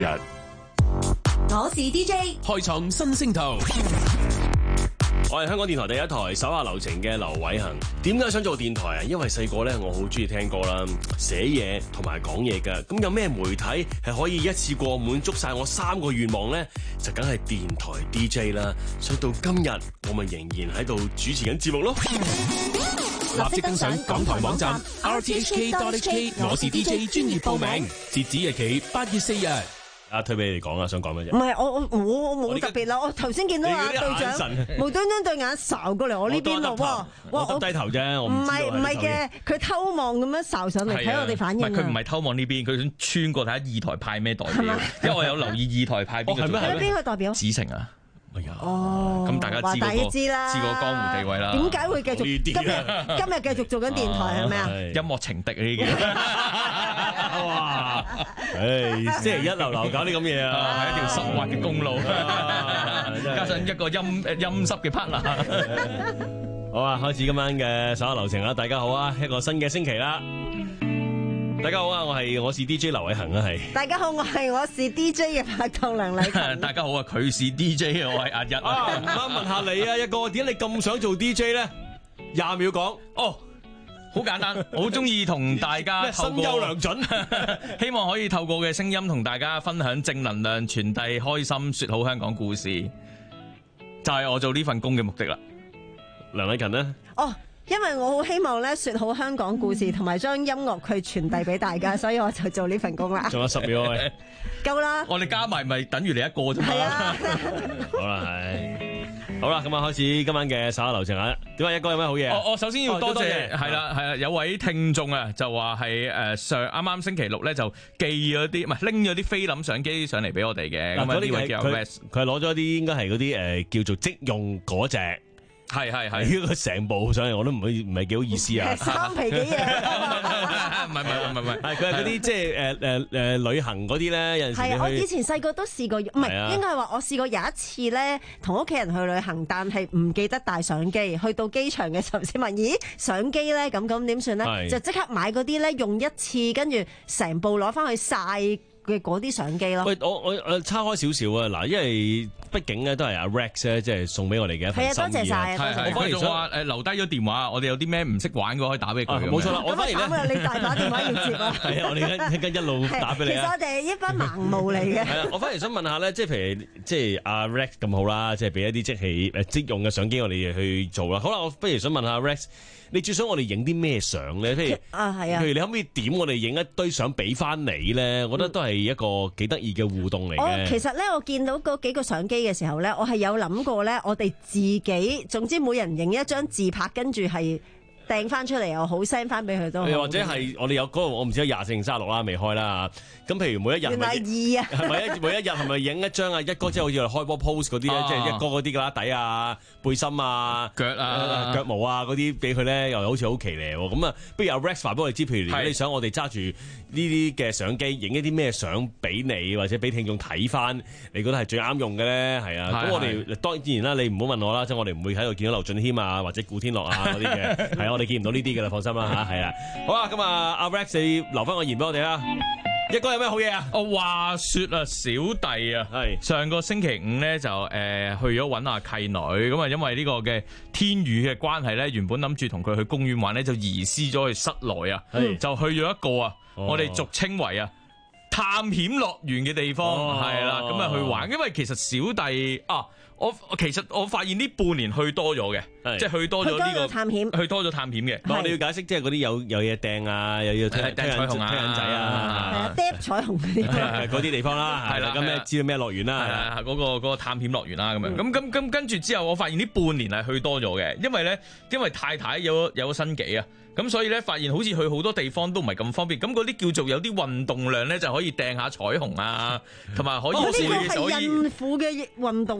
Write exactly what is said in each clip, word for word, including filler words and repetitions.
我是 D J， 開創新星途。我係香港電台第一台手下留情嘅劉偉恒。點解想做電台啊？因為細個咧，我好中意聽歌啦、寫嘢同埋講嘢噶。咁有咩媒體係可以一次過滿足晒我三個願望呢？就梗係電台 D J 啦。所以到今日，我咪仍然喺度主持緊節目咯。立即登上港台網站 r t h k dot h k， 我是 D J 專業報名，截止日期八月四日。啊，推俾你哋講啦，想講乜嘢？ 唔係我我我我冇特別啦，我頭先見到阿隊長無端端對眼睄過嚟我呢邊咯，哇！ 我耷低頭啫，我唔係唔係嘅，佢偷望咁樣睄上嚟睇我哋反應。 唔係佢唔係偷望呢邊，佢想穿過睇下二台派咩代表，因為我有留意二台派邊個。 係邊個代表？ 子誠啊！ 哎呀， 哦， 咁大家知嗰個知啦， 知個江湖地位啦。 點解會繼續今日今日繼續做緊電台係咪啊？ 音樂情敵呢啲哇！唉，星期一流流搞啲咁嘢啊， 係一條濕滑嘅公路，加上一個陰陰濕嘅 partner。 好啊，開始今晚嘅手下留情啦！大家好啊，一個新嘅星期啦。大家好啊，我係我是 D J 劉偉恒啊，係。 大家好，我係我是 D J 嘅拍檔梁禮勤。 大家好啊，佢是 D J 我係阿一啊。唔啱問下你啊，一個點解你咁想做 D J 咧？廿秒講。 哦，好簡單，我好中意同大家透過身優良準， 希望可以透過嘅聲音同大家分享正能量，傳遞開心，說好香港故事，就係我做呢份工嘅目的啦。 梁禮勤呢？ 哦。因為我好希望咧說好香港故事，同埋將音樂去傳遞俾大家，所以我就做呢份工啦。 仲有十秒喂， 夠啦！ 我哋加埋咪等於你一個啫嘛。 係啊， 好啦，係好啦，咁啊開始今晚嘅手下留情啊！點解一哥有咩好嘢？ 我我首先要多謝係啦係啦，有位聽眾啊就話係誒上啱啱星期六咧就寄咗啲唔係拎咗啲菲林相機上嚟俾我哋嘅。咁啊呢位叫 West， 佢係攞咗啲應該係嗰啲誒叫做即用嗰隻。 係係係， 呢個成部上嚟我都唔會唔係幾好意思啊！ 三皮幾嘢， 唔係唔係唔係唔係， 係佢係嗰啲即係誒誒誒旅行嗰啲咧，有陣時係啊！我以前細個都試過，唔係、 啊、 應該係話我試過有一次咧，同屋企人去旅行，但係唔記得帶相機，去到機場嘅時候先問：咦，相機咧？咁咁點算咧？就即刻買嗰啲咧，用一次跟住成部攞翻去晒嘅嗰啲相機咯。 喂，我我誒叉開少少啊！嗱，因為畢竟咧都係阿 Rex 咧，即係送俾我哋嘅一份心意。 係啊，多謝晒啊！ 我反而想話誒留低咗電話，我哋有啲咩唔識玩嘅可以打俾佢。 冇錯啦，我反而咧， 你大把電話要接啊！ 係啊，我哋一一一路打俾你。 其實我哋一班盲毛嚟嘅。 係啊，我反而想問下咧，即係譬如即係阿 Rex 咁好啦，即係俾一啲即係誒即用嘅相機我哋去做啦。好啦，我不如想問下 Rex，你最想我哋影啲咩相咧？譬如啊，係啊， 譬如你可唔可以點我哋影一堆相俾翻你咧？我覺得都係一個幾得意嘅互動嚟嘅。 我其實咧，我見到嗰幾個相機嘅時候咧，我係有諗過咧，我哋自己，總之每人影一張自拍，跟住係掟翻出嚟，又好 send 翻俾佢都好。 或者係我哋有嗰個，我唔知有廿四定卅六啦，未開啦。咁譬如每一日， 原來二啊， 係咪一每一日係咪影一張啊？一哥即係好似我哋開波 pose 嗰啲咧，即係一哥嗰啲㗎底啊、背心啊、 腳啊、 腳毛啊嗰啲俾佢咧，又好似好奇嚟喎。咁啊，不如有 Rex 話俾我哋知，譬如如果你想我哋揸住呢啲嘅相機影一啲咩相俾你，或者俾聽眾睇翻，你覺得係最啱用嘅咧？係啊，咁我哋當然啦，你唔好問我啦，即係我哋唔會喺度見到劉俊謙啊，或者古天樂啊嗰啲嘅，係啊，我哋見唔到呢啲嘅啦，放心啦嚇，係啊。好啊，咁啊，阿 Rex 你留翻個言俾我哋啦。一哥有咩好嘢啊？ 我話說啊，小弟啊，係上個星期五咧就誒、呃、去咗揾阿契女，咁啊因為呢個嘅天雨嘅關係咧，原本諗住同佢去公園玩咧，就移師咗去室內啊，就去咗一個啊，哦、我哋俗稱為啊探險樂園嘅地方，係啦、哦，咁啊去玩，因為其實小弟啊。我其實我發現呢半年去多咗嘅，即係去多咗呢個探險， 去多咗探險嘅。 我哋要解釋，即係嗰啲有有嘢掟啊，又要睇睇彩虹啊，睇眼仔啊， 掟彩虹嗰啲， 嗰啲地方啦，係啦，咁咩知道咩樂園啦？ 係啊，嗰個嗰個探險樂園啦，咁樣咁咁咁跟住之後，我發現呢半年係去多咗嘅，因為咧，因為太太有有咗新紀啊。咁所以咧，發現好似去好多地方都唔係咁方便。咁嗰啲叫做有啲運動量咧，就可以掟下彩虹啊，同埋可以。 哦，呢個係孕婦嘅運動嚟㗎。 但我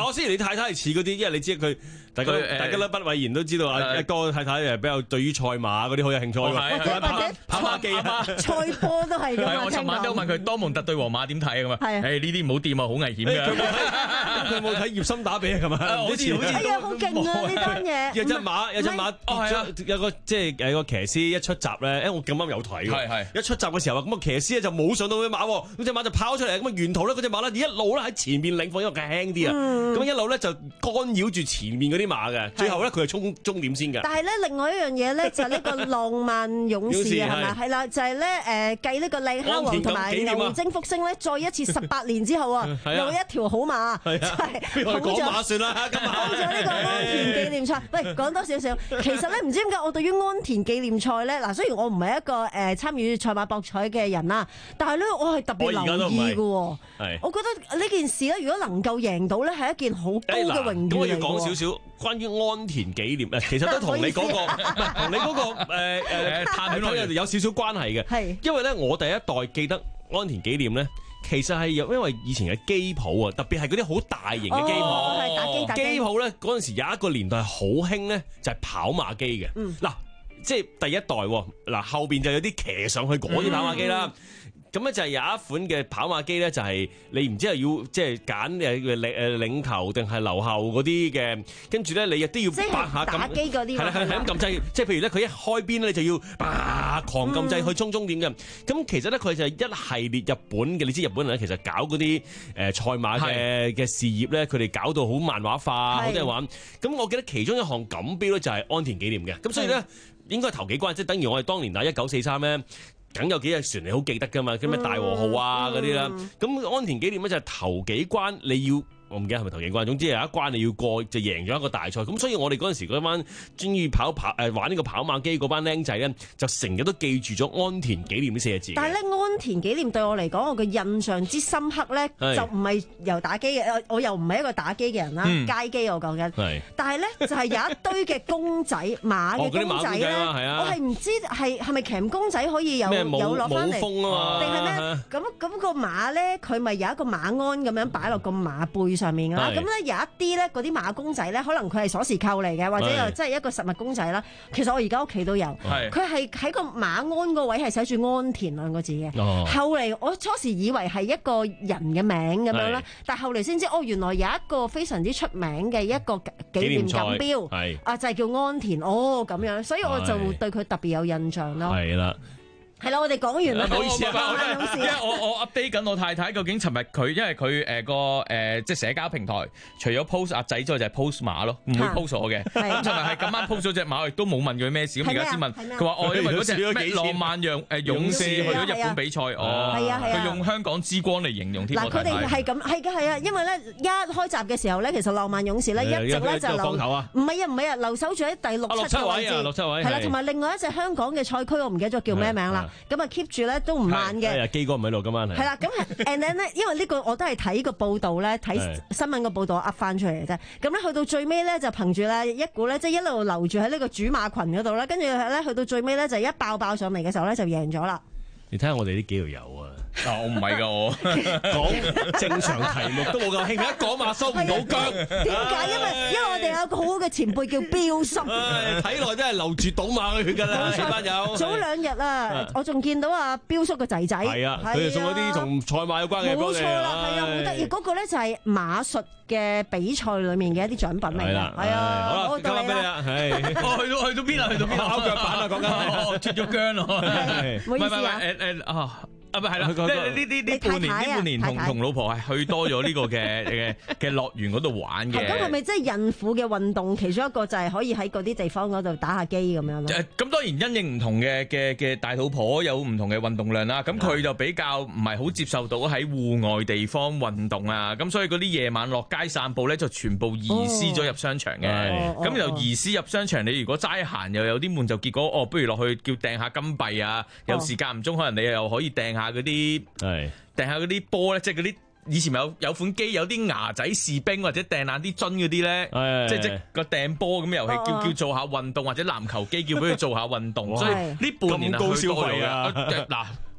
我知你太太係似嗰啲，因為你知佢大家大家都不諱言都知道啊，一哥太太誒比較對於賽馬嗰啲好有興趣㗎， 或者或者跑馬機啊、 賽波都係㗎嘛。 我尋晚都問佢多蒙特對皇馬點睇啊咁啊，誒呢啲唔好掂啊，好危險㗎。 佢冇睇葉森打比啊，咁啊， 好似好似哎呀好勁啊呢單嘢。 有隻馬有隻馬跌咗，有個即係有個騎師一出閘咧，誒我咁啱有睇㗎，一出閘嘅時候啊，咁個騎師咧就冇上到隻馬，咁隻馬就跑出嚟，咁啊沿途咧嗰隻馬咧一路咧喺前面領放，因為佢輕啲啊，咁一路咧就干擾住前面嗰啲馬嘅，最後咧佢係衝終點先㗎。 但係咧另外一樣嘢咧就係呢個浪漫勇士係咪？係啦，就係咧誒繼呢個麗蝦王同埋牛精福星咧，再一次十八年之後啊，又一條好馬，就係講馬算啦，今日講咗呢個安田紀念賽。喂，講多少少，其實咧唔知點解我對於安田紀念賽咧，嗱雖然我唔係一個誒參與賽馬博彩嘅人啦，但係咧我係特別留意嘅。我覺得呢件事咧，如果能夠贏到咧，係一件好高嘅榮譽嚟嘅。 咁我要講少少關於安田紀念誒，其實都同你嗰個唔係同你嗰個誒誒探討有少少關係嘅。係因為咧，我第一代記得安田紀念咧。其實係因為以前嘅機鋪啊，特別係嗰啲好大型嘅機鋪， 哦、打機打機機鋪咧嗰陣時有一個年代係好興咧，就係跑馬機嘅。嗱、嗯，即係第一代嗱，後邊就有啲騎上去嗰啲跑馬機啦。咁咧、嗯、就係有一款嘅跑馬機咧，就係你唔知係要即係揀誒領誒領頭定係留後嗰啲嘅，跟住咧你亦都要八下打機嗰啲， 係啦係咁撳掣，即係譬如咧佢一開邊咧你就要叭狂撳掣去衝終點嘅。咁、嗯、其實咧佢就係一系列日本嘅，你知日本人咧其實搞嗰啲誒賽馬嘅嘅事業咧，佢哋搞到好漫畫化，好多人玩。咁我記得其中一項錦標咧就係安田紀念嘅，咁所以咧應該頭幾關，即係等於我哋當年打一九四三咧。梗有幾隻船你好記得㗎嘛？叫咩大和號啊嗰啲啦。咁、嗯、安田紀念咧就係頭幾關你要。我唔記得係咪頭幾關，總之有一關你要過就贏咗一個大賽。咁所以我哋嗰陣時嗰班中意跑跑誒玩呢個跑馬機嗰班僆仔咧，就成日都記住咗安田紀念呢四個字。但係咧，安田紀念對我嚟講，我嘅印象之深刻咧，就唔係由打機嘅，我又唔係一個打機嘅人啦，嗯、街機我講緊。係。但係咧，就係、是、有一堆嘅公仔馬嘅公仔咧，哦、我係唔知係係咪騎公仔可以有有攞翻嚟，定係咩？咁咁個馬咧，佢咪有一個馬鞍咁樣擺落個馬背上面啦，咁咧有一啲咧嗰啲馬公仔咧，可能佢係鎖匙扣嚟嘅，或者又即係一個實物公仔啦。其實我而家屋企都有，佢係喺個馬鞍個位係寫住安田兩個字嘅。哦、後嚟我初時以為係一個人嘅名咁樣啦，但係後嚟先知哦，原來有一個非常之出名嘅一個紀念錦標，啊就係、是、叫安田哦咁樣，所以我就對佢特別有印象咯。係啦。係啦，我哋講完啦， 唔好意思啊，因為我我 update 緊我太太，究竟尋日佢因為佢誒個誒即係社交平台，除咗 post 阿仔之外，就係 post 馬咯，唔會 post 我嘅。咁尋日係咁啱 post 咗隻馬，亦都冇問佢咩事。咁而家先問，佢話哦，因為嗰隻咩浪漫讓誒勇士去咗日本比賽，哦，佢用香港之光嚟形容添。 嗱，佢哋係咁，係嘅係啊，因為咧一開閘嘅時候咧，其實浪漫勇士咧一直咧就留，唔係啊唔係啊，留守住喺第六七個位置， 六七位係啦，同埋另外一隻香港嘅賽區，我唔記得咗叫咩名啦。咁啊 keep 住咧都唔慢嘅。 係啊，基哥唔喺度今晚係。係啦，咁 and then 咧，因為呢個我都係睇個報道咧，睇新聞個報道噏翻出嚟嘅啫。咁咧去到最尾咧，就憑住咧一股咧，即係一路留住喺呢個主馬群嗰度啦。跟住咧去到最尾咧，就一爆爆上嚟嘅時候咧，就贏咗啦。 你睇下我哋呢幾條友啊！ 啊，我唔係㗎，我講正常題目都冇夠興，一講馬收唔到腳。 點解？因為因為我哋有個好好嘅前輩叫標叔， 睇落真係流住賭馬嘅血㗎啦，呢班友。 早兩日啊，我仲見到阿標叔個仔仔。係啊，佢哋送咗啲同賽馬有關嘅冇錯啦，係啊，好得意。嗰個咧就係馬術嘅比賽裡面嘅一啲獎品嚟㗎。係啊， 好啦，交翻俾你啦。係， 哦，去到去到邊啊？去到邊啊？考腳板啊，講緊，脫咗姜咯。 唔好意思啊。 誒誒啊！啊，唔係啦，即係呢呢呢半年呢半年同同老婆係去多咗呢個嘅嘅嘅樂園嗰度玩嘅。 咁係咪即係孕婦嘅運動其中一個就係可以喺嗰啲地方嗰度打下機咁樣咧？ 咁當然因應唔同嘅嘅嘅大肚婆有唔同嘅運動量啦。咁佢就比較唔係好接受到喺戶外地方運動啊。咁所以嗰啲夜晚落街散步咧，就全部移師咗入商場嘅。咁又移師入商場，你如果齋行又有啲悶，就結果哦，不如落去叫掟下金幣啊。有時間唔中可能你又可以掟下嗰啲，係掟下嗰啲波咧，即係嗰啲以前有有款機有啲牙仔士兵或者掟爛啲樽嗰啲咧，即係即係個掟波咁遊戲，叫叫做下運動或者籃球機叫俾佢做下運動，所以呢半年咁高消費啊！ 嗱，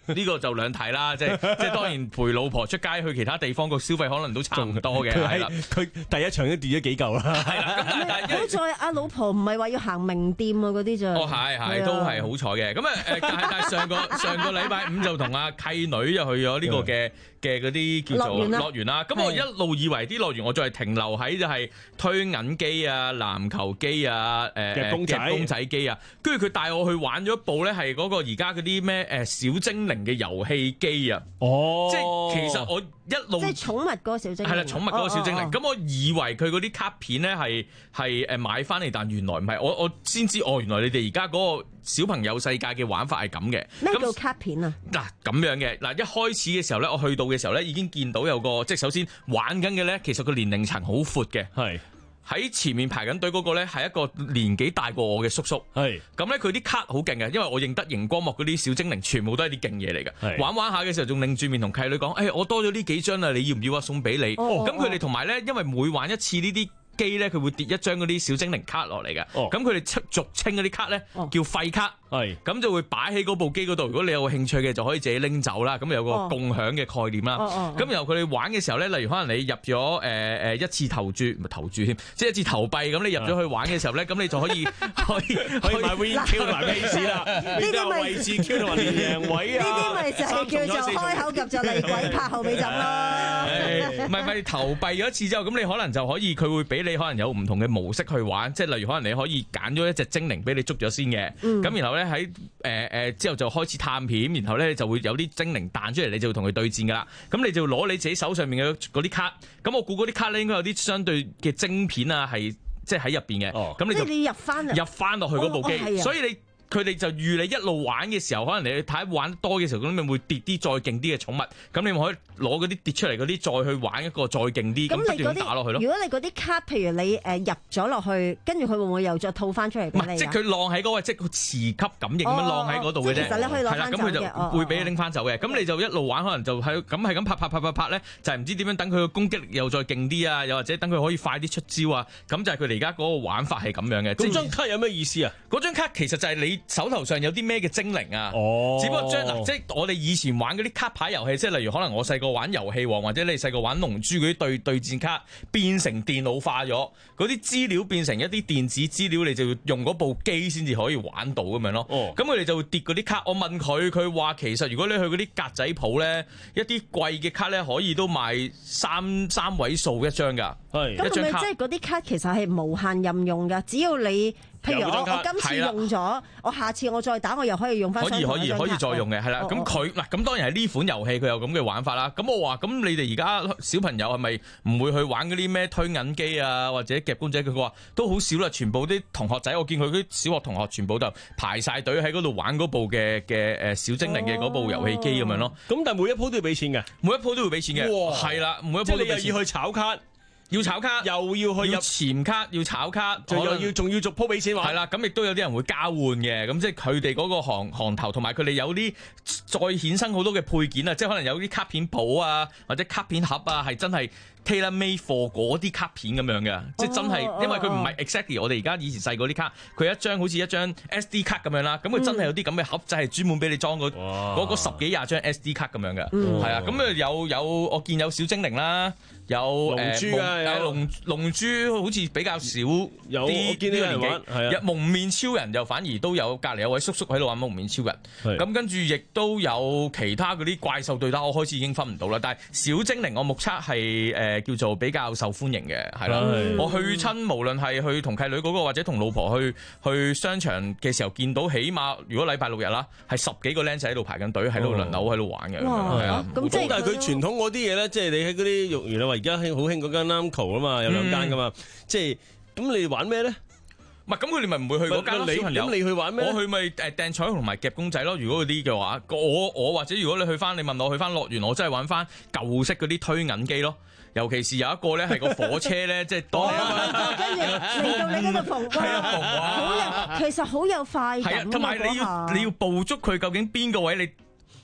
呢個就兩睇啦，即係即係當然陪老婆出街去其他地方個消費可能都差唔多嘅，係啦。 佢第一場都跌咗幾嚿啦，係啦。 好在阿老婆唔係話要行名店啊嗰啲咋。 哦，係係都係好彩嘅。咁啊誒，但係但係上個上個禮拜五就同阿契女又去咗呢個嘅嘅嗰啲叫做樂園啦。咁我一路以為啲樂園我仲係停留喺就係推銀機啊、籃球機啊、誒夾公仔、 公仔機啊，跟住佢帶我去玩咗一部咧，係嗰個而家嗰啲咩誒小精靈嘅遊戲機啊。 哦， 即係其實我一路即係寵物嗰個小精靈。 係啦，寵物嗰個小精靈。咁、 哦哦哦、 我以為佢嗰啲卡片咧係係誒買翻嚟，但原來唔係。我我先知哦，原來你哋而家嗰個小朋友世界嘅玩法係咁嘅。 咩叫卡片啊？ 嗱咁樣嘅嗱，一開始嘅時候咧，我去到嘅時候咧，已經見到有個即係首先玩緊嘅咧，其實個年齡層好闊嘅。係。喺前面排緊隊嗰個咧，係一個年紀大過我嘅叔叔。係咁咧，佢啲卡好勁嘅，因為我認得熒光幕嗰啲小精靈，全部都係啲勁嘢嚟嘅。玩玩下嘅時候，仲擰住面同契女講：誒、哎，我多咗呢幾張啊，你要唔要啊？送俾你。咁佢哋同埋咧，因為每玩一次呢啲機咧，佢會跌一張嗰啲小精靈卡落嚟嘅。咁佢哋俗稱嗰啲卡咧，叫廢卡。係咁就會擺喺嗰部機嗰度。如果你有興趣嘅，就可以自己拎走啦。咁有個共享嘅概念啦。咁、哦哦、由佢哋玩嘅時候咧，例如可能你入咗誒誒一次投注，唔係投注添，即係一次投幣。咁你入咗去玩嘅時候咧，咁你就可以可以可以買 win Q 同埋 base 啦。呢啲咪位置 Q 同埋連贏位啊。呢啲咪就係叫做開口及就嚟鬼拍後尾枕啦。 唔係咪投幣咗一次之後，咁你可能就可以佢會俾你可能有唔同嘅模式去玩。即係例如可能你可以揀咗一隻精靈俾你捉咗先嘅。咁、嗯、然後咧喺誒誒之後就開始探險，然後咧就會有啲精靈彈出嚟，你就會同佢對戰噶啦。咁你就攞你自己手上面嘅嗰啲卡，咁我估嗰啲卡咧應該有啲相對嘅晶片啊，係即係喺入邊嘅。咁、哦、你就你入翻入翻落去嗰部機、哦哦，所以你。佢哋就預你一路玩嘅時候，可能你睇玩得多嘅時候，咁你會跌啲再勁啲嘅寵物，咁你咪可以攞嗰啲跌出嚟嗰啲再去玩一個再勁啲，咁不斷打落去咯。 如果你嗰啲卡，譬如你誒入咗落去，跟住佢會唔會又再套翻出嚟俾你？ 唔係，即係佢晾喺嗰個，即係個磁吸感應咁樣晾喺嗰度嘅啫。 其實你可以攞翻走嘅。係啦，咁佢就會俾你拎翻走嘅。咁、哦、你就一路玩，可能就係咁係咁拍拍拍拍拍咧，就係、是、唔知點樣等佢個攻擊力又再勁啲啊，又或者等佢可以快啲出招啊。咁就係佢哋而家嗰個玩法係咁樣嘅。 咁張卡有咩意思啊？ 嗰張卡其實就係你手頭上有啲咩嘅精靈啊？哦，只不過將嗱，即係我哋以前玩嗰啲卡牌遊戲，即係例如可能我細個玩遊戲王，或者你細個玩龍珠嗰啲對對戰卡，變成電腦化咗，嗰啲資料變成一啲電子資料，你就要用嗰部機先至可以玩到咁樣咯。哦，咁佢哋就會跌嗰啲卡。我問佢，佢話其實如果你去嗰啲格仔鋪咧，一啲貴嘅卡咧，可以都賣三三位數一張㗎。係， 咁係咪即係嗰啲卡其實係無限任用㗎？只要你譬如我我今次用咗，我下次我再打我又可以用翻。 可以可以可以再用嘅，係啦。咁佢嗱咁當然係呢款遊戲佢有咁嘅玩法啦。咁我話咁你哋而家小朋友係咪唔會去玩嗰啲咩推銀機啊或者夾公仔？佢話都好少啦，全部啲同學仔我見佢啲小學同學全部就排晒隊喺嗰度玩嗰部嘅嘅誒小精靈嘅嗰部遊戲機咁樣咯。 咁但係每一鋪都要俾錢嘅， 每一鋪都要俾錢嘅。係啦，每一鋪都要去炒卡。要炒卡，又要去入潛卡，要炒卡， 就又要仲要逐鋪俾錢玩。 係啦，咁亦都有啲人會交換嘅，咁即係佢哋嗰個行行頭，同埋佢哋有啲再衍生好多嘅配件啊，即係可能有啲卡片簿啊，或者卡片盒啊，係真係 tailor made for 嗰啲卡片咁樣嘅，即係真係，因為佢唔係 exactly 我哋而家以前細嗰啲卡，佢一張好似一張 S D 卡咁樣啦，咁佢真係有啲咁嘅盒仔係專門俾你裝嗰嗰十幾廿張 S D 卡咁樣嘅，係啊，咁啊有有我見有小精靈啦。有龍珠啊， 有龍龍珠好似比較少啲， 有我見啲人玩，係啊， 蒙面超人就反而都有，隔離有位叔叔喺度玩蒙面超人，咁跟住亦都有其他嗰啲怪獸對打，我開始已經分唔到啦。但係小精靈我目測係誒叫做比較受歡迎嘅，係啦。我去親無論係去同契女嗰個或者同老婆去去商場嘅時候，見到起碼如果禮拜六日啦，係十幾個僆仔喺度排緊隊喺度輪流喺度玩嘅，係啊。 咁即係但係佢傳統嗰啲嘢咧，即係你喺嗰啲育園啊，而家興好興嗰間 Namco 啊嘛，有兩間噶嘛，嗯、即係咁你玩咩咧？ 唔係咁佢哋咪唔會去嗰間小朋友？ 咁你去玩咩？ 我去咪誒掟彩虹同埋夾公仔咯。如果嗰啲嘅話，我我或者如果你去翻，你問我去翻樂園，我真係玩翻舊式嗰啲推銀機咯。尤其是有一個咧係個火車咧，即係當跟住嚟到你嗰度縫，係啊縫啊，好有其實好有快感。 係啊，同埋你要你要捕捉佢究竟邊個位你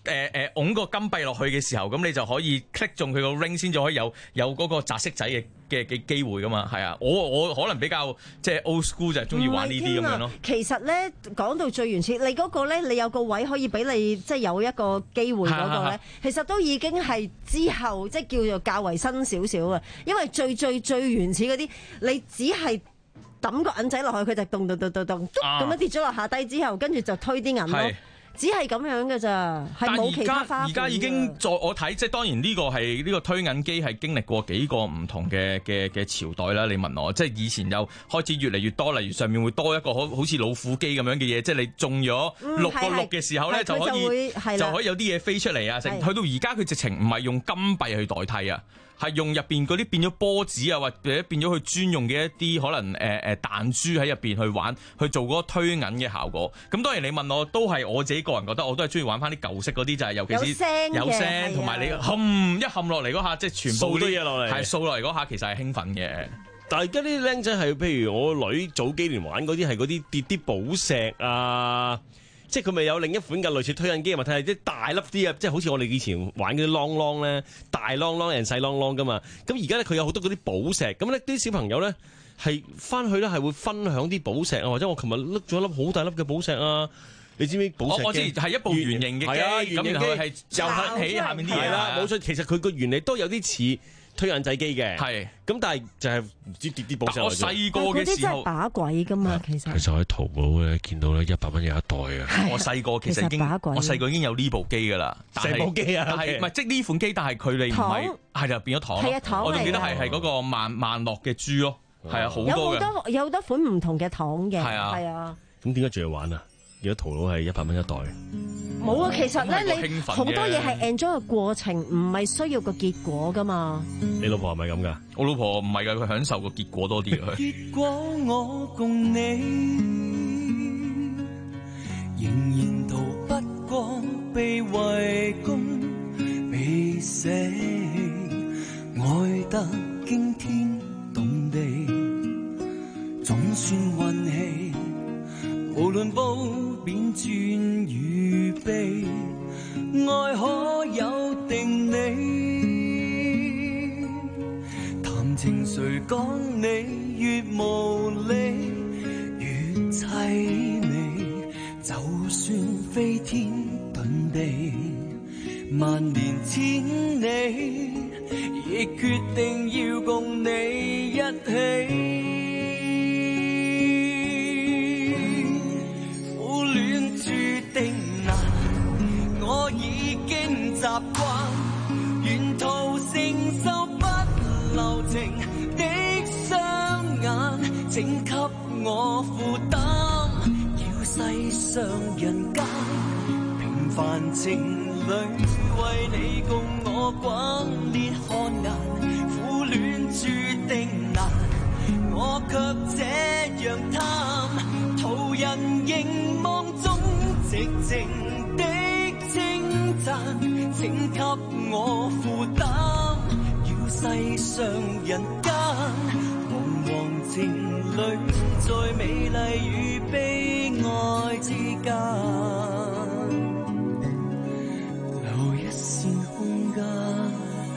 誒誒拱個金幣落去嘅時候，咁你就可以 click 中佢個 ring 先，就可以有有嗰個擲色仔嘅嘅嘅機會噶嘛。係啊，我我可能比較即係 old school 就係中意玩呢啲咁樣咯。 其實咧講到最原始，你嗰個咧你有個位可以俾你即係有一個機會嗰個咧，其實都已經係之後即係叫做較為新少少啊。因為最最最原始嗰啲，你只係抌個銀仔落去，佢就咚咚咚咚咚咁樣跌咗落下低之後，跟住就推啲銀咯，只係咁樣嘅咋，係冇其他花款。 而家已經在我睇，即係當然呢個係呢個推銀機係經歷過幾個唔同嘅嘅嘅朝代啦。你問我，即係以前又開始越嚟越多，例如上面會多一個好好似老虎機咁樣嘅嘢，即係你中咗六個六嘅時候咧，就可以就可以有啲嘢飛出嚟啊！去到而家佢直情唔係用金幣去代替啊。係用入邊嗰啲變咗波子啊，或者變咗佢專用嘅一啲可能誒誒、呃、彈珠喺入邊去玩，去做嗰個推銀嘅效果。咁當然你問我，都係我自己個人覺得，我都係中意玩翻啲舊式嗰啲，就係、是、尤其是有聲，同埋你冚一冚落嚟嗰下，即係全部啲嘢落嚟，係掃落嚟嗰下，其實係興奮嘅。 但係而家啲僆仔係，譬如我女早幾年玩嗰啲係嗰啲跌啲寶石啊。即係佢咪有另一款嘅類似推銀機嘅物體，係啲大粒啲啊！即係好似我哋以前玩嗰啲啷啷咧，大啷啷人細啷啷噶嘛。咁而家咧佢有好多嗰啲寶石，咁咧啲小朋友咧係翻去咧係會分享啲寶石啊，或者我琴日拎咗一粒好大粒嘅寶石啊！你知唔知寶石？我我知係一部圓形嘅機，係啊，圓形機係又喺起下面啲嘢啦。冇錯，其實佢個原理都有啲似推銀仔機嘅，係咁，但係就係唔知跌啲寶石落嚟。我細個嘅時候，嗰啲真係把鬼噶嘛，其實。其實我喺淘寶咧見到咧一百蚊有一袋啊！我細個其實已經，我細個已經有呢部機噶啦，成部機啊！但係唔係即係呢款機，但係佢哋唔係，係就變咗糖。係啊，糖嚟。我仲記得係係嗰個萬萬樂嘅豬咯，係啊，好多嘅。有好多有好多款唔同嘅糖嘅，係啊，係啊。咁點解仲要玩啊？而家淘寶係一百蚊一袋。冇啊，其實咧你好多嘢係 enjoy 個過程，唔係需要個結果噶嘛。你老婆係咪咁噶？我老婆唔係噶，佢享受個結果多啲嘅。結果我共你仍然逃不過被圍攻被捨棄，愛得驚天動地，總算運氣。無論褒貶尊與卑，愛可有定理。談情誰講你越無理，越凄美。就算飛天遁地，萬年千里，亦決定要共你一起。我已經習慣，沿途承受不留情的雙眼，請給我負擔。要世上人間平凡情侶，為你共我轟烈汗顏，苦戀注定難，我卻這樣貪，途人凝望中寂靜的稱讚，請給我負擔。要世上人間茫茫情侶，在美麗與悲哀之間留一線空間。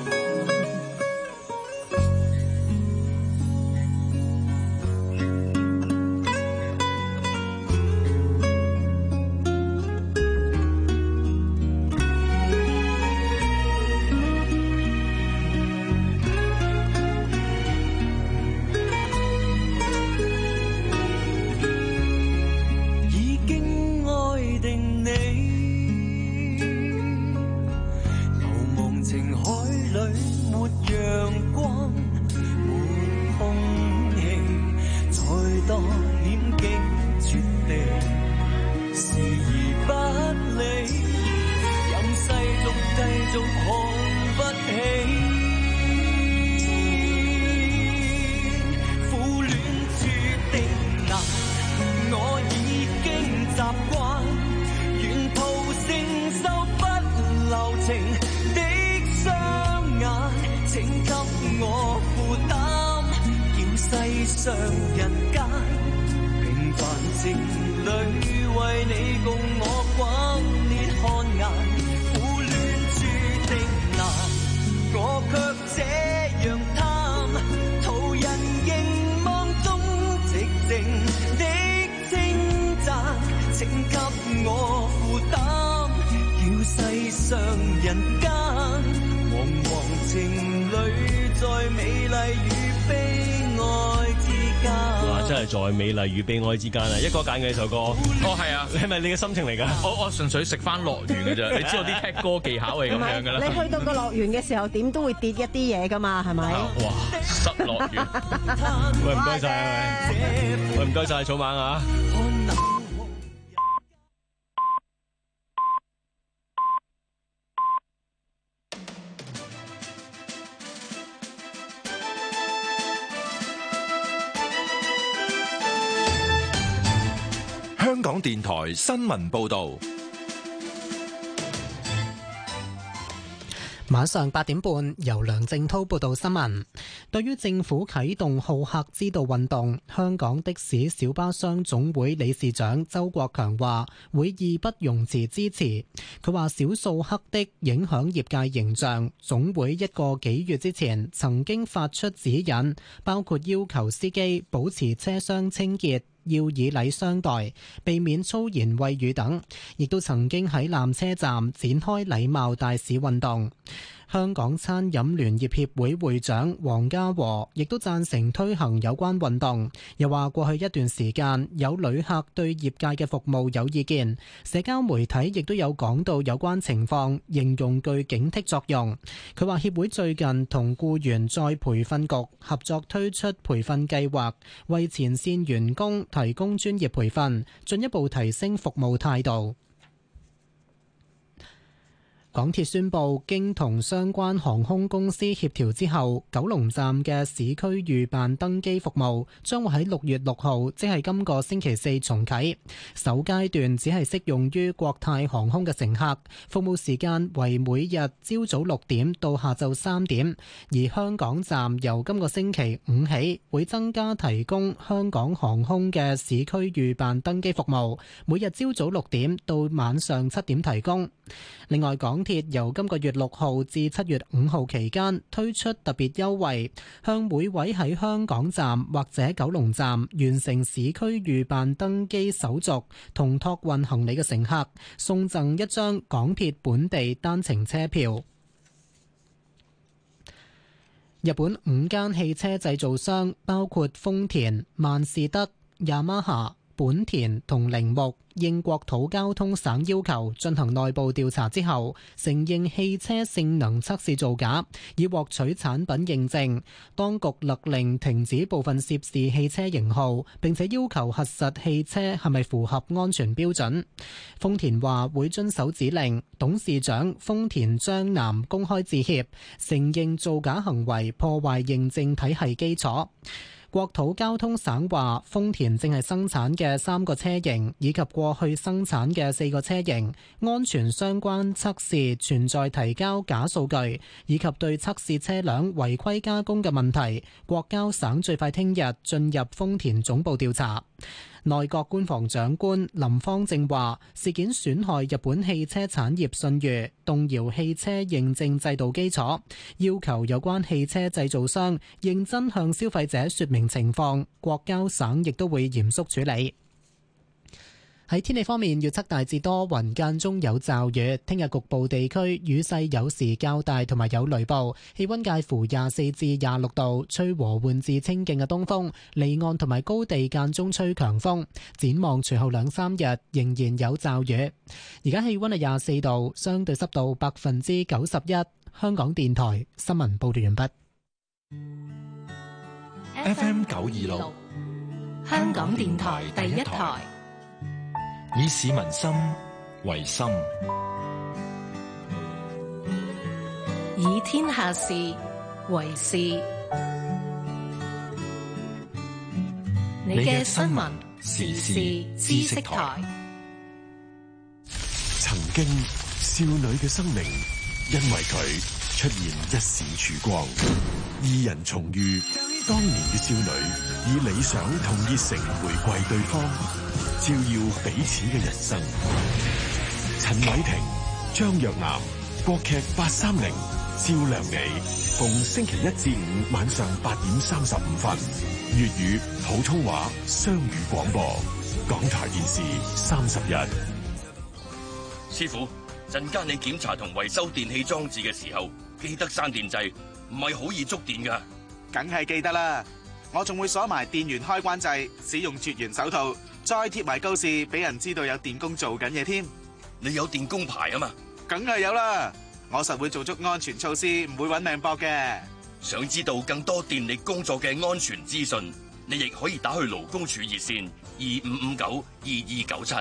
上人間平凡情侶，為你共我轟烈汗顏。 請給我負擔，叫世上人間惶惶情侶在美麗與悲哀之間。 哇！真係在美麗與悲哀之間啊！一哥揀嘅呢首歌， 哦係啊， 你係咪你嘅心情嚟㗎？ 我我純粹食翻樂園嘅啫，你知道啲踢歌技巧係咁樣㗎啦。 你去到個樂園嘅時候，點都會跌一啲嘢㗎嘛，係咪？ 哇！失樂園。 喂，唔該曬啊！喂，唔該曬草蜢啊！ 香港電台新聞報道， 晚上八點半由梁正滔報道新聞。對於政府啟動好客之道運動，香港的士小巴商總會理事長周國強話會義不容辭支持。佢話少數黑的影響業界形象，總會一個幾月之前曾經發出指引，包括要求司機保持車廂清潔，要以禮相待，避免粗言穢語等，亦都曾經喺纜車站展開禮貌大使運動。香港餐飲聯業協會會長黃家和亦都贊成推行有關運動，又話過去一段時間有旅客對業界嘅服務有意見，社交媒體亦都有講到有關情況，形容具警惕作用。佢話協會最近同僱員再培訓局合作推出培訓計劃，為前線員工提供專業培訓，進一步提升服務態度。港鐵宣布，經同相關航空公司協調之後，九龍站嘅市區預辦登機服務將會喺六月六號，即係今個星期四重啟。首階段只係適用於國泰航空嘅乘客，服務時間為每日朝早六點到下晝三點。而香港站由今個星期五起，會增加提供香港航空嘅市區預辦登機服務，每日朝早六點到晚上七點提供。另外，港鐵由今個月六號至七月五號期間推出特別優惠，向每位喺香港站或者九龍站完成市區預辦登機手續同託運行李嘅乘客，送贈一張港鐵本地單程車票。日本五間汽車製造商，包括豐田、萬事德、雅馬哈、本田同鈴木，應國土交通省要求進行內部調查之後，承認汽車性能測試造假，以獲取產品認證。當局勒令停止部分涉事汽車型號，並且要求核實汽車係咪符合安全標準。豐田話會遵守指令，董事長豐田章男公開致歉，承認造假行為破壞認證體系基礎。國土交通省話，豐田正係生產嘅三個車型以及過去生產嘅四個車型安全相關測試存在提交假數據，以及對測試車輛違規加工嘅問題，國交省最快聽日進入豐田總部調查。內閣官房長官林芳正話，事件損害日本汽車產業信譽，動搖汽車認證制度基礎，要求有關汽車製造商認真向消費者說明情況，國交省亦都會嚴肅處理。喺天氣方面，預測大致多雲，間中有驟雨。聽日局部地區雨勢有時較大，同埋有雷暴。氣溫介乎廿四至廿六度，吹和緩至清勁嘅東風。離岸同埋高地間中吹強風。展望隨後兩三日仍然有驟雨。而家氣溫係廿四度，相對濕度百分之九十一。香港電台新聞報道完畢。 F M 九二六， 香港電台第一台。 以市民心為心， 以天下事為事。你嘅新聞時事知識台。 曾經少女嘅生命，因為佢出現一閃曙光。二人重遇，當年嘅少女以理想同熱誠回饋對方，照耀彼此嘅人生。陳偉霆、張若楠，國劇八三零照亮你，逢星期一至五晚上八點三十五分，粵語、普通話雙語廣播。 港台電視三十日。 師傅，陣間你檢查同維修電器裝置嘅時候，記得閂電掣，唔係好易觸電㗎。 梗係記得啦，我仲會鎖埋電源開關掣，使用絕緣手套，再貼埋告示，俾人知道有電工做緊嘢添。 你有電工牌啊嘛？ 梗係有啦，我實會做足安全措施，唔會搵命搏嘅。 想知道更多電力工作嘅安全資訊，你亦可以打去勞工處熱線二五五九二二九七。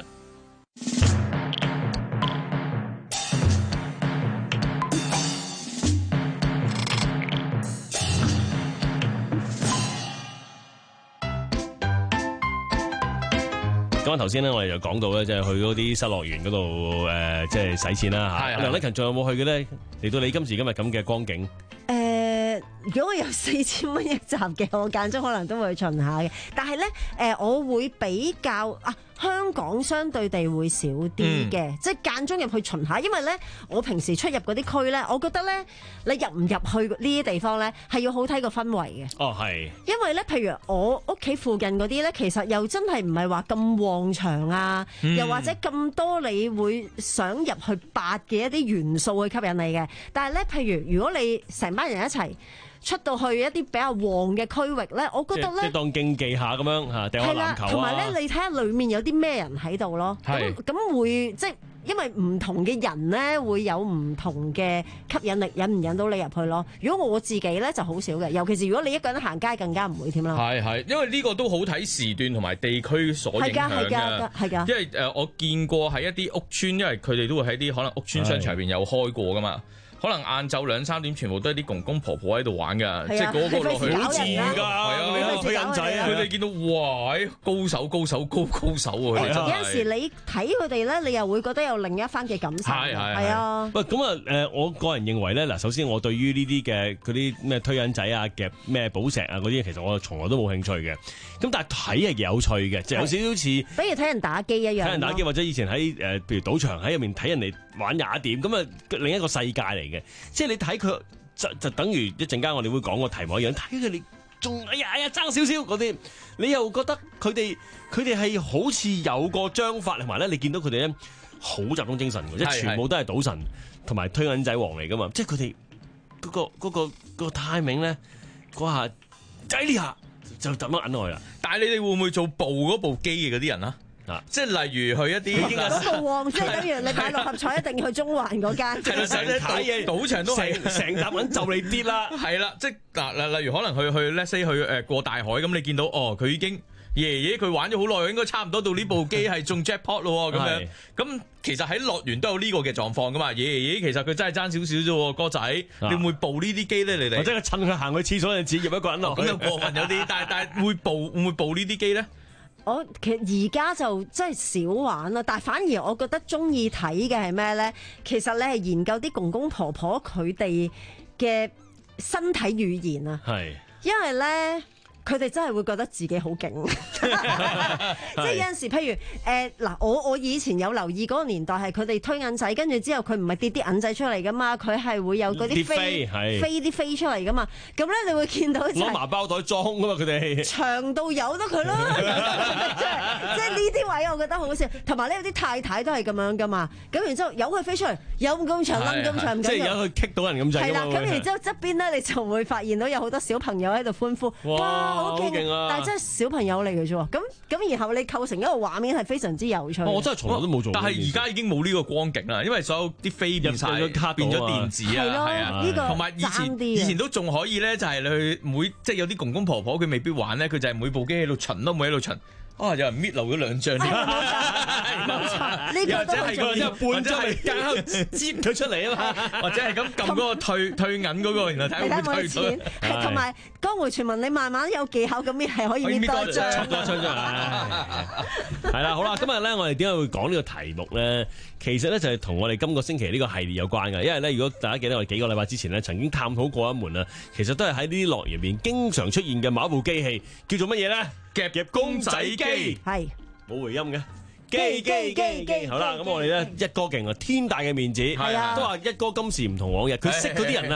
咁啊，頭先咧，我哋就講到咧，即係去嗰啲失樂園嗰度誒，即係使錢啦嚇。梁禮勤仲有冇去嘅咧？嚟到你今時今日咁嘅光景。 誒，如果我有四千蚊一集嘅，我間中可能都會去巡下嘅。但係咧，誒，我會比較啊，香港相對地會少啲嘅，嗯、即係間中入去巡下。因為咧，我平時出入嗰啲區咧，我覺得咧，你入唔入去呢啲地方咧，係要好睇個氛圍嘅。 哦，係。 因為咧，譬如我屋企附近嗰啲咧，其實又真係唔係話咁旺場啊，嗯、又或者咁多你會想入去八嘅一啲元素去吸引你嘅。但係咧，譬如如果你成班人一齊出到去一啲比較旺嘅區域咧，我覺得咧， 即係當競技下咁樣嚇，掟下籃球啊， 同埋咧，你睇下裡面有啲咩人喺度咯。咁咁會即係因為唔同嘅人咧，會有唔同嘅吸引力，引唔引到你入去咯。如果我自己咧就好少嘅，尤其是如果你一個人行街，更加唔會添啦。 係係，因為呢個都好睇時段同埋地區所影響嘅。係㗎，係㗎。因為誒，我見過喺一啲屋邨，因為佢哋都會喺啲可能屋邨商場入邊有開過㗎嘛。可能晏晝兩三點，全部都係啲公公婆婆喺度玩㗎，即係嗰個落去好自然㗎，係啊，推緊仔啊！佢哋見到哇，高手高手高高手喎！佢哋有陣時你睇佢哋咧，你又會覺得有另一番嘅感受。係係啊。 喂，咁啊誒，我個人認為咧，嗱，首先我對於呢啲嘅嗰啲咩推緊仔啊、夾咩寶石啊嗰啲，其實我從來都冇興趣嘅。咁但係睇係有趣嘅，就有少少似， 比如睇人打機一樣。睇人打機或者以前喺誒，譬如賭場喺入面睇人哋玩廿點，咁啊另一個世界嚟嘅。即係你睇佢就就等於一陣間我哋會講個題目一樣，睇佢哋仲哎呀哎呀爭少少嗰啲，你又覺得佢哋佢哋係好似有個章法，同埋咧你見到佢哋咧好集中精神嘅，即係全部都係賭神同埋推銀仔王嚟噶嘛，即係佢哋嗰個嗰、嗰個、嗰個 timing 咧嗰下仔呢下就咁樣揞落去啦。 但係你哋會唔會做部嗰部機嘅嗰啲人啊？嗱，即係例如去一啲嗰個旺，即係等於你買六合彩一定要去中環嗰間， 係啦，成睇嘢賭場都係成沓銀就嚟跌啦， 係啦，即係嗱，例如可能去去 let's say 去誒過大海咁，你見到哦，佢已經爺爺佢玩咗好耐，應該差唔多到呢部機係中 jackpot 咯咁樣，咁其實喺樂園都有呢個嘅狀況噶嘛，爺爺其實佢真係爭少少啫，哥仔，你會唔會報呢啲機咧？你哋或者趁佢行去廁所，你自己入一個人落， 咁就過分有啲，但係但係會報會唔會報呢啲機咧？ 我其實而家就真係少玩啦，但係反而我覺得中意睇嘅係咩咧？其實你係研究啲公公婆婆佢哋嘅身體語言啊，係，因為咧。佢哋真係會覺得自己好勁，即係有陣時，譬如誒嗱、呃，我我以前有留意嗰個年代係佢哋推銀仔，跟住之後佢唔係跌啲銀仔出嚟噶嘛，佢係會有嗰啲飛飛啲飛出嚟噶嘛，咁咧你會見到攞麻包袋裝噶嘛，佢哋長到由得佢啦，即係呢啲位我覺得好笑，同埋呢有啲太太都係咁樣噶嘛，咁然之後由佢飛出嚟，有咁長冧咁長， 即係有佢棘到人咁滯， 係啦，咁然之後側邊咧你就會發現到有好多小朋友喺度歡呼，哇！好勁啊！但係真係小朋友嚟嘅啫喎，咁咁然後你構成一個畫面係非常之有趣。 我真係從來都冇做過。 但係而家已經冇呢個光景啦，因為所有啲飛變晒變咗電子啊，係啊，呢個同埋以前以前都仲可以咧，就係你去每即係有啲公公婆婆佢未必玩咧，佢就係每部機喺度巡都冇喺度巡。啊！有人搣漏咗兩張，冇錯，冇錯，呢個都係或者半張係夾接佢出嚟啊嘛，或者係咁撳嗰個退退銀嗰個，然後睇下會退錢。 係同埋江湖傳聞，你慢慢有技巧咁搣係可以搣多張， 多張張。係啦，好啦，今日咧我哋點解會講呢個題目咧？其實咧就係同我哋今個星期呢個系列有關嘅，因為咧如果大家記得我哋幾個禮拜之前咧曾經探討過一門啊，其實都係喺呢啲樂園入面經常出現嘅某一部機器，叫做乜嘢咧？夾夾公仔機，係冇回音嘅機機機機。好啦，咁我哋咧一哥勁啊，天大嘅面子，係啊，都話一哥今時唔同往日，佢識嗰啲人啊。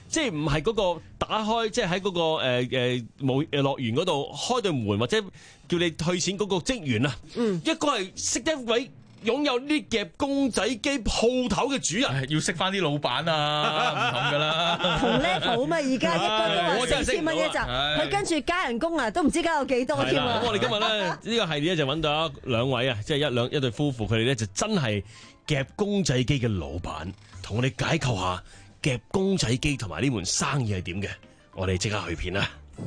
即係唔係嗰個打開，即係喺嗰個誒誒冇誒樂園嗰度開對門或者叫你退錢嗰個職員啊，嗯，一個係識一位擁有呢夾公仔機鋪頭嘅主人， 要識翻啲老闆啊，唔同噶啦， 同 level 嘛，而家一個都話四千蚊一集，佢跟住加人工啊，都唔知加有幾多添啊！ 咁我哋今日咧呢個系列咧就揾到兩位啊，即係一兩一對夫婦，佢哋咧就真係夾公仔機嘅老闆，同我哋解構下夾公仔機同埋呢門生意係點嘅。我哋即刻去片啦！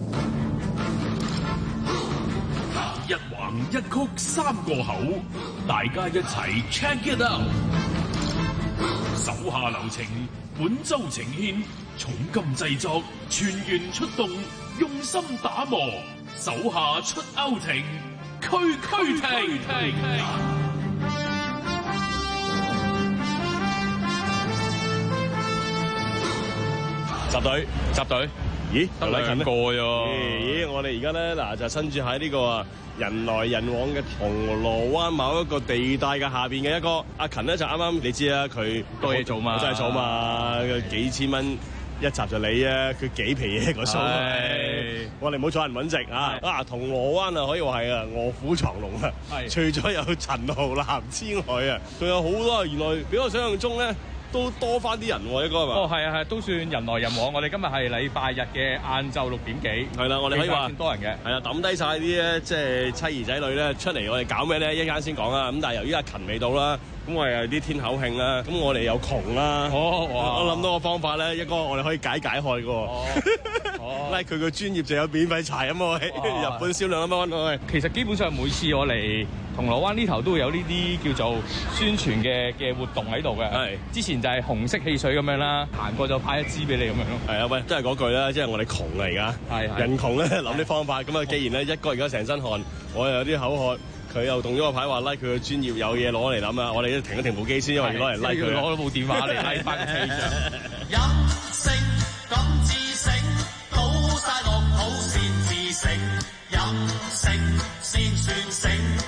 一橫一曲三個口，大家一齊 check it out。手下留情，本周呈獻重金製作，全員出動，用心打磨，手下出歐庭，區區停。 集隊， 集隊。 咦， 得兩個啫？ 咦，我哋而家咧嗱就身處喺呢個啊人來人往嘅銅鑼灣某一個地帶嘅下邊嘅一個阿勤咧就啱啱你知啦，佢多嘢做嘛， 真係做嘛，幾千蚊一集就你啊，佢幾皮嘢個數，我哋唔好阻人揾食啊！啊，銅鑼灣啊可以話係啊臥虎藏龍啊，除咗有陳浩南之外啊，仲有好多啊，原來比我想象中咧。都多翻啲人喎，應該係嘛？ 哦，係啊，係都算人來人往。我哋今日係禮拜日嘅晏晝六點幾， 係啦，我哋可以話算多人嘅。 係啦，抌低晒啲咧，即係妻兒仔女咧出嚟，我哋搞咩咧？一陣間先講啦。咁但係由於阿勤未到啦，咁我哋有啲天口慶啦，咁我哋又窮啦。 哦， 我諗到個方法咧，一個我哋可以解解開嘅喎。哦，拉佢個專業就有免費柴咁喎，日本銷量咁樣喎。 其實基本上每次我嚟銅鑼灣呢頭都會有呢啲叫做宣傳嘅嘅活動喺度嘅。係，之前就係紅色汽水咁樣啦，行過就派一支俾你咁樣咯。 係啊，喂，都係嗰句啦，即係我哋窮啊而家。係人窮咧，諗啲方法。咁啊，既然咧一個而家成身汗，我又有啲口渴，佢又動咗個牌話拉佢嘅專業有嘢攞嚟諗啊！我哋都停一停部機先，因為要攞嚟拉佢。 攞咗部電話嚟拉翻個氣象。 飲勝咁自醒，倒晒落肚先自醒，飲勝先算醒。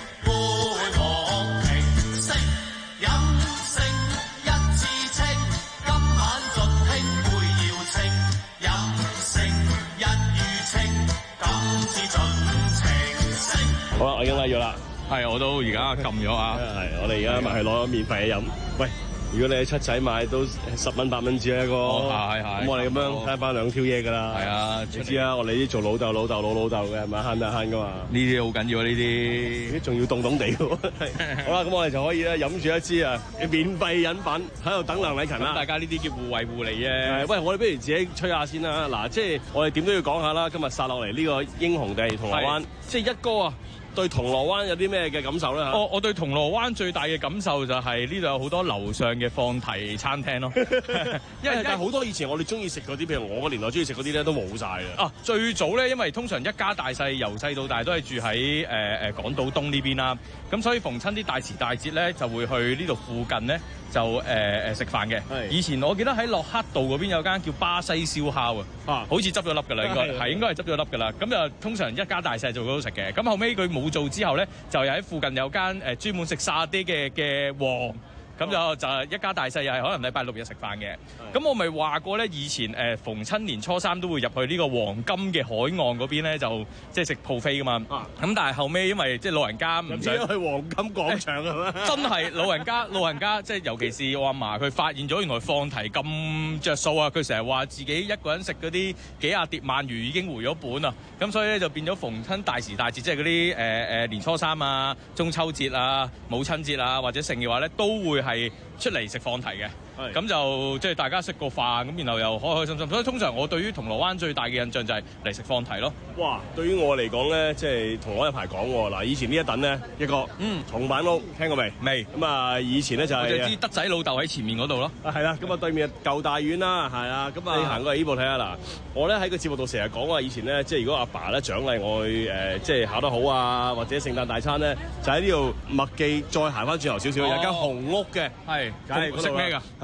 好啦，我已經拉咗啦。 係，我都而家撳咗啊。 係，我哋而家咪係攞免費嘅飲。喂，如果你喺七仔買都十蚊八蚊紙一個， 係係。 咁我哋咁樣慳翻兩條嘢㗎啦。係啊，你知啊，我哋啲做老豆老豆老老豆嘅係咪慳得慳㗎嘛？ 呢啲好緊要啊！呢啲， 仲要凍凍地喎。好啦，咁我哋就可以咧飲住一支啊免費飲品喺度等梁禮勤啦。 大家呢啲叫互惠互利啫。 喂，我哋不如自己吹下先啦。嗱，即係我哋點都要講下啦。今日殺落嚟呢個英雄地銅鑼灣，即係一哥啊！對銅鑼灣有啲咩嘅感受咧？ 我我對銅鑼灣最大嘅感受就係呢度有好多樓上嘅放題餐廳咯。 因為好多以前我哋中意食嗰啲，譬如我個年代中意食嗰啲咧，都冇晒啦。 啊，最早咧，因為通常一家大細由細到大都係住喺誒誒港島東呢邊啦，咁所以逢親啲大時大節咧，就會去呢度附近咧就誒誒食飯嘅。以前我記得喺駱克道嗰邊有間叫巴西燒烤啊，好似執咗粒㗎啦，應該係應該係執咗粒㗎啦。咁就通常一家大細就嗰度食嘅。咁後尾佢冇做之後咧，就又喺附近有間誒專門食沙爹嘅嘅王。咁就就係一家大細又係可能禮拜六日食飯嘅。咁我咪話過咧，以前誒逢親年初三都會入去呢個黃金嘅海岸嗰邊咧，就即係食 buffet 噶嘛。咁但係後尾因為即係老人家唔想去黃金廣場係嘛？ 真係老人家老人家即係尤其是我阿嫲，佢發現咗原來放題咁着數啊！佢成日話自己一個人食嗰啲幾廿碟鰻魚已經回咗本啊！咁所以咧就變咗逢親大時大節，即係嗰啲誒誒年初三啊、中秋節啊、母親節啊或者剩嘅話咧，都會係出嚟食放題嘅。咁就即係大家食個飯，咁然後又開開心心。所以通常我對於銅鑼灣最大嘅印象就係嚟食放題咯。 哇！對於我嚟講咧，即係銅鑼灣有排講喎。嗱，以前呢一等咧一個嗯松板屋，聽過未？ 未。 咁啊，以前咧就係我就知德仔老豆喺前面嗰度咯。 啊，係啦。咁啊，對面舊大院啦，係啊。咁啊，你行過嚟呢部睇下嗱。我咧喺個節目度成日講話，以前咧即係如果阿爸咧獎勵我去誒，即係考得好啊，或者聖誕大餐咧，就喺呢度麥記再行翻轉頭少少，有間紅屋嘅。 係。梗係食咩㗎？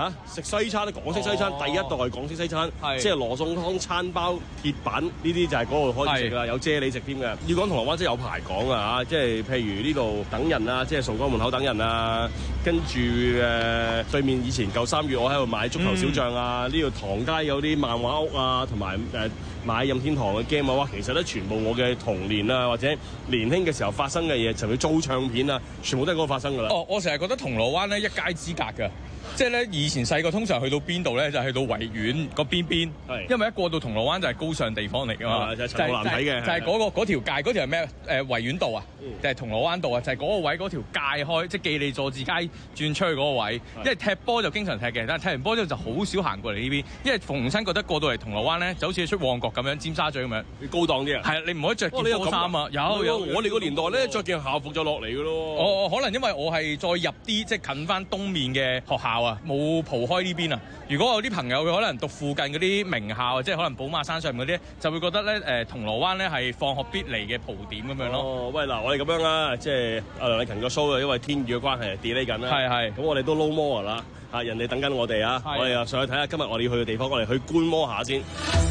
嚇食西餐咧，港式西餐、哦、第一代港式西餐，即係羅宋湯餐包鐵板呢啲就係嗰度開始食啦，有啫喱食添嘅。要講銅鑼灣真係有排講啊嚇，即係譬如呢度等人啊，即係崇光門口等人啊，跟住誒、呃、對面以前舊三月我喺度買足球小將啊，呢度唐街有啲漫畫屋啊，同埋誒買任天堂嘅 game 啊，哇！其實咧全部我嘅童年啊或者年輕嘅時候發生嘅嘢，就要租唱片啊，全部都喺嗰度發生㗎啦。 哦，我成日覺得銅鑼灣咧一街之隔㗎。即係咧，以前細個通常去到邊度咧，就係、去到維園個邊邊，因為一過到銅鑼灣就係高尚地方嚟㗎嘛，就係陳浩南睇嘅，就係嗰個嗰條界，嗰條係咩？誒維園道啊，定係銅鑼灣道啊？就係、係、嗰個位嗰條界開，即係記利佐治街轉出去嗰個位。因為踢波就經常踢嘅，但係踢完波之後就好少行過嚟呢邊，因為逢親覺得過到嚟銅鑼灣咧，就好似出旺角咁樣，尖沙咀咁樣，高檔啲啊。係啊，你唔可以着件波衫啊。有有，我哋個年代咧着件校服就落嚟㗎咯。我可能因為我係再入啲，即係近翻東面嘅學校啊，冇蒲開呢邊啊！如果有啲朋友佢可能讀附近嗰啲名校，即係可能寶馬山上面嗰啲，就會覺得咧誒銅鑼灣咧係放學必嚟嘅蒲點咁樣咯。哦，喂嗱，我哋咁樣啦，即係阿梁禮勤個 show 啊，因為天雨嘅關係 delay 緊啦。係係。咁我哋都 no more 啦，啊人哋等緊我哋啊，我哋又上去睇下今日我哋要去嘅地方，我哋去觀摩下先。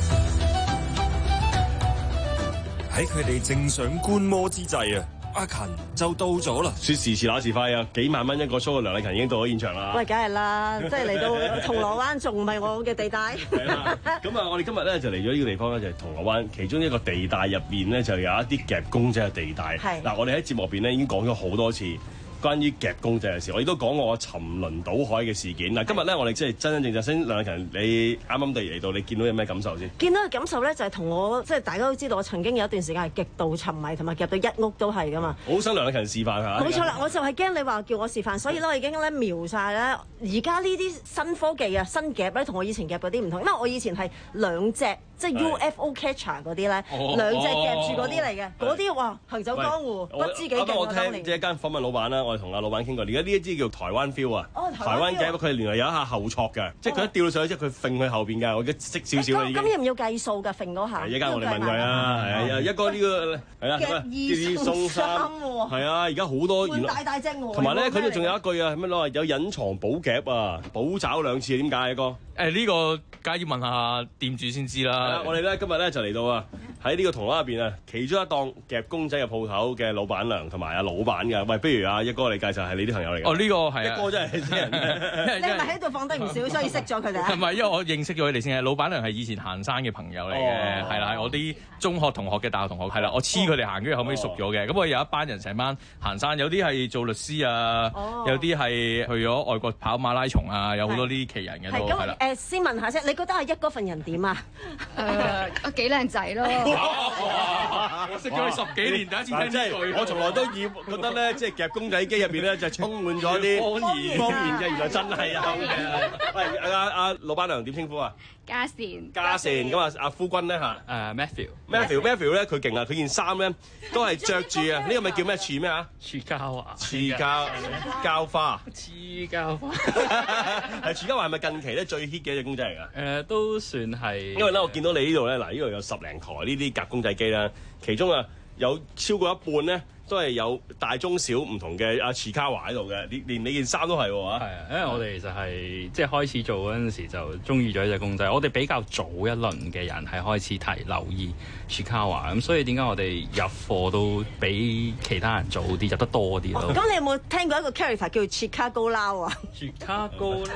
喺佢哋正想觀摩之際啊！阿勤就到咗啦， 說時遲那時快啊！幾萬蚊一個 show 嘅梁禮勤已經到咗現場啦。 喂，梗係啦，即係嚟到銅鑼灣仲唔係我嘅地帶？ 係啦，咁啊，我哋今日咧就嚟咗呢個地方咧，就係銅鑼灣其中一個地帶入邊咧，就有一啲夾公仔嘅地帶。係嗱，我哋喺節目入邊咧已經講咗好多次關於夾公仔嘅事，我亦都講過我沉淪島海嘅事件。嗱，今日咧我哋即係真真正正先，梁禮勤，你啱啱地嚟到，你見到有咩感受先？見到嘅感受咧就係同我即係大家都知道，我曾經有一段時間係極度沉迷，同埋夾到一屋都係噶嘛。好想梁禮勤示範下。冇錯啦，我就係驚你話叫我示範，所以咧我已經咧描晒咧。而家呢啲新科技啊，新夾咧同我以前夾嗰啲唔同，因為我以前係兩隻即係 U F O catcher 嗰啲咧，兩隻夾住嗰啲嚟嘅，嗰啲哇行走江湖，不知幾勁。我聽即係一間訪問老闆啦，我哋同阿老闆傾過，而家呢一支叫台灣 feel 啊，哦、台灣夾佢原來有一下後挫嘅，哦、即係佢一掉到上去之後，佢揈去後邊㗎，我而家識少少啦已經。咁要唔要計數㗎？揈嗰下？一間我哋問佢啊，係啊，一個呢個係啦，夾二送三喎，係啊，而家好多原來大大隻喎。同埋咧，佢哋仲有一句啊，咩攞有隱藏寶夾啊，寶爪兩次點解啊哥？誒呢個梗係要問下店主先知啦。我哋咧今日咧就嚟到啊，喺呢個銅鑼灣入邊啊，其中一檔夾公仔嘅鋪頭嘅老闆娘同埋阿老闆㗎。喂，不如啊一哥你介紹係你啲朋友嚟㗎。哦，呢個係啊，一哥真係啲人。你係咪喺度放低唔少，所以識咗佢哋啊？唔係，因為我認識咗佢哋先。老闆娘係以前行山嘅朋友嚟嘅，係啦，係我啲中學同學嘅大學同學，係啦，我黐佢哋行，跟住後尾熟咗嘅。咁我有一班人成班行山，有啲係做律師啊，有啲係去咗外國跑馬拉松啊，有好多呢啲奇人嘅都係啦。誒，先問下先，你覺得阿一哥份人點啊？誒，幾靚仔咯！我識咗佢十幾年，第一次聽呢句。我從來都以覺得咧，即係夾公仔機入邊咧，就充滿咗啲方言，方言嘅，原來真係有嘅。喂，阿阿老闆娘點稱呼啊？嘉善。嘉善咁啊，阿夫君咧嚇？誒 Matthew。Matthew，Matthew 咧佢勁啊！佢件衫咧都係着住啊！呢個咪叫咩？似咩啊？似膠啊！似膠膠花。似膠花。係似膠花係咪近期咧最 hit 嘅一隻公仔嚟㗎？誒，都算係。因為咧，我見到你呢度咧，嗱，呢度有十零台呢啲夾公仔機啦，其中啊有超過一半咧都係有大中小唔同嘅阿茨卡華喺度嘅，連連你件衫都係喎嚇。係啊，因為我哋其實係即係開始做嗰陣時就中意咗呢隻公仔，我哋比較早一輪嘅人係開始提留意茨卡華，咁所以點解我哋入貨都比其他人早啲，入得多啲咯。咁、哦、你有冇聽過一個 character 叫切卡高撈啊？切卡高撈。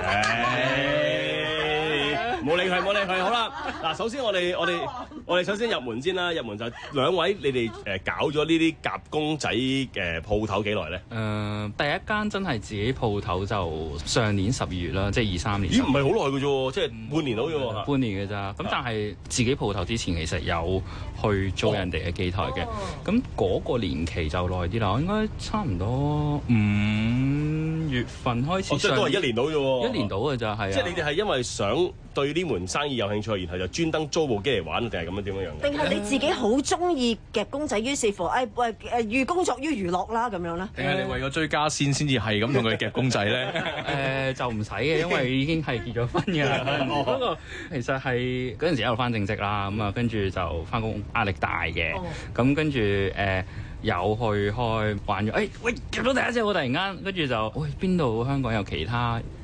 冇理佢，冇理佢。好啦，嗱，首先我哋我哋我哋首先入門先啦。入門就兩位，你哋誒搞咗呢啲夾公仔嘅鋪頭幾耐咧？誒、呃，第一間真係自己鋪頭就上年十二月啦，即係二三年。咦，唔係好耐嘅啫，即係半年到啫喎。半年嘅咋？咁但係自己鋪頭之前其實有去租人哋嘅機台嘅，咁嗰、哦、個年期就耐啲啦，應該差唔多五月份開始。哦、即係都係一年到啫喎。一年到嘅咋，係啊。即係你哋係因為想對呢門生意有興趣，然後就專登租部機嚟玩，定係咁樣點樣樣嘅？定係你自己好中意夾公仔，於是乎誒喂誒寓工作於娛樂啦咁樣咧？定係你為咗追加先先至係咁同佢夾公仔咧？誒、呃、就唔使嘅，因為已經係結咗婚㗎啦。不過其實係嗰陣時喺度翻正職啦，咁啊跟住就翻工壓力大嘅，咁、哦、跟住誒。呃有去開玩咗，誒、哎、喂夾到第一隻喎！突然間，跟住就喂邊度香港有其他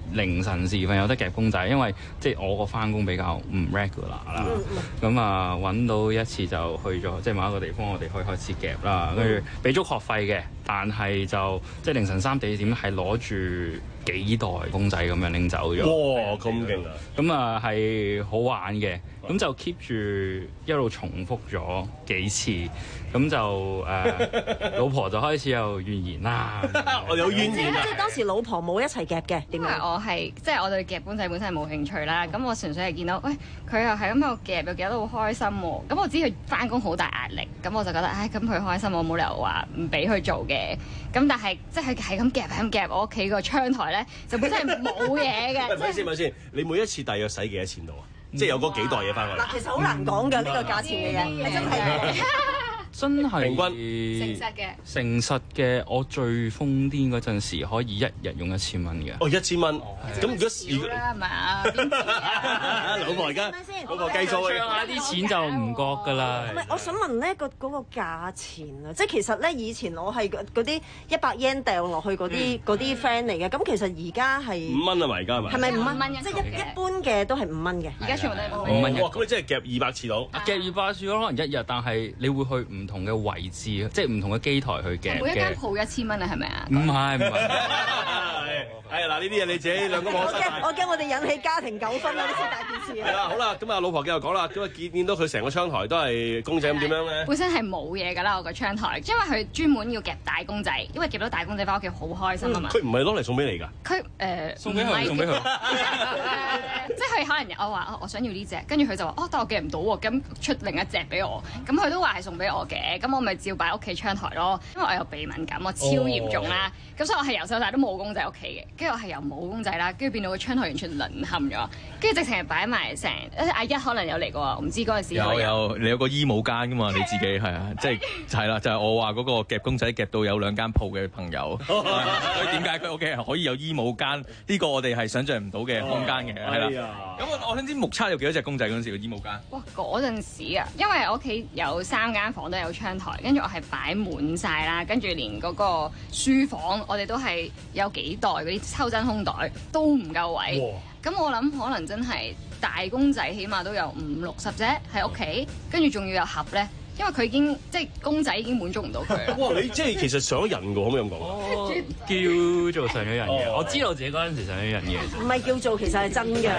凌晨時分有得夾公仔，因為即係我個翻工比較唔 regular 啦。咁啊揾到一次就去咗，即係某一個地方，我哋可以開始夾啦。跟住俾足學費嘅，但係就即係凌晨三四點係攞住幾袋公仔咁樣拎走咗。 哇！咁勁啊！ 咁啊係好玩嘅，咁就 keep 住一路重複咗幾次，咁就誒、呃、老婆就開始有怨言啦。 我有怨言啊！ 即係當時老婆冇一齊夾嘅，點解？ 我係即係我對夾公仔本身係冇興趣啦。咁我純粹係見到，喂佢又係咁喺度夾，又夾得好開心喎。咁我知佢翻工好大壓力，咁我就覺得，唉，咁佢開心，我冇理由話唔俾佢做嘅。咁但係即係佢係咁夾係咁夾，我屋企個窗台咧就本身係冇嘢嘅。 咪先咪先，你每一次大約使幾多錢到啊？即係有嗰幾袋嘢翻嚟。 嗱，其實好難講㗎呢個價錢嘅嘢，係真係。 真係平均誠實嘅， 誠實嘅，我最瘋癲嗰陣時可以一日用一千蚊嘅。 哦，一千蚊，咁如果少啦係嘛？ 老婆而家嗰個計數嘅，啲錢就唔覺㗎啦。 唔係，我想問咧個嗰個價錢啊，即係其實咧以前我係嗰啲一百 yen 掉落去嗰啲嗰啲 friend 嚟嘅，咁其實而家係五蚊啊嘛，而家係咪？ 係咪五蚊？即係一一般嘅都係五蚊嘅。 而家全部都係五蚊。 哇！咁你真係夾二百次到？ 夾二百次可能一日，但係你會去唔同嘅位置，即係唔同嘅機台去夾。 每一間鋪一千蚊啊，係咪啊？ 唔係唔係。 係嗱，呢啲嘢你自己兩公婆我驚我驚我哋引起家庭糾紛啦，呢啲大件事。 係啦，好啦，咁啊，老婆繼續講啦。咁啊，見見到佢成個窗台都係公仔咁點樣咧？ 本身係冇嘢㗎啦，我個窗台，因為佢專門要夾大公仔，因為夾到大公仔翻屋企好開心啊嘛。 佢唔係攞嚟送俾你㗎？ 佢誒送俾佢，送俾佢。 即係佢可能我話我想要呢隻，跟住佢就話哦，但我夾唔到喎，咁出另一隻俾我。咁佢都話係送俾我嘅，咁我咪照擺屋企窗台咯。因為我有鼻敏感，我超嚴重啦，咁所以我係由細到大都冇公仔屋企嘅。跟住我係由冇公仔啦，跟住變到個窗台完全淪陷咗，跟住直情係擺埋成阿一可能有嚟過，唔知嗰陣時有有你有個衣帽間噶嘛？你自己係啊，即係係啦，就係、是、我話嗰個夾公仔夾到有兩間鋪嘅朋友，所以點解佢屋企係可以有衣帽間？呢、這個我哋係想像唔到嘅空間嘅，係啦。咁我我想知目測有幾多隻公仔嗰陣時個衣帽間？ 哇！嗰陣時啊，因為我屋企有三間房都有窗台，跟住我係擺滿晒啦，跟住連嗰個書房我哋都係有幾袋嗰啲抽真空袋。都唔夠位，咁我諗可能真係大公仔起碼都有五六十隻喺屋企，跟住仲要有盒咧，因為佢已經即係公仔已經滿足唔到佢。 哇！你即係其實上咗人㗎，可唔可以咁講？ 哦，叫做上咗人嘅，哦、我知道自己嗰陣時上咗人嘅。 唔係叫做，其實係真嘅。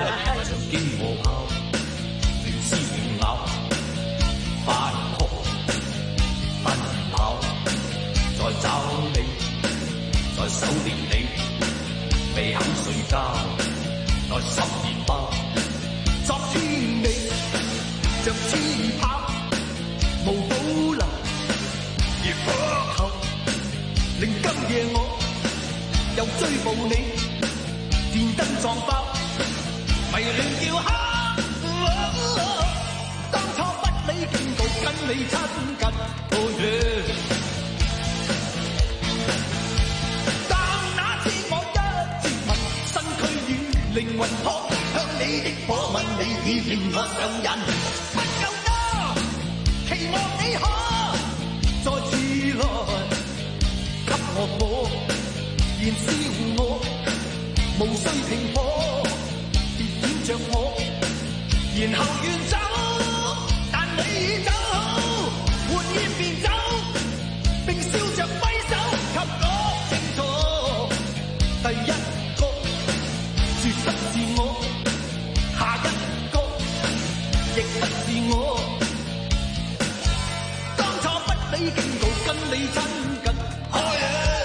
未肯睡覺，在十年後，昨天你像刺豹，無保留，而過後，令今夜我又追捕你，電燈撞爆，迷亂叫喊。當初不理警告，跟你親近，哦耶！靈魂撲向你的火吻，你已令我上癮。不夠多，期望你可再次來，給我火，燃燒我，無需停火，別掩着我，然後遠走。但你已走，換衣便走，並笑着揮手給我清楚。第一。絕不是我，下一個亦不是我。當初不理警告，跟你親近，哦耶！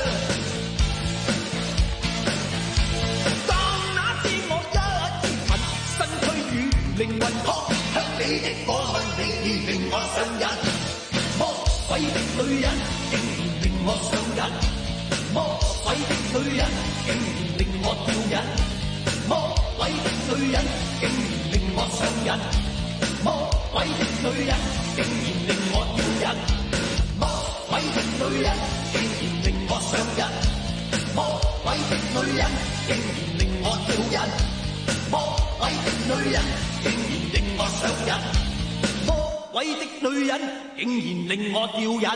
當那次我一接吻，身軀與靈魂撲向你的火吻，你已令我上癮。魔鬼的女人，竟然令我上癮。魔鬼的女人，竟然令我吊癮。魔鬼的女人，竟然令我上癮。魔鬼的女人，竟然令我吊癮。魔鬼的女人，竟然令我上癮。魔鬼的女人，竟然令我吊癮。魔鬼的女人，竟然令我上癮。魔鬼的女人，竟然令我吊癮。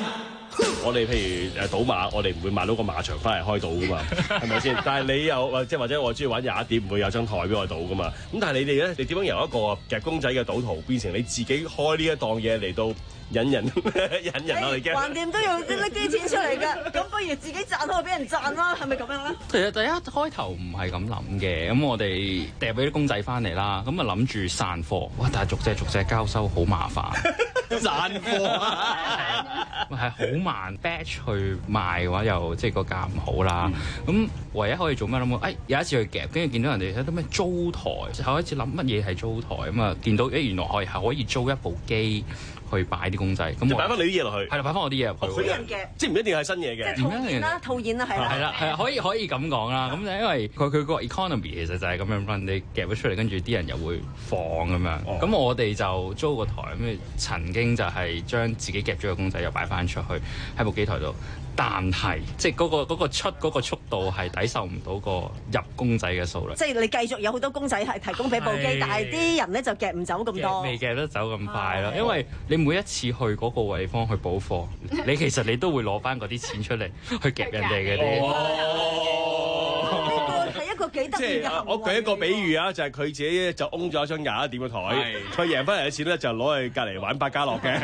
我哋譬如誒賭馬，我哋唔會買到個馬場翻嚟開賭噶嘛，係咪先？但係你又即係或者我中意玩廿一點，唔會有張台俾我賭噶嘛。咁但係你哋咧，你點樣由一個夾公仔嘅賭徒變成你自己開呢一檔嘢嚟到引人引人啊？你驚？橫掂都要拎啲錢出嚟㗎，咁不如自己賺開俾人賺啦，係咪咁樣咧？ 其實第一開頭唔係咁諗嘅，咁我哋掟俾啲公仔翻嚟啦，咁啊諗住散貨，哇！但係逐隻逐隻交收好麻煩， 散貨啊， 係好慢 batch 去賣嘅話，又即係個價唔好啦。咁、嗯、唯一可以做咩諗？誒、哎、有一次去夾，跟住見到人哋喺啲咩租台，就開始諗乜嘢係租台咁啊！見到誒原來係係可以租一部機去擺啲公仔，咁擺翻你啲嘢落去， 係啦，擺翻我啲嘢入去。 佢人夾， 即係唔一定係新嘢嘅， 即係套現啦，套現啦，係啦， 係啦，係啊，可以可以咁講啦。咁就因為佢佢個 economy 其實就係咁樣 run，你夾咗出嚟，跟住啲人又會放咁樣。咁、哦、我哋就租個台，咁曾經就係將自己夾咗個公仔又擺翻出去喺部機台度。但係，即係、嗰、嗰、個嗰個出嗰個速度係抵受唔到個入公仔嘅數量。 即係你繼續有好多公仔係提供俾部機，但係啲人咧就夾唔走咁多。 未夾得走咁快咯，因為你每一次去嗰個地方去補貨，你其實你都會攞翻嗰啲錢出嚟去夾人哋嘅啲。 係一個幾得意嘅行為。 我舉一個比喻啊，就係、是、佢自己就 own 咗一張廿一點嘅台，佢贏翻嚟嘅錢咧就攞去隔離玩百家樂嘅。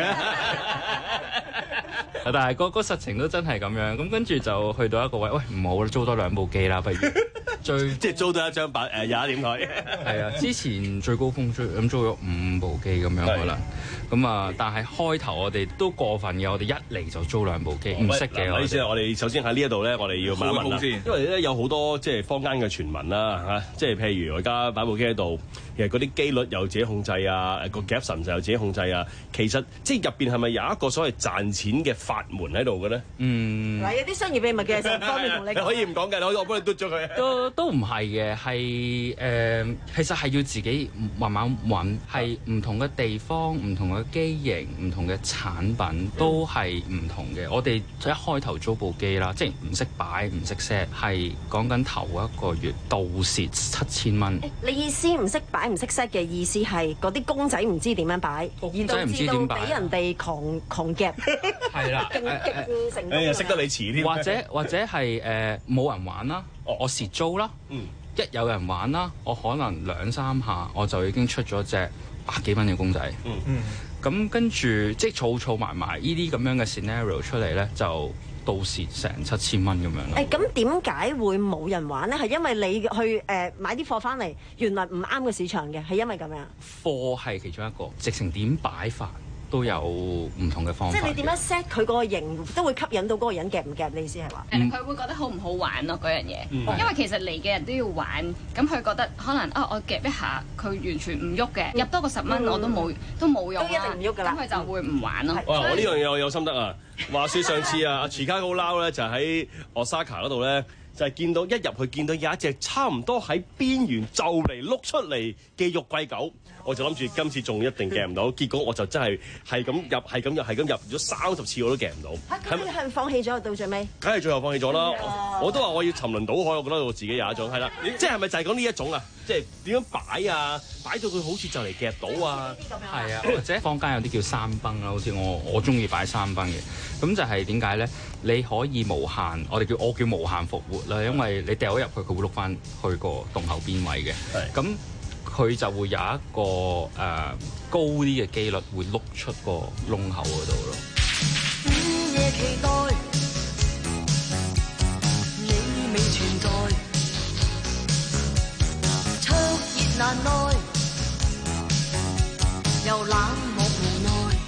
但係個個實情都真係咁樣，咁跟住就去到一個位，喂唔好啦，租多兩部機啦，不如最即係租多一張八誒廿一點台。係啊，之前最高峰租咁租咗五部機咁樣可能，咁啊，但係開頭我哋都過分嘅，我哋一嚟就租兩部機，唔識嘅。唔好意思， 我哋首先喺呢一度咧，我哋要問一問啦，因為咧有好多即係坊間嘅傳聞啦嚇，即係譬如我而家擺部機喺度，其實嗰啲機率又自己控制啊，個夾神就又自己控制啊，其實即係入邊係咪有一個所謂賺錢嘅法門喺度嘅咧？ 嗯， 嗱，有啲商業秘密嘅，就方便同你講。 可以唔講嘅，我我幫你嘟咗佢。 都都唔係嘅，係誒、呃，其實係要自己慢慢揾，係唔同嘅地方、唔同嘅機型、唔同嘅產品都係唔同嘅。我哋一開頭租部機啦，即係唔識擺、唔識 set，係講緊頭一個月倒蝕七千蚊。 你意思唔識擺、唔識 set 嘅意思係嗰啲公仔唔知點樣擺，而導致到俾人哋狂狂夾。係啦，勁勁成功。 誒，識得你遲添。 或者或者係誒冇人玩啦，我我蝕租啦。嗯。一有人玩啦，我可能兩三下我就已經出咗隻百幾蚊嘅公仔。嗯嗯。咁跟住即係儲儲埋埋呢啲咁樣嘅 scenario 出嚟咧，就到時成七千蚊咁樣咯。 誒，咁點解會冇人玩咧？係因為你去誒、呃、買啲貨翻嚟，原來唔啱個市場嘅，係因為咁樣。 貨係其中一個，直情點擺法都有唔同嘅方法。 即係你點樣 set 佢個型，都會吸引到嗰個人夾唔夾？你意思係話？ 誒，佢會覺得好唔好玩咯嗰樣嘢，嗯、因為其實嚟嘅人都要玩，咁佢覺得可能啊，我夾一下佢完全唔喐嘅，入多個十蚊我都冇、嗯、都冇用啦，都一定唔喐㗎啦，咁佢就會唔玩咯。 哇！我呢樣嘢我有心得啊！話説上次啊，阿池卡高撈咧就喺 Osaka 嗰度咧。就係見到一入去見到有一隻差唔多喺邊緣就嚟碌出嚟嘅玉桂狗，我就諗住今次仲一定夾唔到，結果我就真係係咁入，係咁入，係咁入咗三十次我都夾唔到。 嚇！咁你係放棄咗到最尾？ 梗係最後放棄咗啦！我都話我要沉淪賭海，我覺得我自己有一種係啦。即係咪就係講呢一種啊？即係點樣擺啊？擺到佢好似就嚟夾到啊！ 係啊，或者坊間有啲叫三崩啦，好似我我中意擺三崩嘅。咁就係點解咧？你可以無限，我哋叫我叫無限復活啦，因為你掉咗入去，佢會碌翻去個洞口邊位嘅。咁佢就會有一個誒、呃、高啲嘅機率會碌出個窿口嗰度咯。午夜期待你未存在，灼熱難耐，又冷漠無奈。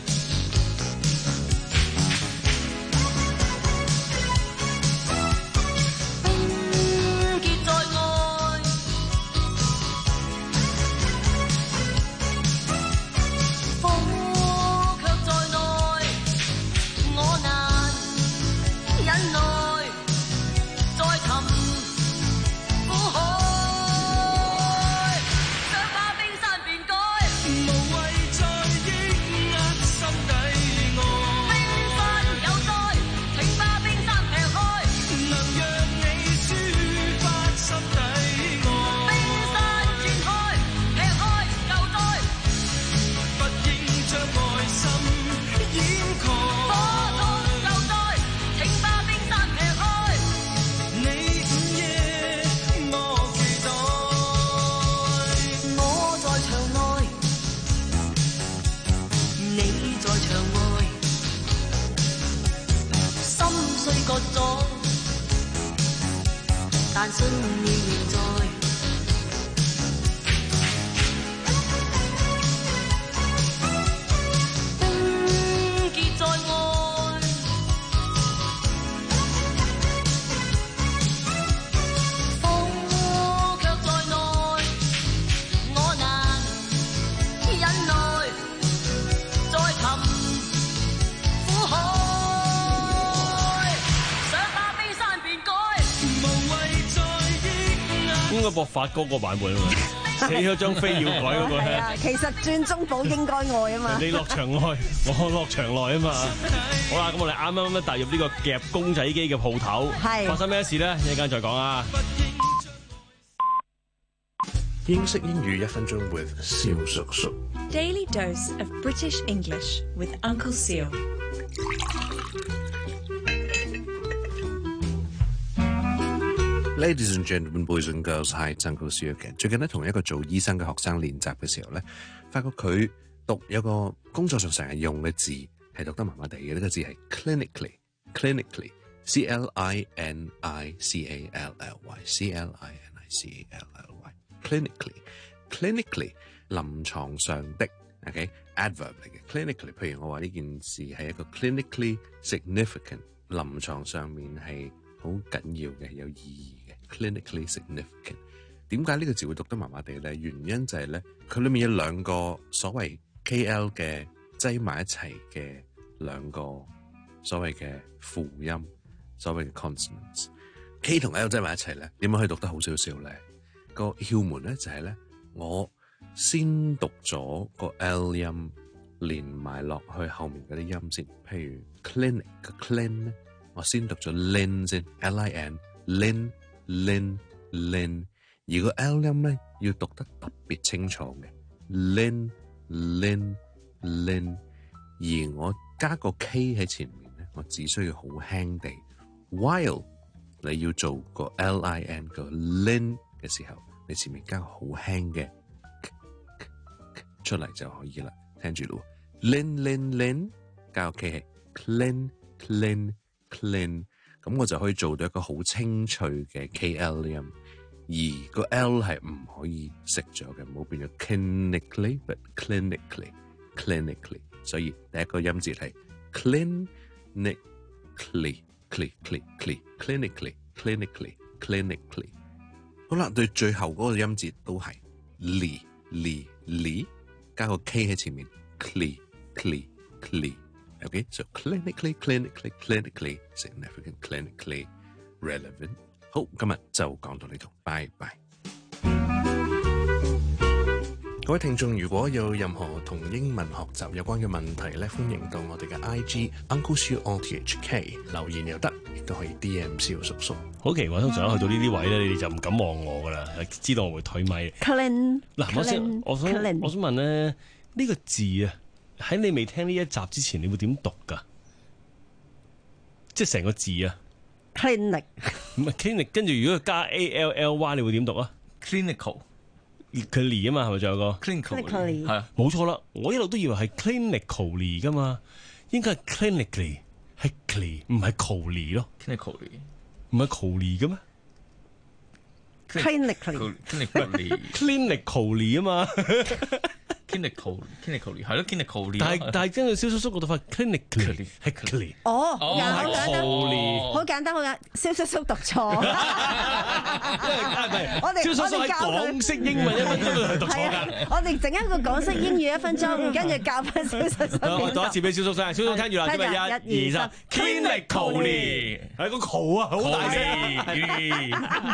無謂再割咗，但信念仍在。冰結在愛，火卻在內，我難忍耐，再尋苦海，想把冰山變改，無謂再抑壓。 應該播發哥個版本啊嘛，寫咗張飛要改嗰個咧。 其實轉中寶應該愛啊嘛。 你落場外，我落場內啊嘛。好啦，咁我哋啱啱咧踏入呢個夾公仔機嘅鋪頭， 係發生咩事咧？一陣間再講啊。 英式英語一分鐘 with 蕭叔叔。 Daily dose of British English with Uncle Seal. Ladies and gentlemen, boys and girls, hi, it's Uncle Seal again. 最近咧同一個做醫生嘅學生練習嘅時候咧，發覺佢讀有個工作上成日用嘅字係讀得麻麻地嘅，呢個字係 clinically, clinically, C L I N I C A L L Y, C L I N I C A L L Y, clinically, clinically 臨床上的 ，OK adverb 嚟嘅 clinically。譬如我話呢件事係一個 clinically significant， 臨床上面係好緊要嘅，有意義嘅 clinically significant。點解呢個字會讀得麻麻地咧？原因就係咧，佢裏面有兩個所謂 K L 嘅擠埋一齊嘅兩個所謂嘅輔音，所謂嘅 consonants。K 同 L 擠埋一齊咧，點樣可以讀得好少少咧？個竅門咧就係咧，我先讀咗個 L 音，連埋落去後面嗰啲音先。譬如 clinic 個 clin 咧，我先讀咗 lin 先 ，L I N lin lin lin， 而個 L 音咧要讀得特別清楚嘅 lin lin lin， 而我加個 K 喺前面咧，我只需要好輕地 while 你要做個 L I N 個 lin 嘅時候，你前面加個好輕嘅出嚟就可以啦。聽住咯 ，lin lin lin 加個 K 係 clean clean clean， 咁我就可以做到一個好清脆嘅 K L 音，而個 L 係唔可以食咗嘅，冇變咗 clinically but clinically clinically， 所以第一個音節係 clinically clinically clinically clinically clinically clinically。好啦，對最後嗰個音節都係 li li li 加個 K 喺前面 cli cli cli。Okay, so clinically, clinically, clinically significant, clinically relevant。好，今日就講到呢度，拜拜。各位聽眾，如果有任何同英文學習有關嘅問題咧，歡迎到我哋嘅 I G Uncle Siu R T H K 留言又得，亦都可以 D M 蕭叔叔。 好奇怪，通常去到呢啲位咧，你哋就唔敢望我噶啦，知道我會退咪。 Clean 嗱，我想我想我想問咧，呢個字啊，喺你未聽呢一集之前，你會點讀噶？即係成個字啊 ，clinic 唔係 clinic， 跟住如果加 A L L Y， 你會點讀啊 ？clinical 佢離啊嘛，係咪仲有個 clinical 係啊？ 冇錯啦，我一路都以為係 clinically 噶嘛，應該係 clinically 係 cli 唔係 cally 咯 ，clinically 唔係 cally 嘅咩 ？clinically clinically clinically 啊嘛。 clinical clinically 係咯 clinically， 但係但係跟住蕭叔叔嗰度發 clinically 係 cli， 哦， 唔係 cally， 好簡單好簡單，蕭叔叔讀錯， 我哋蕭叔叔喺港式英文一分鐘度讀錯㗎， 我哋整一個港式英語一分鐘，跟住教翻蕭叔叔。 我讀一次俾蕭叔叔，蕭叔聽住啦，今日一、二、三 ，clinically 係個 call 啊，好大聲，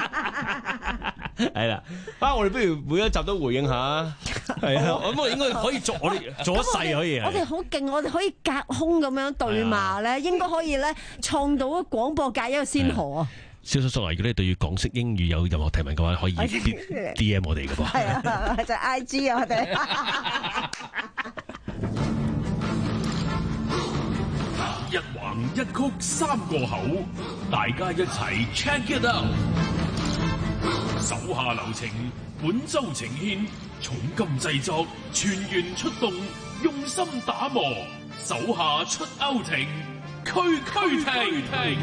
係啦，啊，我哋不如每一集都回應下，係啊，咁我應該可以做，我哋做一世可以。 我哋好勁，我哋可以隔空咁樣對罵咧，應該可以咧創到廣播界一個先河啊！ 蕭叔叔啊，如果你對於港式英語有任何提問嘅話，可以 D M 我哋嘅噃。 係啊，就係 I G 啊，我哋。 一橫一曲三個口，大家一齊 check it out。手下留情，本周呈獻重金製作，全員出動，用心打磨，手下出歐情。 區區聽。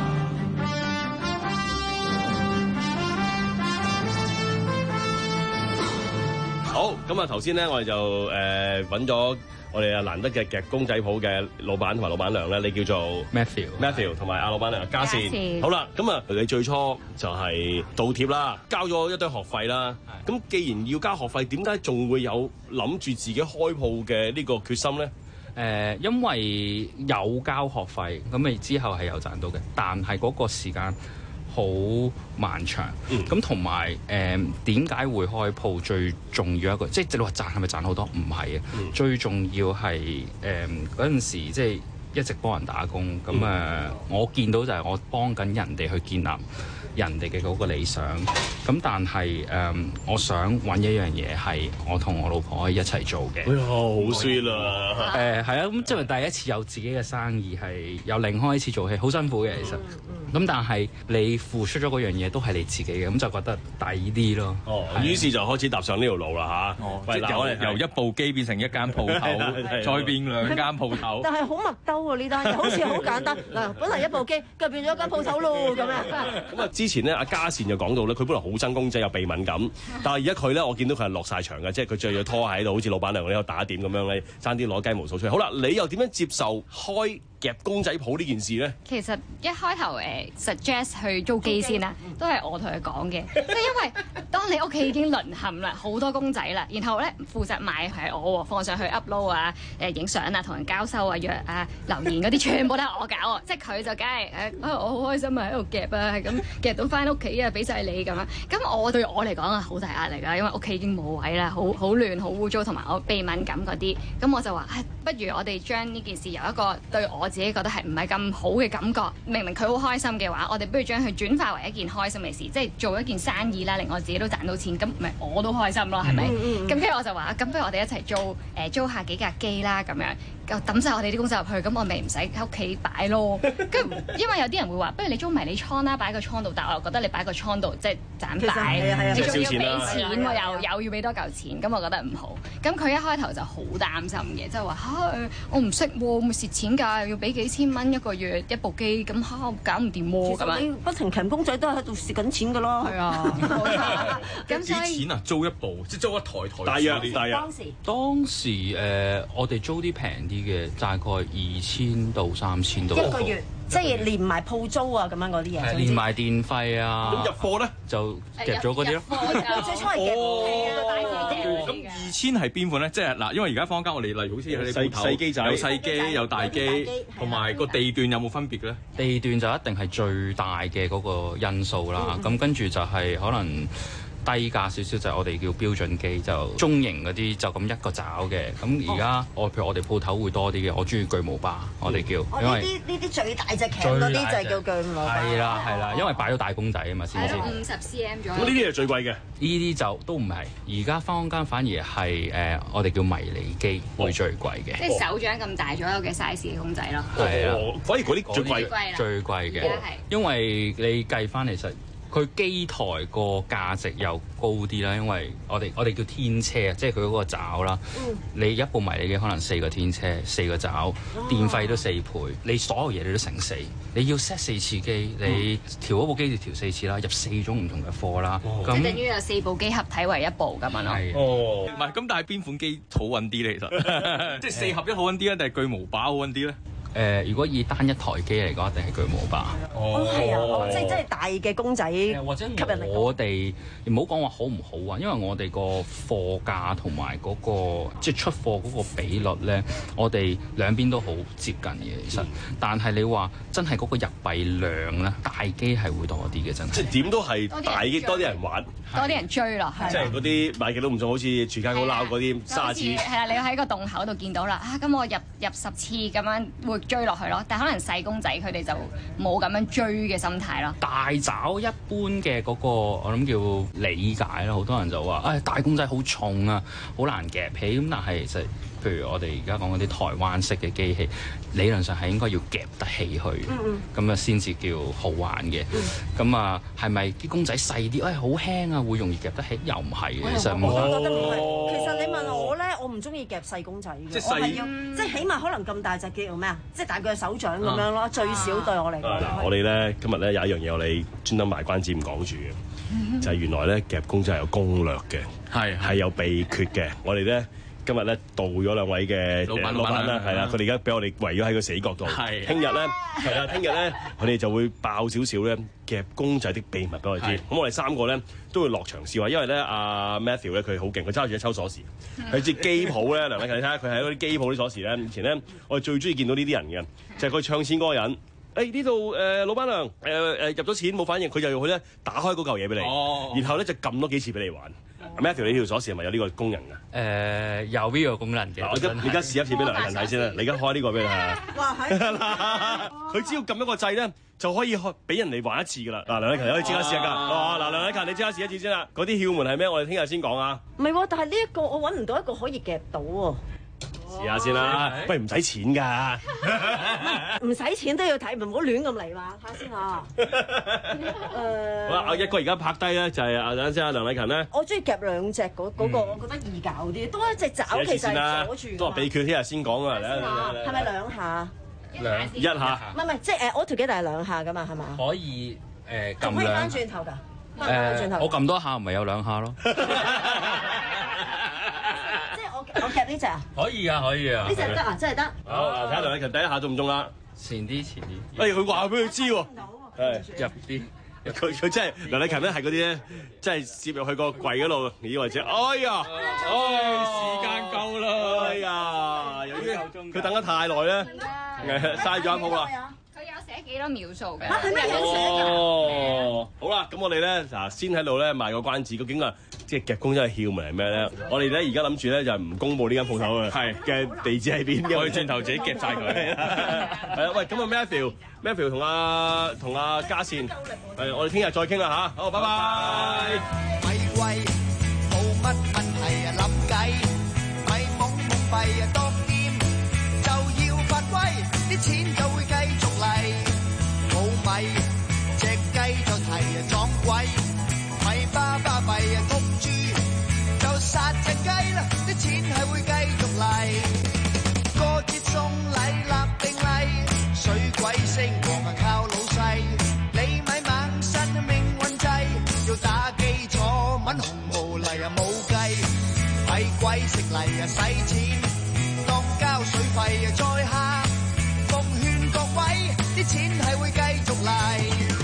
好，咁啊頭先咧，我哋就誒揾咗我哋啊難得嘅夾公仔鋪嘅老闆同埋老闆娘咧，你叫做 Matthew，Matthew 同埋阿老闆娘嘉善。 嘉善好啦，咁啊你最初就係倒貼啦，交咗一堆學費啦。咁既然要交學費，點解仲會有諗住自己開鋪嘅呢個決心咧？誒、 呃，因為有交學費，咁你之後係有賺到嘅，但係嗰個時間好漫長，咁同埋誒點解會開鋪？最重要一個，即係你話賺係咪賺好多？唔係啊，嗯、最重要係誒嗰陣時即係一直幫人打工，咁誒、呃、我見到就係我幫緊人哋去建立人哋嘅嗰個理想，咁但係誒、呃、我想揾一樣嘢係我同我老婆可以一齊做嘅。 哎呀，好 sweet 啦！ 誒係啊，咁即係第一次有自己嘅生意，係由零開始做起，好辛苦嘅其實。咁但係你付出咗嗰樣嘢都係你自己嘅，咁就覺得抵啲咯。 哦，於是就開始踏上呢條路啦嚇。哦， 即係由由一部機變成一間鋪頭，再變兩間鋪頭。 但係好密兜喎呢單嘢，好似好簡單嗱，本嚟一部機，跟住變咗一間鋪頭咯咁樣。 咁啊，之前咧阿嘉善就講到咧，佢本來好憎公仔，有鼻敏感，但係而家佢咧，我見到佢係落晒場嘅，即係佢着咗拖喺度，好似老闆娘嗰啲打點咁樣咧，爭啲攞雞毛掃出嚟。好啦，你又點樣接受開夾公仔鋪呢件事咧？ 其實一開頭誒 suggest 去租機先啦，都係我同佢講嘅，即係因為當你屋企已經淪陷啦，好多公仔啦，然後咧負責買係我喎，放上去 upload 啊、誒影相啊、同人交收啊、約啊、留言嗰啲全部都係我搞喎，即係佢就梗係誒啊我好開心啊喺度夾啊，係咁夾到翻屋企啊，俾晒你咁樣。咁我對我嚟講啊好大壓力㗎，因為屋企已經冇位啦，好好亂、好污糟，同埋我鼻敏感嗰啲。咁我就話唉，不如我哋將呢件事由一個對我自己覺得係唔係咁好嘅感覺，明明佢好開心嘅話，我哋不如將佢轉化為一件開心嘅事，即係做一件生意啦，令我自己都賺到錢，咁咪我都開心咯，係咪？咁跟住我就話，咁不如我哋一齊租誒、呃、租下幾架機啦，咁樣抌晒我哋啲公仔入去，咁我咪唔使喺屋企擺咯。跟住因為有啲人會話，不如你租迷你倉啦，擺個倉度，但係我又覺得你擺個倉度即係盞擺，你仲要俾錢喎，又又要俾多嚿錢，咁我覺得唔好。咁佢一開頭就好擔心嘅，即係話嚇我唔識喎，會蝕錢㗎，又要俾幾千蚊一個月一部機，咁嚇搞唔掂喎。咁樣你不停騎公仔都係喺度蝕緊錢㗎咯。係啊，咁所以幾錢啊？租一部即係租一台台。 大約大約。 當時當時誒，我哋租啲平啲嘅，大概二千到三千到一個月。即係連埋鋪租啊咁樣嗰啲嘢， 連埋電費啊。 咁入貨咧就夾咗嗰啲咯。 最初係夾咁二千係邊款咧？即係嗱，因為而家坊間我哋例如好似喺你鋪頭細機仔， 有細機有大機，同埋個地段有冇分別咧？ 地段就一定係最大嘅嗰個因素啦。咁跟住就係可能低價少少就係我哋叫標準機，就中型嗰啲就咁一個爪嘅。咁而家我譬如我哋鋪頭會多啲嘅，我中意巨無霸，我哋叫。 因為呢啲呢啲最大隻強嗰啲就係叫巨無霸。 係啦係啦，因為擺咗大公仔啊嘛，先知。 五十 cm 左右。 咁呢啲係最貴嘅。 呢啲就都唔係，而家坊間反而係誒、呃、我哋叫迷你機會最貴嘅。 即係手掌咁大左右嘅 size 嘅公仔咯。 係啊， 反而嗰啲最貴。 最貴嘅，因為你計翻其實。佢機台個價值又高啲啦，因為我哋我哋叫天車啊，即係佢嗰個爪啦。嗯、你一部迷你機可能四個天車，四個爪，哦、電費都四倍，你所有嘢你都乘四。你要 set 四次機，你調嗰部機就調四次啦，入四種唔同嘅貨啦。咁、哦、 即係等於有四部機合體為一部咁樣咯。 哦，唔係咁，但係邊款機好揾啲咧？其實即係四合一好揾啲啊，定係巨無霸好揾啲咧？ 誒、呃，如果以單一台機嚟講，一定係巨無霸。 哦，係啊，哦、即係即係大嘅公仔吸引力。 或者我哋唔好講話好唔好啊，因為我哋個貨價同埋嗰個即係出貨嗰個比率咧，我哋兩邊都好接近嘅其實。嗯、但係你話真係嗰個入幣量咧，大機係會多啲嘅，真係。 即係點都係大機多啲人玩， 多啲人追落去。 即係嗰啲買極都唔中，好似全家好撈嗰啲卅次。 係啊，你喺個洞口度見到啦，啊咁我入入十次咁樣會追落去咯，但係可能細公仔佢哋就冇咁樣追嘅心態咯。 大爪一般嘅嗰個我諗叫理解啦，好多人就話，唉、哎，大公仔好重啊，好難夾起。咁但係其實譬如我哋而家講嗰啲台灣式嘅機器，理論上係應該要夾得起佢，咁啊先至叫好玩嘅。咁啊係咪啲公仔細啲？唉、哎，好輕啊，會容易夾得起？又唔係嘅，其實唔係。 我覺得唔係。其實你問我咧， 係我唔中意夾細公仔嘅， 即係細我係要即係起碼可能咁大隻叫咩啊？即係大概手掌咁樣咯，最少對我嚟講。 嗱，我哋咧今日咧有一樣嘢我哋專登賣關子唔講住嘅，就係原來咧夾公仔係有攻略嘅，係係有秘訣嘅。我哋咧今日咧導咗兩位嘅老闆老闆啦，係啦，佢哋而家俾我哋圍咗喺個死角度。係，聽日咧係啦，聽日咧佢哋就會爆少少咧夾公仔的秘密俾我哋知。咁我哋三個咧都會落場試下，因為咧阿 Matthew 咧佢好勁，佢揸住一抽鎖匙，佢知機鋪咧，梁禮勤你睇下佢係嗰啲機鋪啲鎖匙咧。以前咧我哋最中意見到呢啲人嘅，就係佢唱錢嗰個人。誒呢度誒老闆娘誒誒入咗錢冇反應，佢就要去咧打開嗰嚿嘢俾你， 哦、 然後咧就撳多幾次俾你玩。Matthew 你呢條鎖匙係咪有呢個功能啊？ 誒、呃、有呢個功能嘅。 嗱，我而家你而家試一次俾梁禮勤睇先啦，你而家開呢個俾佢睇。 哇係！ 佢只要撳一個掣咧，就可以開俾人哋玩一次噶啦。嗱，梁禮勤可以即刻試下㗎。哇！嗱，梁禮勤你即刻試一次先啦。嗰啲竅門係咩？我哋聽日先講啊。 唔係喎，但係呢一個我揾唔到一個可以夾到喎。 試下先啦，喂唔使錢㗎， 唔使錢都要睇，唔好亂咁嚟嘛，睇下先啊。誒， 好啦，阿一哥而家拍低咧，就係啊等陣先啊，梁禮勤咧。 我中意夾兩隻嗰嗰個，我覺得易搞啲，多一隻爪其實係阻住㗎。 都話秘訣聽日先講啊，嚟啊！ 係咪兩下？ 兩一下。 唔係唔係，即係誒 all together 係兩下㗎嘛，係嘛？ 可以誒撳可以翻轉頭㗎，翻轉頭。 我撳多下，唔係有兩下咯。 我夾呢隻啊？ 可以啊，可以啊。 呢隻得啊，真係得。 好，睇下梁禮勤第一下中唔中啦？ 前啲，前啲。 哎，佢話俾佢知喎。係入啲。 佢佢真係梁禮勤咧，係嗰啲咧，真係攝入去個櫃嗰度，以為啫。哎呀，哎，時間夠啦。哎呀，由於佢等得太耐咧，嘥咗一鋪啦。 佢有寫幾多秒數嘅？ 嚇，係咩有寫㗎？ 哦，好啦，咁我哋咧嗱，先喺度咧賣個關子，究竟啊，即係夾公仔嘅竅門係咩咧？我哋咧而家諗住咧就係唔公佈呢間鋪頭嘅，係嘅地址喺邊嘅，我哋轉頭自己夾晒佢。係啊，喂，咁啊 Matthew，Matthew 同阿同阿嘉善，誒，我哋聽日再傾啦嚇，好，拜拜。 咪貴冇乜問題啊，諗計咪懵懵閉啊，當店就要發威，啲錢就會繼續嚟，冇米隻雞就提啊撞鬼，咪巴巴閉啊谷豬就殺隻雞啦，啲錢係會繼續嚟，過節送禮立定例，水鬼升王啊靠老細，你咪猛身命運掣，要打基礎揾紅毛嚟啊冇計，咪鬼食嚟啊使錢當交水費啊再下。奉勸各位，啲錢係會繼續嚟，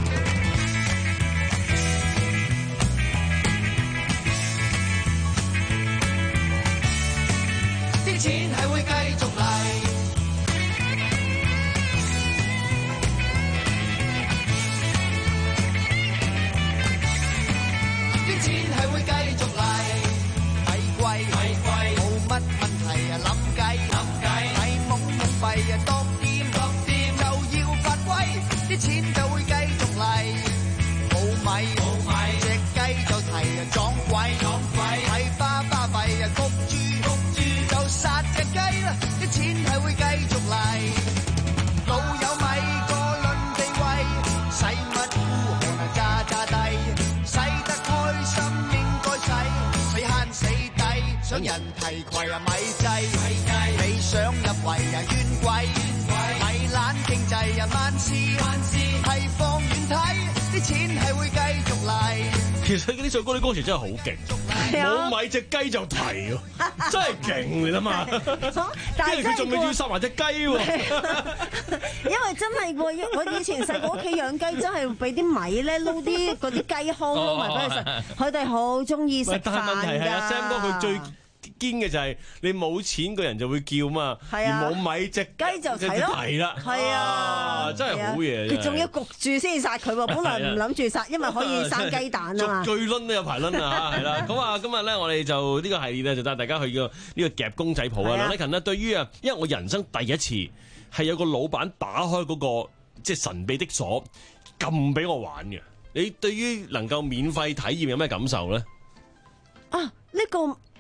啲錢係會繼續嚟，啲錢係會繼續嚟，咪貴咪貴冇乜問題啊諗計諗計，咪懵懵閉啊當。啲錢就會繼續嚟，冇米冇米隻雞就提啊撞鬼撞鬼，係巴巴閉啊谷豬谷豬就殺隻雞啦，啲錢係會繼續嚟，老友米個論地位，使乜孤寒啊渣渣低，使得開心應該使，死慳死抵，想人提攜啊咪制，你想入圍啊冤鬼。咪懶經濟啊，萬事萬事係放遠睇，啲錢係會繼續嚟。 其實呢首歌啲歌詞真係好勁，冇米隻雞就提喎，真係勁你諗下。 但係佢仲要要殺埋隻雞喎。 因為真係喎，我以前細個屋企養雞，真係俾啲米咧撈啲嗰啲雞糠撈埋俾佢食，佢哋好中意食飯㗎。 但係問題係阿 Sam 哥佢最堅嘅就係你冇錢個人就會叫嘛，而冇米隻雞就提咯， 提啦， 係啊， 真係好嘢。 佢仲要焗住先殺佢喎，本來唔諗住殺，因為可以生雞蛋啊嘛。 最撚都有排撚啊嚇，係啦。咁啊，今日咧我哋就呢個系列咧就帶大家去個呢個夾公仔鋪啊。梁禮勤咧對於啊，因為我人生第一次係有個老闆打開嗰個即係神秘的鎖撳俾我玩嘅。你對於能夠免費體驗有咩感受咧？ 啊，呢個。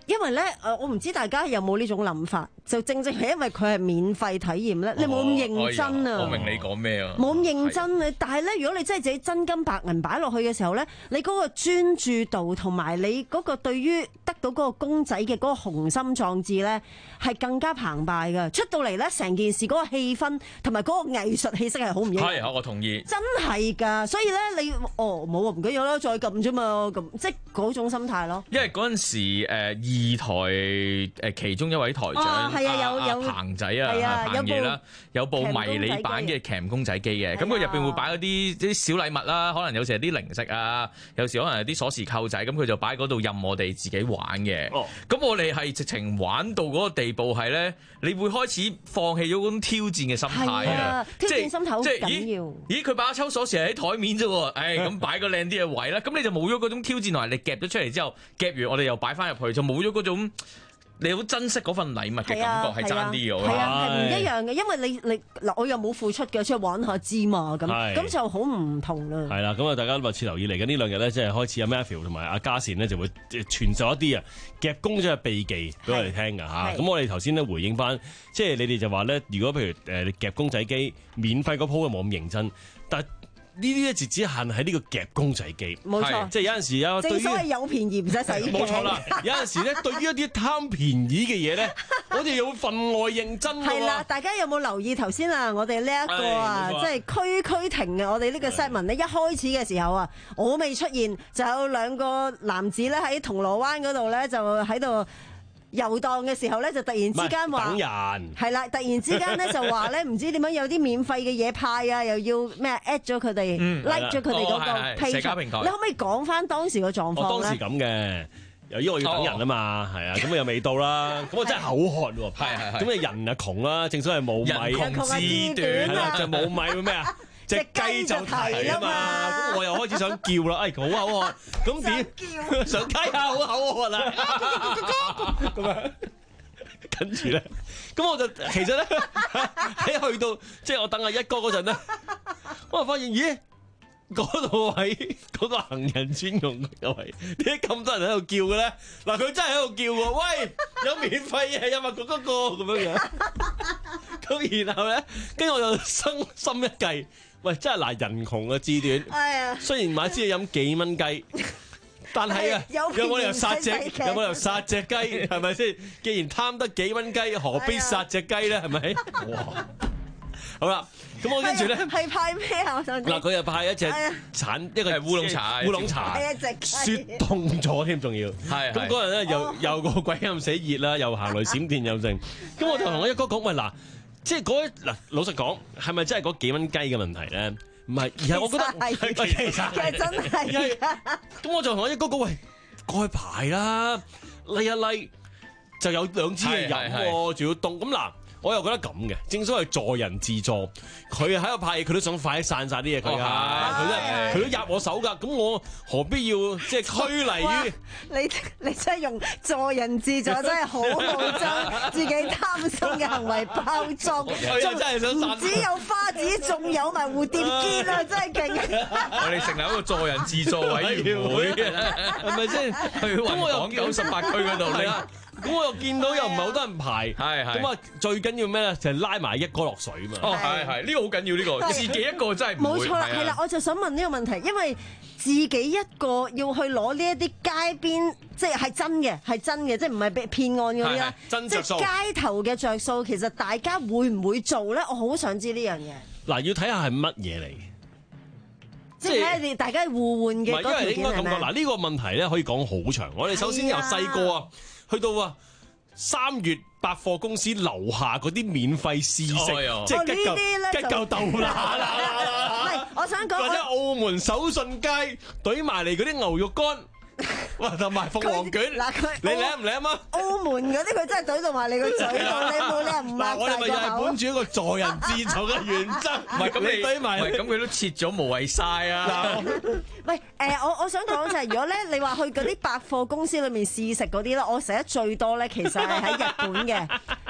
因為咧，誒，我唔知大家有冇呢種諗法，就正正係因為佢係免費體驗咧，你冇咁認真啊！ 我明你講咩啊？ 冇咁認真啊！但係咧，如果你真係自己真金白銀擺落去嘅時候咧，你嗰個專注度同埋你嗰個對於得到嗰個公仔嘅嗰個雄心壯志咧，係更加澎湃㗎。出到嚟咧，成件事嗰個氣氛同埋嗰個藝術氣息係好唔一樣。 係，我同意。 真係㗎，所以咧，你哦冇啊，唔緊要啦，再撳啫嘛，咁即係嗰種心態咯。 因為嗰陣時誒二台誒其中一位台長阿彭仔啊，彭爺啦，有部迷你版嘅鉗公仔機嘅，咁佢入邊會擺嗰啲啲小禮物啦，可能有時係啲零食啊，有時可能係啲鎖匙扣仔，咁佢就擺嗰度任我哋自己玩嘅。咁、哦、我哋係直情玩到嗰個地步係咧，你會開始放棄咗嗰種挑戰嘅心態啊！ 挑戰心態好緊要。 咦？佢把抽鎖匙喺台面啫喎，誒咁擺個靚啲嘅位啦，咁你就冇咗嗰種挑戰同埋你夾咗出嚟之後，夾完我哋又擺翻入去，就冇咗嗰種。你好珍惜嗰份禮物嘅感覺係爭啲嘅， 係啊，係唔一樣嘅，因為你你嗱我又冇付出嘅，出去玩下知嘛，咁咁就好唔同啦。 係啦，咁啊大家密切留意嚟緊呢兩日咧，即係開始阿 Matthew 同埋阿嘉善呢就會傳授一啲啊夾公仔嘅秘技俾我哋聽㗎嚇。咁我哋頭先咧回應翻，即係你哋就話咧，如果譬如誒夾公仔機免費嗰鋪冇咁認真，但呢啲咧就只限喺呢個夾公仔機， 冇錯， 即係有陣時有正所謂有便宜唔使使嘅， 冇錯啦。有陣時咧，對於一啲貪便宜嘅嘢咧，我哋又會分外認真㗎喎。 係啦，大家有冇留意頭先啊？我哋呢一個啊，即係區區停嘅，我哋呢個 segment 咧，一開始嘅時候啊，我未出現，就有兩個男子咧喺銅鑼灣嗰度咧，就喺度遊蕩嘅時候咧，就突然之間話等人係啦，突然之間咧就話咧，唔知點樣有啲免費嘅嘢派啊，又要咩 at 咗佢哋 like 咗佢哋嗰個 page， 社交平台。 你可唔可以講翻當時個狀況咧？ 我當時咁嘅，由於我要等人啊嘛，係啊，咁我又未到啦，咁我真係口渴喎，係係係，咁啊人啊窮啦，正所謂冇米， 人窮志短啊，就冇米會咩啊？隻雞就提啊嘛，咁我又開始想叫啦，哎好口渴，咁點想雞啊好口渴啦，咁樣跟住咧，咁我就其實咧喺去到即係我等阿一哥嗰陣咧，我就發現咦嗰度位嗰個行人專用嘅位，點解咁多人喺度叫嘅咧？嗱佢真係喺度叫喎，喂有免費嘢有冇嗰個咁樣樣？咁然後咧，跟住我就生心一計。喂，真係嗱，人窮嘅志短。哎呀，雖然買支嘢飲幾蚊雞，但係啊，有冇理由殺隻？有冇理由殺隻雞？係咪先？既然貪得幾蚊雞，何必殺隻雞咧？係咪？哇！好啦，咁我跟住咧係派咩啊？我想嗱，佢又派一隻橙，一個係烏龍茶，烏龍茶，雪凍咗添，仲要。係咁嗰日咧，又又個鬼咁死熱啦，又行雷閃電又剩。咁我就同我一哥講：喂嗱。即係嗰嗱，老實講，係咪真係嗰幾蚊雞嘅問題咧？唔係，而係我覺得其實係真係。 咁我就同我一哥講：喂，過去排啦，嚟一嚟就有兩支嘢飲喎，仲要凍。咁嗱，我又覺得咁嘅，正所謂助人自助。佢喺度派嘢，佢都想快啲散晒啲嘢佢啊！佢都佢都入我手㗎，咁我何必要即係拘泥於？ 你你真係用助人自助，真係好好將自己貪心嘅行為包裝。 佢真係想散。 唔只有花紙，仲有埋蝴蝶結啊！真係勁。 我哋成立一個助人自助委員會嘅， 係咪先？ 去雲港九十八區嗰度咧。 咁我又見到又唔係好多人排， 係係。 咁啊最緊要咩咧？就係拉埋一哥落水嘛。 哦，係係，呢個好緊要，呢個自己一個真係唔會。 冇錯啦，係啦，我就想問呢個問題，因為自己一個要去攞呢一啲街邊，即係係真嘅，係真嘅，即係唔係被騙案嗰啲啦， 真着數。 即係街頭嘅着數，其實大家會唔會做咧？我好想知呢樣嘢。 嗱，要睇下係乜嘢嚟。 即係睇下你大家互換嘅嗰條件係咩？因為你應該咁講， 嗱呢個問題咧可以講好長。我哋首先由細個啊。去到啊，三月百貨公司樓下嗰啲免費試食，哦、即係吉嚿吉嚿豆乸啦。 唔係，我想講， 或者澳門手信街懟埋嚟嗰啲牛肉乾。哇！同埋鳳凰卷，你舐唔舐啊？ 澳門嗰啲佢真係懟到埋你個嘴度，你冇理由唔擘大個口。 我哋咪又係本住一個助人自助嘅原則， 唔係咁你懟埋，唔係咁佢都切咗無謂晒啊！ 喂，誒，我我想講就係，如果咧你話去嗰啲百貨公司裏面試食嗰啲咧，我食得最多咧，其實係喺日本嘅，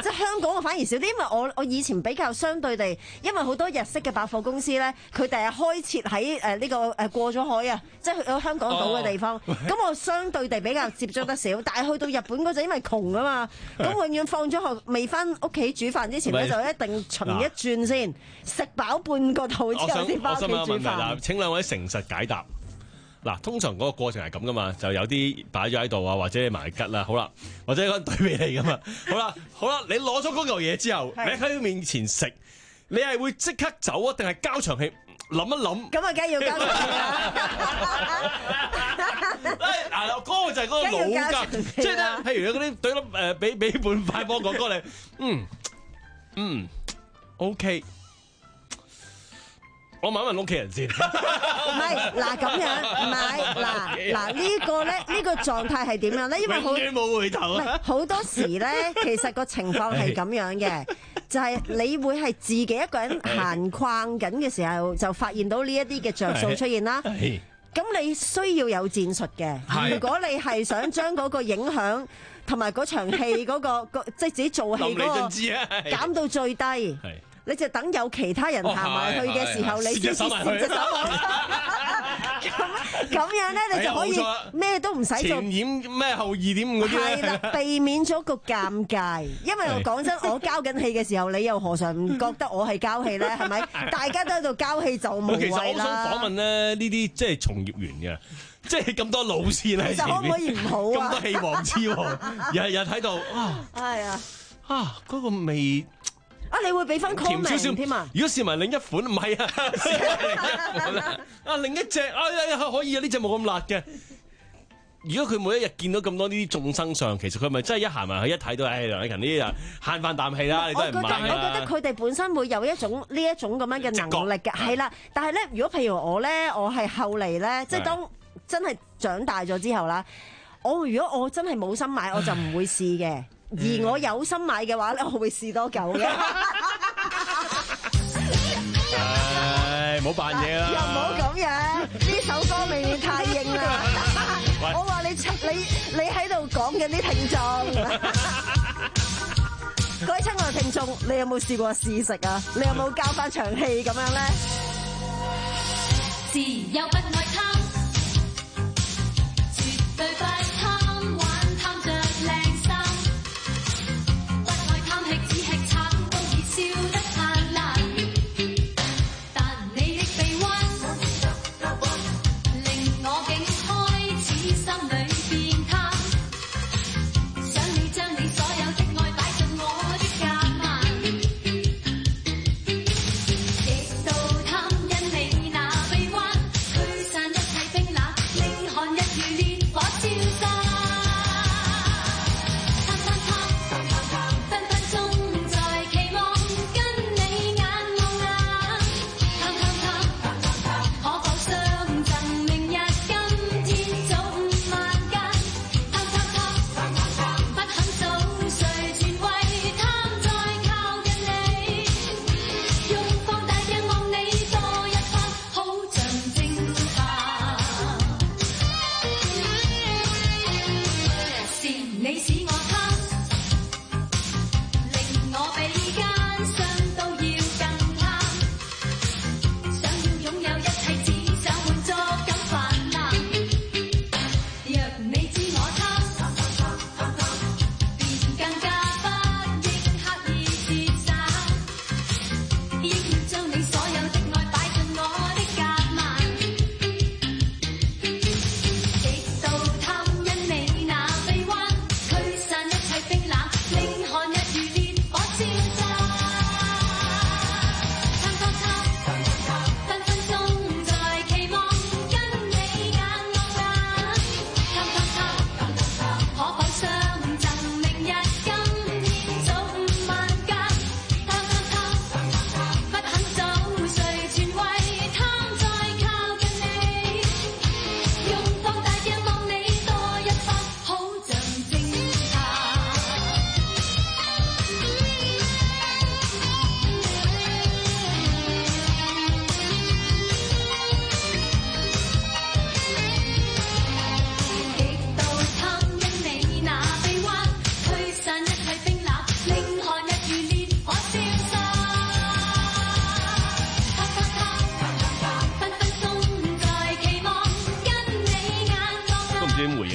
即係香港我反而少啲，因為我我以前比較相對地，因為好多日式嘅百貨公司咧，佢哋係開設喺誒呢個誒過咗海啊，即係去到香港島嘅地方。咁、哦、我相對地比較接觸得少，但係去到日本嗰陣，因為窮啊嘛，咁永遠放咗學未翻屋企煮飯之前咧，就一定巡一轉先，食飽半個肚之後先翻屋企煮飯。 嗱，請兩位誠實解答。嗱，通常嗰個過程係咁噶嘛，就有啲擺咗喺度啊，或者埋吉啦，好啦，或者嗰個對俾你噶嘛，好啦，好啦，你攞咗嗰嚿嘢之後，你喺佢面前食，你係會即刻走啊，定係交場戲諗一諗？咁啊，梗係要交場戲啦！嗱，嗰個就係嗰個老家，即係咧，譬如你嗰啲對粒誒，俾俾半塊波哥哥你，嗯嗯 ，OK。我問一問屋企人先，唔係嗱咁樣，唔係嗱嗱呢個咧，呢個狀態係點樣咧？因為好冇回頭啊！ 好多時咧，其實個情況係咁樣嘅，就係你會係自己一個人閒逛緊嘅時候，就發現到呢一啲嘅着數出現啦。咁你需要有戰術嘅，如果你係想將嗰個影響同埋嗰場戲嗰個個即係自己做戲嗰個減到最低。你就等有其他人行埋去嘅時候，你先至伸隻手落。咁咁樣咧，你就可以咩都唔使做。前掩咩後二點五嗰啲咧。係啦，避免咗個尷尬。因為我講真，我交緊戲嘅時候，你又何嘗唔覺得我係交戲咧？係咪？大家都喺度交戲就冇謂啦。 其實我想訪問咧，呢啲即係從業員嘅，即係咁多老線喺前面， 其實可唔可以唔好啊？ 咁多戲王之王，日日喺度啊！ 係啊， 啊嗰個味。 啊！你會俾翻 comment 添啊？ 如果試埋另一款，唔係啊，試埋另一款啊，啊另一隻啊，可以啊，呢隻冇咁辣嘅。如果佢每一日見到咁多呢啲眾生相，其實佢咪真係一行埋去一睇到，誒梁禮勤呢啲啊慳翻啖氣啦，你都係唔買啦。我覺得我覺得佢哋本身會有一種呢一種咁樣嘅能力嘅，係啦。但係咧，如果譬如我咧，我係後嚟咧，即係當真係長大咗之後啦，我如果我真係冇心買，我就唔會試嘅。而我有心買嘅話咧，我會試多嚿嘅。 唉，唔好扮嘢啦！ 又唔好咁樣，呢首歌未免太硬啦。我話你你你喺度講緊啲聽眾，各位親愛嘅聽眾，你有冇試過試食啊？你有冇交翻場戲咁樣咧？ 自由不愛貪，絕對不貪玩，貪着靚。只吃橙都已笑得燦爛，但你的臂彎令我竟開始心裏變貪，想你將你所有的愛擺進我的夾萬，極度貪因你那臂彎驅散一切冰冷，令寒日如烈火燒心。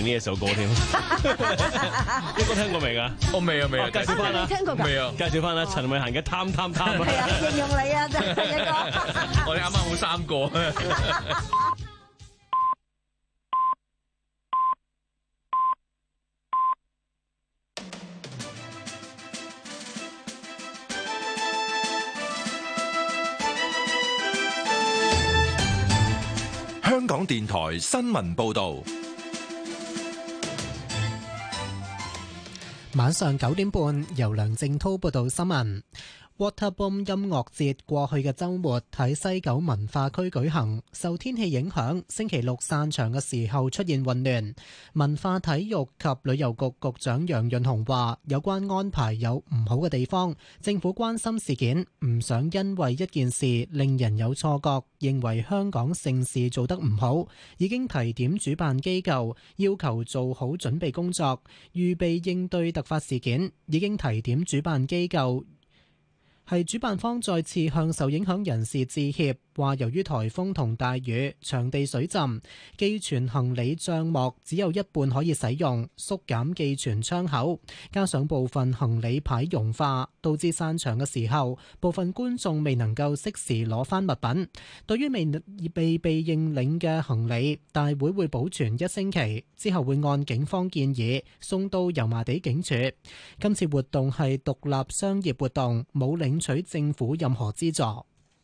呢一首歌添。應該聽過未㗎？ 我未啊未啊， 介紹翻啦， 聽過㗎？ 未啊， 介紹翻啦，陳慧嫻嘅貪貪貪啊！ 係啊，形容你啊，真係一個。 我哋啱啱好三個。 香港電台新聞報導， 晚上九點半由梁正滔報道新聞。Waterboom 音樂節過去嘅週末喺西九文化區舉行，受天氣影響，星期六散場嘅時候出現混亂。文化體育及旅遊局局長楊潤雄話：有關安排有唔好嘅地方，政府關心事件，唔想因為一件事令人有錯覺，認為香港盛事做得唔好，已經提點主辦機構要求做好準備工作，預備應對突發事件，已經提點主辦機構。係主辦方再次向受影響人士致歉，話由於颱風同大雨，場地水浸，寄存行李帳幕只有一半可以使用，縮減寄存窗口，加上部分行李牌融化，導致散場嘅時候，部分觀眾未能夠適時攞返物品。對於未被被認領嘅行李，大會會保存一星期，之後會按警方建議送到油麻地警署。今次活動係獨立商業活動，冇領取政府任何資助。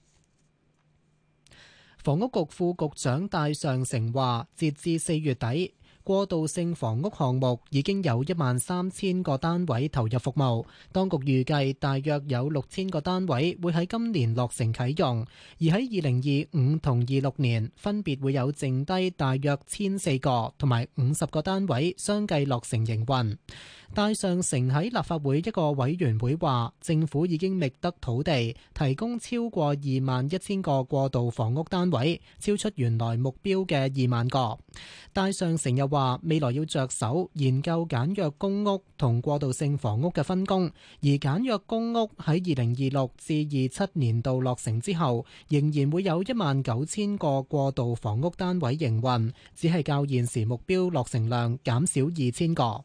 房屋局副局長戴尚成話，截至四月底，過渡性房屋項目已經有一萬三千個單位投入服務，當局預計大約有六千個單位會喺今年落成啟用，而喺二零二五同二六年分別會有剩低大約千四個同埋五十個單位相繼落成營運。戴尚成喺立法會一個委員會話，政府已經覓得土地，提供超過二萬一千個過渡房屋單位，超出原來目標嘅二萬個。戴尚成又話，未來要着手研究簡約公屋同過渡性房屋嘅分工，而簡約公屋喺二零二六至二七年度落成之後，仍然會有一萬九千個過渡房屋單位營運，只係較現時目標落成量減少二千個。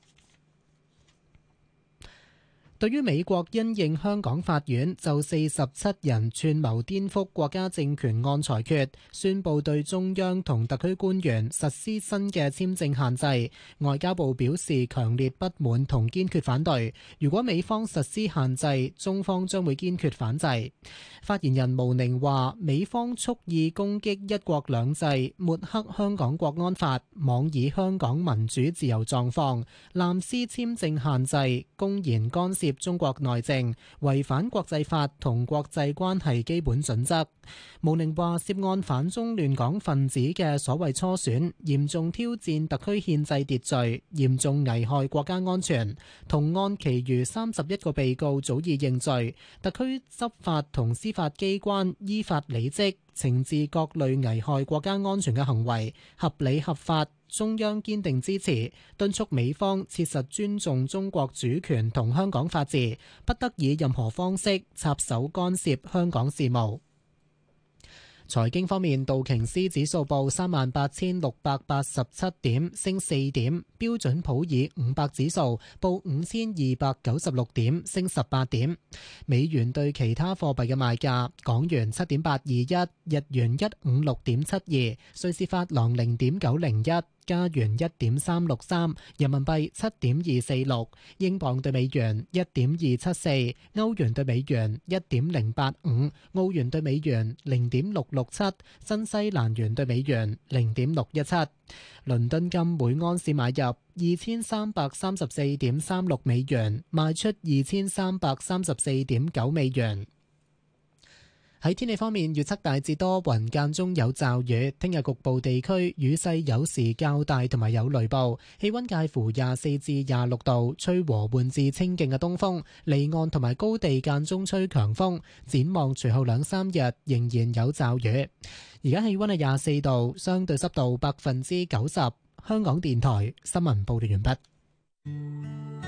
對於美國因應香港法院就四十七人串謀顛覆國家政權案裁決，宣布對中央同特區官員實施新嘅簽證限制，外交部表示強烈不滿同堅決反對。如果美方實施限制，中方將會堅決反制。發言人毛寧話：美方蓄意攻擊一國兩制，抹黑香港國安法，妄議香港民主自由狀況，濫施簽證限制，公然干涉中國內政，違反國際法同國際關係基本準則。毛寧話，涉案反中亂港分子嘅所謂初選，嚴重挑戰特區憲制秩序，嚴重危害國家安全。同案其餘三十一個被告早已認罪，特區執法同司法機關依法履職，懲治各類危害國家安全嘅行為，合理合法。中央堅定支持，敦促美方切實尊重中國主權同香港法治，不得以任何方式插手干涉香港事務。財經方面，道瓊斯指數報三萬八千六百八十七點，升四點；標準普爾五百指數報五千二百九十六點，升十八點。美元對其他貨幣嘅賣價：港元七點八二一，日元一五六點七二，瑞士法郎零點九零一。加元一點三六三，人民幣七點二四六，英鎊對美元一點二七四，歐元對美元一點零八五，澳元對美元零點六六七，新西蘭元對美元零點六一七。倫敦金每盎司買入二千三百三十四點三六美元，賣出二千三百三十四點九美元。喺天氣方面，預測大致多雲，間中有驟雨。聽日局部地區雨勢有時較大，同埋有雷暴。氣溫介乎廿四至廿六度，吹和緩至清勁嘅東風。離岸同埋高地間中吹強風。展望隨後兩三日仍然有驟雨。而家氣溫係廿四度，相對濕度百分之九十。香港電台新聞報道完畢。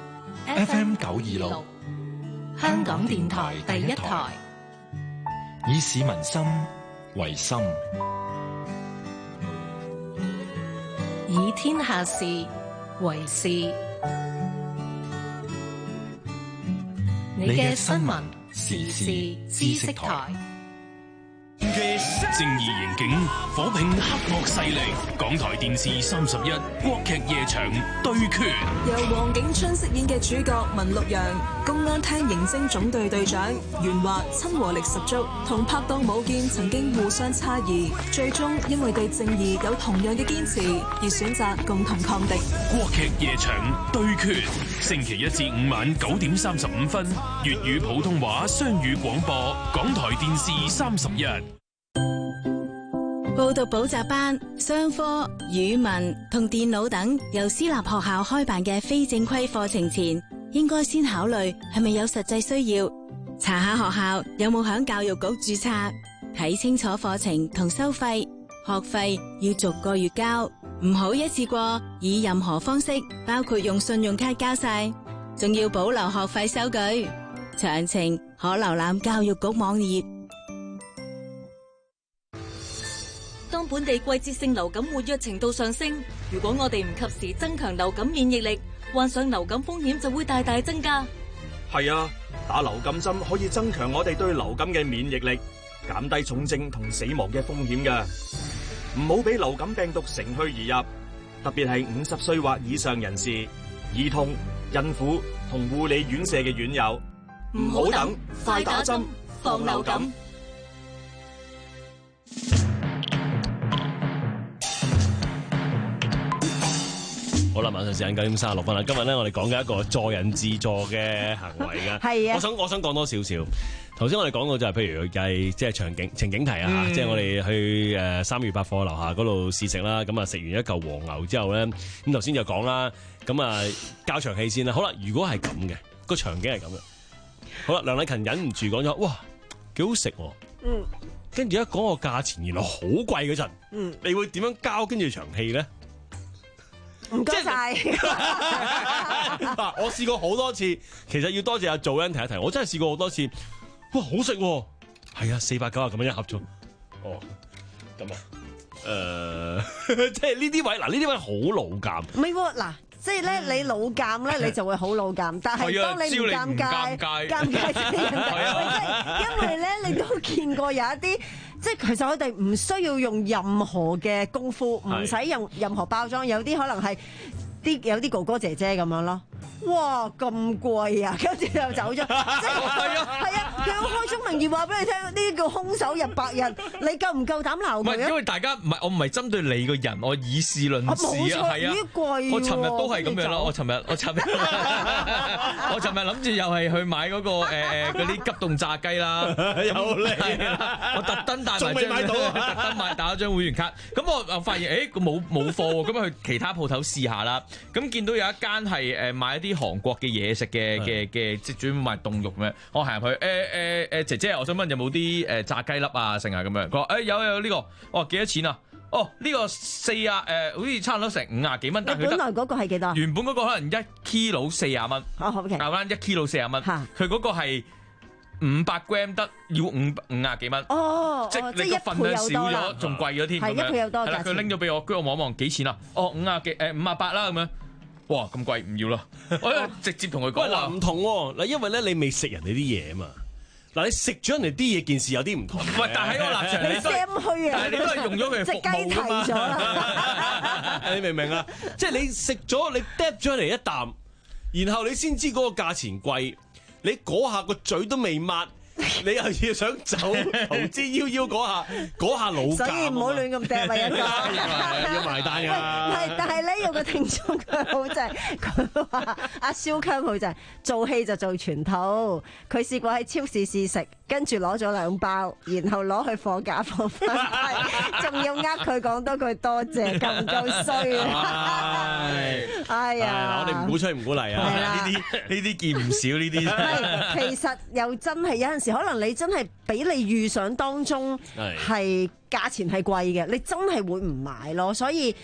F M 九二六， 香港電台第一台。 以市民心為心， 以天下事為事。你嘅新聞時事知識台。 正義刑警火拼黑惡勢力，港台電視三十一國劇夜場對決。 由黃景春飾演嘅主角文陸陽，公安廳刑偵總隊隊長袁華親和力十足，同拍檔武健曾經互相差異，最終因為對正義有同樣嘅堅持而選擇共同抗敵。 國劇夜場對決，星期一至五晚九點三十五分，粵語普通話雙語廣播，港台電視三十一。 報讀補習班、商科、語文同電腦等由私立學校開辦嘅非正規課程前，應該先考慮係咪有實際需要，查下學校有冇響教育局註冊，睇清楚課程同收費，學費要逐個月交，唔好一次過以任何方式，包括用信用卡交晒，仲要保留學費收據。詳情可瀏覽教育局網頁。 當本地季節性流感活躍程度上升，如果我哋唔及時增強流感免疫力，患上流感風險就會大大增加。 係啊，打流感針可以增強我哋對流感嘅免疫力，減低重症同死亡嘅風險㗎。唔好俾流感病毒乘虛而入，特別係五十歲或以上人士、兒童、孕婦同護理院舍嘅院友。唔好等，快打針，防流感。 好啦，晚上時間九點三十六分啦。今日咧，我哋講緊一個助人自助嘅行為嘅。 係啊， 我想我想講多少少。頭先我哋講到就係，譬如計即係場景情景題啊， 嗯、 即係我哋去誒三越百貨樓下嗰度試食啦。咁啊食完一嚿黃牛之後咧，咁頭先就講啦。咁啊交場戲先啦。好啦，如果係咁嘅個場景係咁嘅，好啦，梁禮勤忍唔住講咗，哇，幾好食喎。嗯。跟住一講個價錢，原來好貴嗰陣，嗯，你會點樣交跟住場戲咧？ 唔該晒。 嗱，我試過好多次，其實要多謝阿祖恩提一提，我真係試過好多次。哇，好食喎！係啊，四百九啊咁樣一盒咗。哦，咁啊，誒、呃，即係呢啲位，嗱呢啲位好老尷。 唔係喎，嗱，即係咧，你老尷咧，你就會好老尷。但係當你唔尷尬，尷尬即係人哋，因為咧，你都見過有一啲。即係其實我哋唔需要用任何嘅功夫，唔使用任何包裝，有啲可能係啲有啲哥哥姐姐咁樣咯。哇，咁貴啊！跟住又走咗，即係係啊，係啊，佢好開宗明義話俾你聽，呢個空手入白日，你夠唔夠膽鬧佢啊？ 唔係，因為大家唔係我唔係針對你個人，我以事論事啊，係啊。我尋日都係咁樣咯，我尋日我尋日我尋日諗住又係去買嗰個誒誒嗰啲急凍炸雞啦， 又嚟啦！我特登帶埋張，特登買打咗張會員卡。咁我我發現誒冇冇貨喎，咁去其他鋪頭試下啦。咁見到有一間係誒買一啲韓國嘅嘢食嘅嘅嘅，即係專門賣凍肉咁樣。我行入去，誒誒誒姐姐，我想問有冇啲誒炸雞粒啊，剩啊咁樣。佢話誒有有呢個，我話幾多錢啊？哦呢個四啊誒，好似差唔多成五啊幾蚊。 你本來嗰個係幾多？ 原本嗰個可能一 kilo 四啊蚊。 哦好嘅。 啱啱一 kilo 四啊蚊。佢嗰個係五百 gram 得要五五啊幾蚊。 哦， 即係你個份量少咗，仲貴咗添。 係一倍有多價錢。 佢拎咗俾我，跟住我望一望幾錢啊？哦五啊幾誒五啊八啦咁樣。哇，咁貴唔要啦！我直接同佢講話唔同喎，嗱，因為咧你未食人哋啲嘢啊嘛，嗱你食咗人哋啲嘢件事有啲唔同。 唔係，但喺我立場， 你謙虛啊！ 但係你都係用咗佢服務㗎嘛。 隻雞提咗啦， 你明唔明啊？即係你食咗你嗒咗嚟一啖，然後你先知嗰個價錢貴，你嗰下個嘴都未抹。你又要想走投之夭夭嗰下，嗰下老尷， 所以唔好亂咁掟咪一個， 要埋單㗎。 係，但係咧有個聽眾佢好正，佢話阿蕭強好正，做戲就做全套。佢試過喺超市試食，跟住攞咗兩包，然後攞去貨架放翻低，仲要呃佢講多句多謝，夠唔夠衰啊？哎呀！ 我哋唔鼓吹唔鼓勵啊！ 呢啲呢啲見唔少呢啲。 係，其實又真係有陣時，可能你真係比你預想當中係價錢係貴嘅，你真係會唔買咯。所以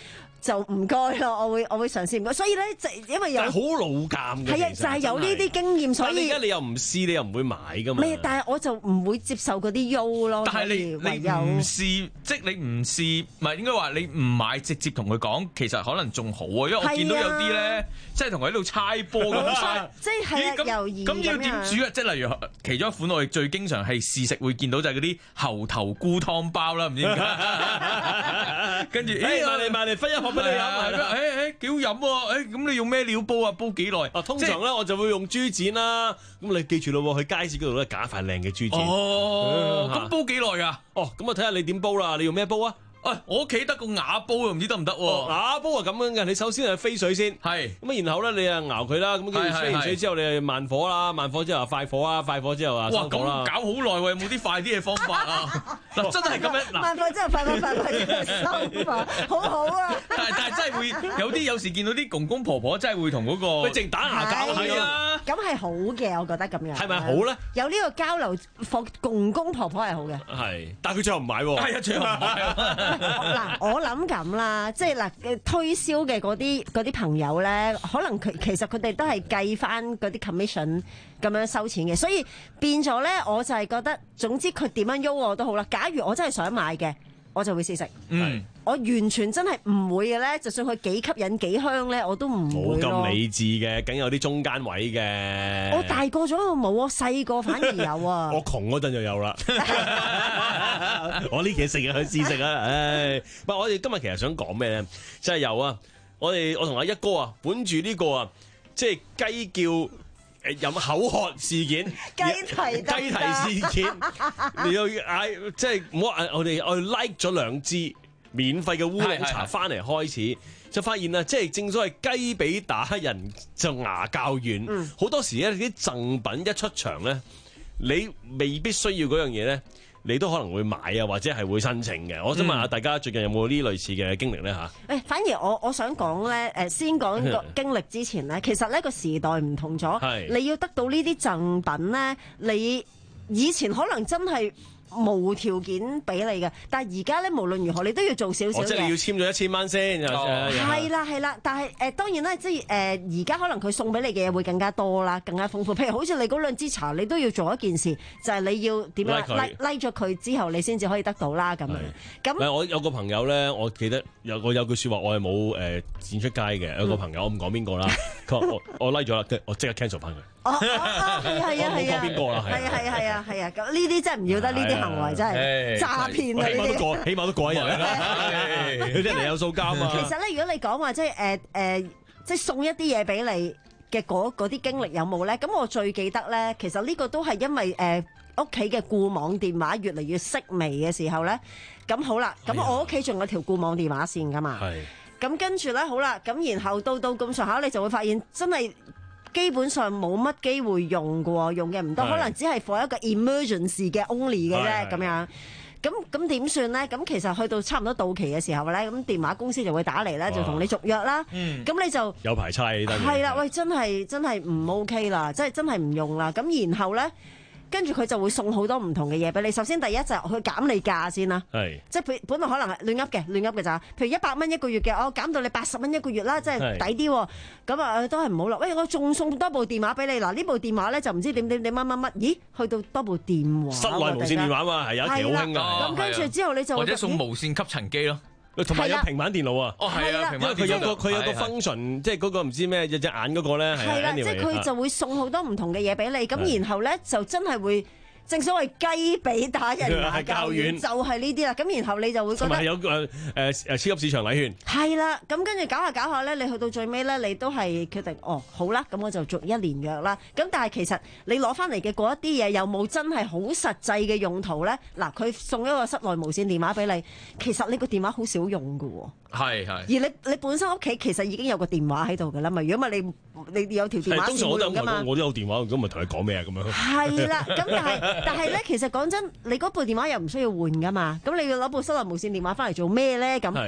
就唔該咯，我會我會嘗試唔該。所以咧，就因為有好老尷嘅， 係啊，就係有呢啲經驗，所以而家你又唔試，你又唔會買噶嘛。 唔係，但係我就唔會接受嗰啲優咯。 但係你你唔試，即係你唔試，唔係應該話你唔買，直接同佢講，其實可能仲好啊。因為我見到有啲咧，即係同佢喺度猜波咁猜， 即係猶豫咁要點煮啊？即係例如其中一款我哋最經常係試食會見到就係嗰啲猴頭菇湯包啦，唔知點解。跟住，誒買嚟買嚟分一盒俾你飲， 誒誒幾好飲喎！誒咁你用咩料煲啊？煲幾耐？ 啊，通常咧我就會用豬展啦。咁你記住咯，去街市嗰度咧揀一塊靚嘅豬展。 哦，咁煲幾耐㗎？ 哦，咁啊睇下你點煲啦。你用咩煲啊？ 啊！我屋企得個瓦煲又唔知得唔得喎？ 瓦煲啊咁樣嘅，你首先係飛水先， 係咁啊，然後咧你啊熬佢啦，咁跟住飛完水之後你係慢火啦，慢火之後快火啊，快火之後啊收火啦。 哇！咁搞好耐喎，有冇啲快啲嘅方法啊？嗱，真係咁樣嗱。 慢火之後快火，快火之後收火，好好啊！ 但係但係真係會有啲有時見到啲公公婆婆真係會同嗰個， 喂，淨打牙鉸係啊！ 咁係好嘅，我覺得咁樣。 係咪好咧？ 有呢個交流，放公公婆婆係好嘅。 係，但係佢最後唔買喎。 係啊，最後唔買。 嗱，我諗咁啦，即係嗱，推銷嘅嗰啲嗰啲朋友咧，可能佢其實佢哋都係計翻嗰啲 commission 咁樣收錢嘅，所以變咗咧，我就係覺得，總之佢點樣喐我都好啦。假如我真係想買嘅，我就會試食。 嗯， 我完全真係唔會嘅咧，就算佢幾吸引幾香咧，我都唔會咯。 冇咁理智嘅，梗有啲中間位嘅。 我大個咗冇，我細個反而有啊。 我窮嗰陣就有啦。我呢期成日去試食啊，唉！唔係我哋今日其實想講咩咧？即係有啊，我哋我同阿一哥啊，本住呢個啊，即係雞叫誒飲口渴事件， 雞啼雞啼事件，你又嗌即係唔好嗌我哋我 like 咗兩支免費嘅烏龍茶翻嚟開始，就發現啊，即係正所謂雞髀打人就牙較軟，好、嗯、多時咧啲贈品一出場咧，你未必需要嗰樣嘢咧。你都可能會買啊，或者係會申請嘅。我想問下大家最近有冇呢類似嘅經歷咧嚇？誒， 反而我我想講咧，誒先講個經歷之前咧，其實呢個時代唔同咗，你要得到呢啲贈品咧，你以前可能真係無條件俾你嘅，但係而家咧無論如何，你都要做少少嘅。 即係你要簽咗一千蚊先。 係啦係啦，但係誒、呃、當然啦，即係誒而家可能佢送俾你嘅嘢會更加多啦，更加豐富。譬如好似你嗰兩支茶，你都要做一件事，就係、是、你要點樣拉拉咗佢之後，你先至可以得到啦咁樣。咁我有個朋友咧，我記得有我有句説話，我係冇誒展出街嘅。有個朋友，我唔講邊個啦，佢話我我拉咗啦，我即刻 cancel 翻佢。 哦哦哦，係啊係啊係啊， 邊個啦？ 係啊係啊係啊係啊，咁呢啲真係唔要得，呢啲行為真係詐騙啊！ 起碼都過，起碼都過一日啦。佢啲人有數交嘛。 其實咧，如果你講話即係誒誒，即係送一啲嘢俾你嘅嗰嗰啲經歷有冇咧？咁我最記得咧，其實呢個都係因為誒屋企嘅固網電話越嚟越式微嘅時候咧，咁好啦，咁我屋企仲有條固網電話線噶嘛。係。咁跟住咧，好啦，咁然後到到咁上下，你就會發現真係。基本上冇乜機會用嘅喎，用嘅唔多，可能只係 for 一個 emergency 嘅 only 嘅啫咁樣。咁咁點算咧？咁其實去到差唔多到期嘅時候咧，咁電話公司就會打嚟咧，就同你續約啦。咁、嗯、你就有排差得。 係啦，喂，真係真係唔 OK 啦，即係真係唔用啦。咁然後咧。跟住佢就會送好多唔同嘅嘢俾你。首先第一就係佢減你價先啦，即係本本來可能係亂噏嘅，亂噏嘅咋。譬如一百蚊一個月嘅，我減到你八十蚊一個月啦，即係抵啲喎。咁啊都係唔好啦。喂，我仲送多部電話俾你。嗱呢部電話咧就唔知點點點乜乜乜，咦？去到多部電話， 室內無線電話嘛，係有一期好興㗎。 咁跟住之後你就或者送無線吸塵機咯。 同埋有平板電腦啊！ 哦，係啊，平板電腦佢有個佢有個 function，即係嗰個唔知咩隻隻眼嗰個咧，係啦，即係佢就會送好多唔同嘅嘢俾你，咁然後咧就真係會。正所謂雞髀打人牙較軟，就係呢啲啦。咁然後你就會覺得，同埋有誒誒誒超級市場禮券。 係啦，咁跟住搞下搞下咧，你去到最尾咧，你都係決定哦，好啦，咁我就續一年約啦。咁但係其實你攞翻嚟嘅嗰一啲嘢，有冇真係好實際嘅用途咧？嗱，佢送一個室內無線電話俾你，其實你個電話好少用㗎喎。 係係。而你你本身屋企其實已經有個電話喺度㗎啦嘛。如果唔係你你有條電話線冇用㗎嘛。 我都有電話，咁咪同你講咩啊？咁樣。 係啦，咁但係。但係咧，其實講真，你嗰部電話又唔需要換噶嘛，咁你要攞部室內無線電話翻嚟做咩咧？咁咁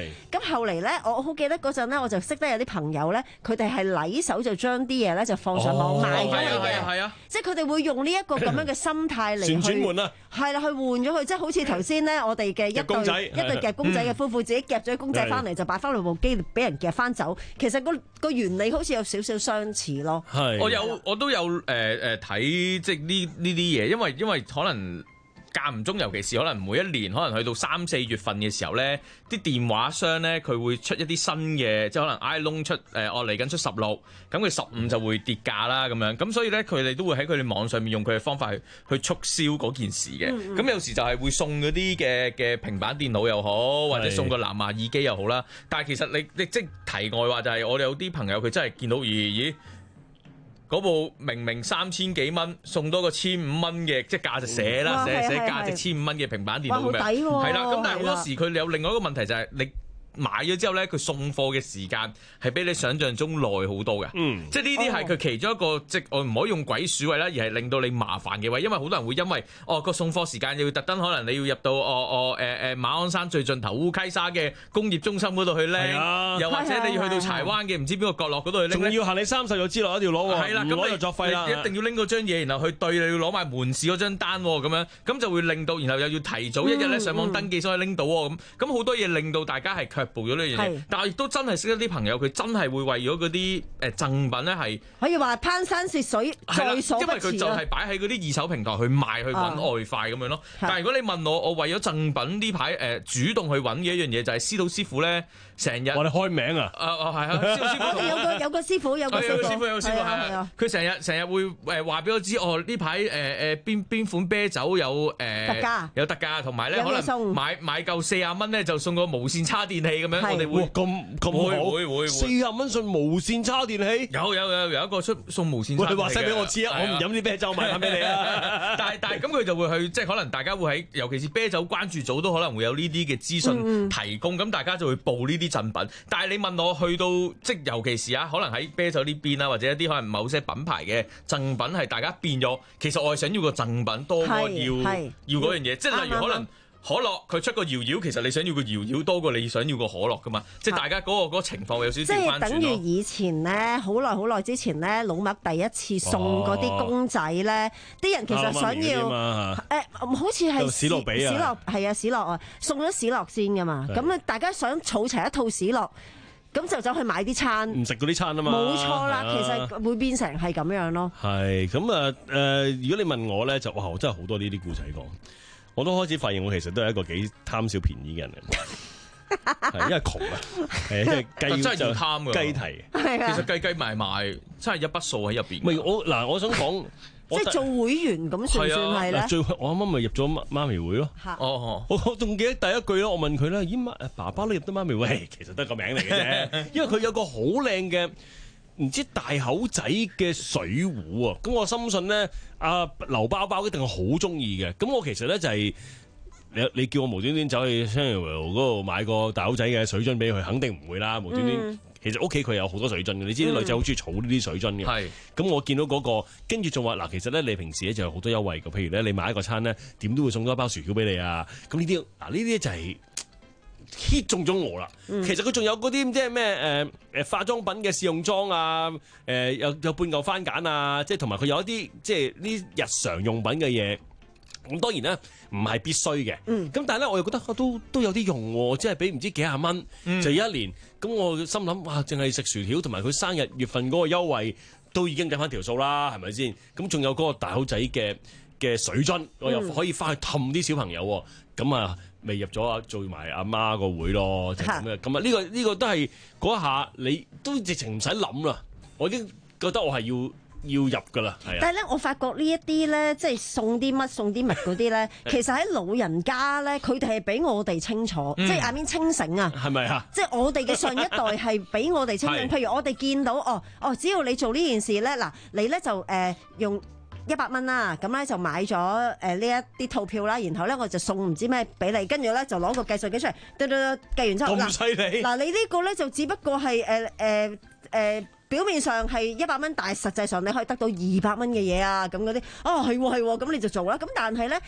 後嚟咧，我好記得嗰陣咧，我就識得有啲朋友咧，佢哋係禮手就將啲嘢咧就放上網賣咗佢嘅， 係啊係啊， 即係佢哋會用呢一個咁樣嘅心態嚟去旋轉換啊， 係啦，去換咗佢，即係好似頭先咧，我哋嘅一對一對夾公仔嘅夫婦，自己夾咗啲公仔翻嚟，就擺翻落部機，俾人夾翻走。其實個個原理好似有少少相似咯。 係，我有我都有誒誒睇即係呢呢啲嘢，因為因為可能。間唔中，尤其是可能每一年，可能去到三四月份嘅時候咧，啲電話商咧佢會出一啲新嘅，即係可能 iPhone 出誒，我嚟緊出十六，咁佢十五就會跌價啦咁樣，咁所以咧佢哋都會喺佢哋網上面用佢嘅方法去去促銷嗰件事嘅。咁、嗯嗯、有時就係會送嗰啲嘅嘅平板電腦又好，或者送個藍牙耳機又好啦。但係其實你你即係題外話就係我哋有啲朋友佢真係見到咦咦。嗰部明明三千幾蚊，送多個千五蚊嘅，即係價值寫啦，寫寫價值千五蚊嘅平板電腦咁樣，係啦。咁但係好多時佢有另外一個問題就係你買咗之後咧，佢送貨嘅時間係比你想象中耐好多嘅。嗯，即係呢啲係佢其中一個，即係我唔可以用鬼鼠位啦，而係令到你麻煩嘅位，因為好多人會因為哦個送貨時間要特登，可能你要入到哦哦誒誒馬鞍山最盡頭烏溪沙嘅工業中心嗰度去拎，啊、又或者你要去到柴灣嘅唔知邊個角落嗰度去拎，仲要行你三十日之內一定要攞喎，係啦，咁你就作廢啦，一定要拎嗰張嘢，然後去對，你要攞埋門市嗰張單咁樣，咁就會令到，然後又要提早一日咧上網登記先可以拎到喎，咁咁好多嘢令到大家係卻步咗呢樣嘢。但係亦都真係識得啲朋友，佢真係會為咗嗰啲誒贈品咧係可以話攀山涉水在所不辭，因為佢就係擺喺嗰啲二手平台去賣去揾外快咁樣咯。但係如果你問我，我為咗贈品呢排誒主動去揾嘅一樣嘢，就係司徒師傅咧，成日我哋開名啊！啊啊係啊！司徒師傅，我哋有個有個師傅，有個師傅，有個師傅，有個師傅係啊！佢成日成日會誒話俾我知，哦呢排誒誒邊邊款啤酒有誒特價，有特價，同埋咧可能買買夠四十蚊咧就送個無線叉電器咁樣，我哋會。咁咁好，會會四十蚊送無線叉電器，有有有有一個出送無線叉電器。你話聲俾我知啊，我唔飲啲啤酒，買翻俾你啊！但係但係咁佢就會去，即係可能大家會喺，尤其是啤酒關注組都可能會有呢啲嘅資訊提供，咁、嗯、大家就會報呢啲贈品。但係你問我去到，即係尤其是啊，可能喺啤酒呢邊啊，或者一啲可能某些品牌嘅贈品係大家變咗，其實我係想要個贈品多過要要嗰樣嘢，即係例如可能。可樂佢出個搖搖，其實你想要個搖搖多過你想要個可樂噶嘛？即係大家嗰、嗰個嗰個情況有少少調翻轉咯。即係等於以前咧，好耐好耐之前咧，老麥第一次送嗰啲公仔咧，啲、哦、人其實想要誒、欸，好似係史樂比啊，史樂係啊，史樂啊，送咗史樂先噶嘛。咁啊，大家想儲齊一套史樂，咁就走去買啲餐，唔食嗰啲餐啊嘛。冇錯啦，其實會變成係咁樣咯。係咁啊誒，如果你問我咧，就哇，我真係好多呢啲故仔講。我都開始發現，我其實都係一個幾貪小便宜嘅人嚟，係因為窮啊，係因為雞真係要貪嘅雞啼，其實計計埋埋真係一筆數喺入邊。唔係我嗱，我想講，即係做會員咁算唔算係咧？最我啱啱咪入咗媽咪會咯。哦，我我仲記得第一句咯，我問佢咧，咦媽爸爸都入得媽咪會？其實都係個名嚟嘅啫，因為佢有個好靚嘅。唔知大口仔嘅水壺啊，咁我深信咧，阿劉包包一定係好中意嘅。咁我其實咧就係、是、你你叫我無端端走去 Samuel 嗰度買個大口仔嘅水樽俾佢，肯定唔會啦。無端端，嗯、其實屋企佢有好多水樽嘅，你知啲女仔好中意儲呢啲水樽嘅。係、嗯，咁我見到嗰、那個，跟住仲話嗱，其實咧你平時咧就有好多優惠嘅，譬如咧你買一個餐咧，點都會送多一包薯條俾你啊。咁呢啲嗱呢啲就係、是。hit 中咗我啦！嗯、其實佢仲有嗰啲即係咩誒誒化妝品嘅試用裝啊，誒、呃、有有半嚿番梘啊，即係同埋佢有一啲即係呢日常用品嘅嘢。咁當然咧唔係必須嘅，咁、嗯、但係咧我又覺得都都有啲用喎，即係俾唔知幾廿蚊、嗯、就一年。咁我心諗哇，淨係食薯條同埋佢生日月份嗰個優惠都已經計翻條數啦，係咪先？咁仲有嗰個大口仔嘅嘅水樽，我又可以翻去氹啲小朋友喎。咁啊〜未入咗啊，做埋阿媽個會咯，就咁、是、嘅。咁啊，呢個呢、呢個都係嗰一下，你都直情唔使諗啦。我已經覺得我係要要入噶啦，係啊。但係咧，我發覺呢一啲咧，即係送啲乜送啲乜嗰啲咧，其實喺老人家咧，佢哋係比我哋清楚，嗯、即係阿邊清醒啊。係咪啊？即係我哋嘅上一代係比我哋清醒。譬如我哋見到哦哦，只要你做呢件事咧，嗱，你咧就誒、呃、用。一百蚊啦，咁咧就買咗誒呢一啲套票啦，然後咧我就送唔知咩俾你，跟住咧就攞個計數機出嚟，嘟嘟嘟計完之後，咁犀利！嗱你呢個咧就只不過係誒誒誒表面上係一百蚊，但係實際上你可以得到二百蚊嘅嘢啊，咁嗰啲哦係喎係喎，咁你就做啦。咁但係咧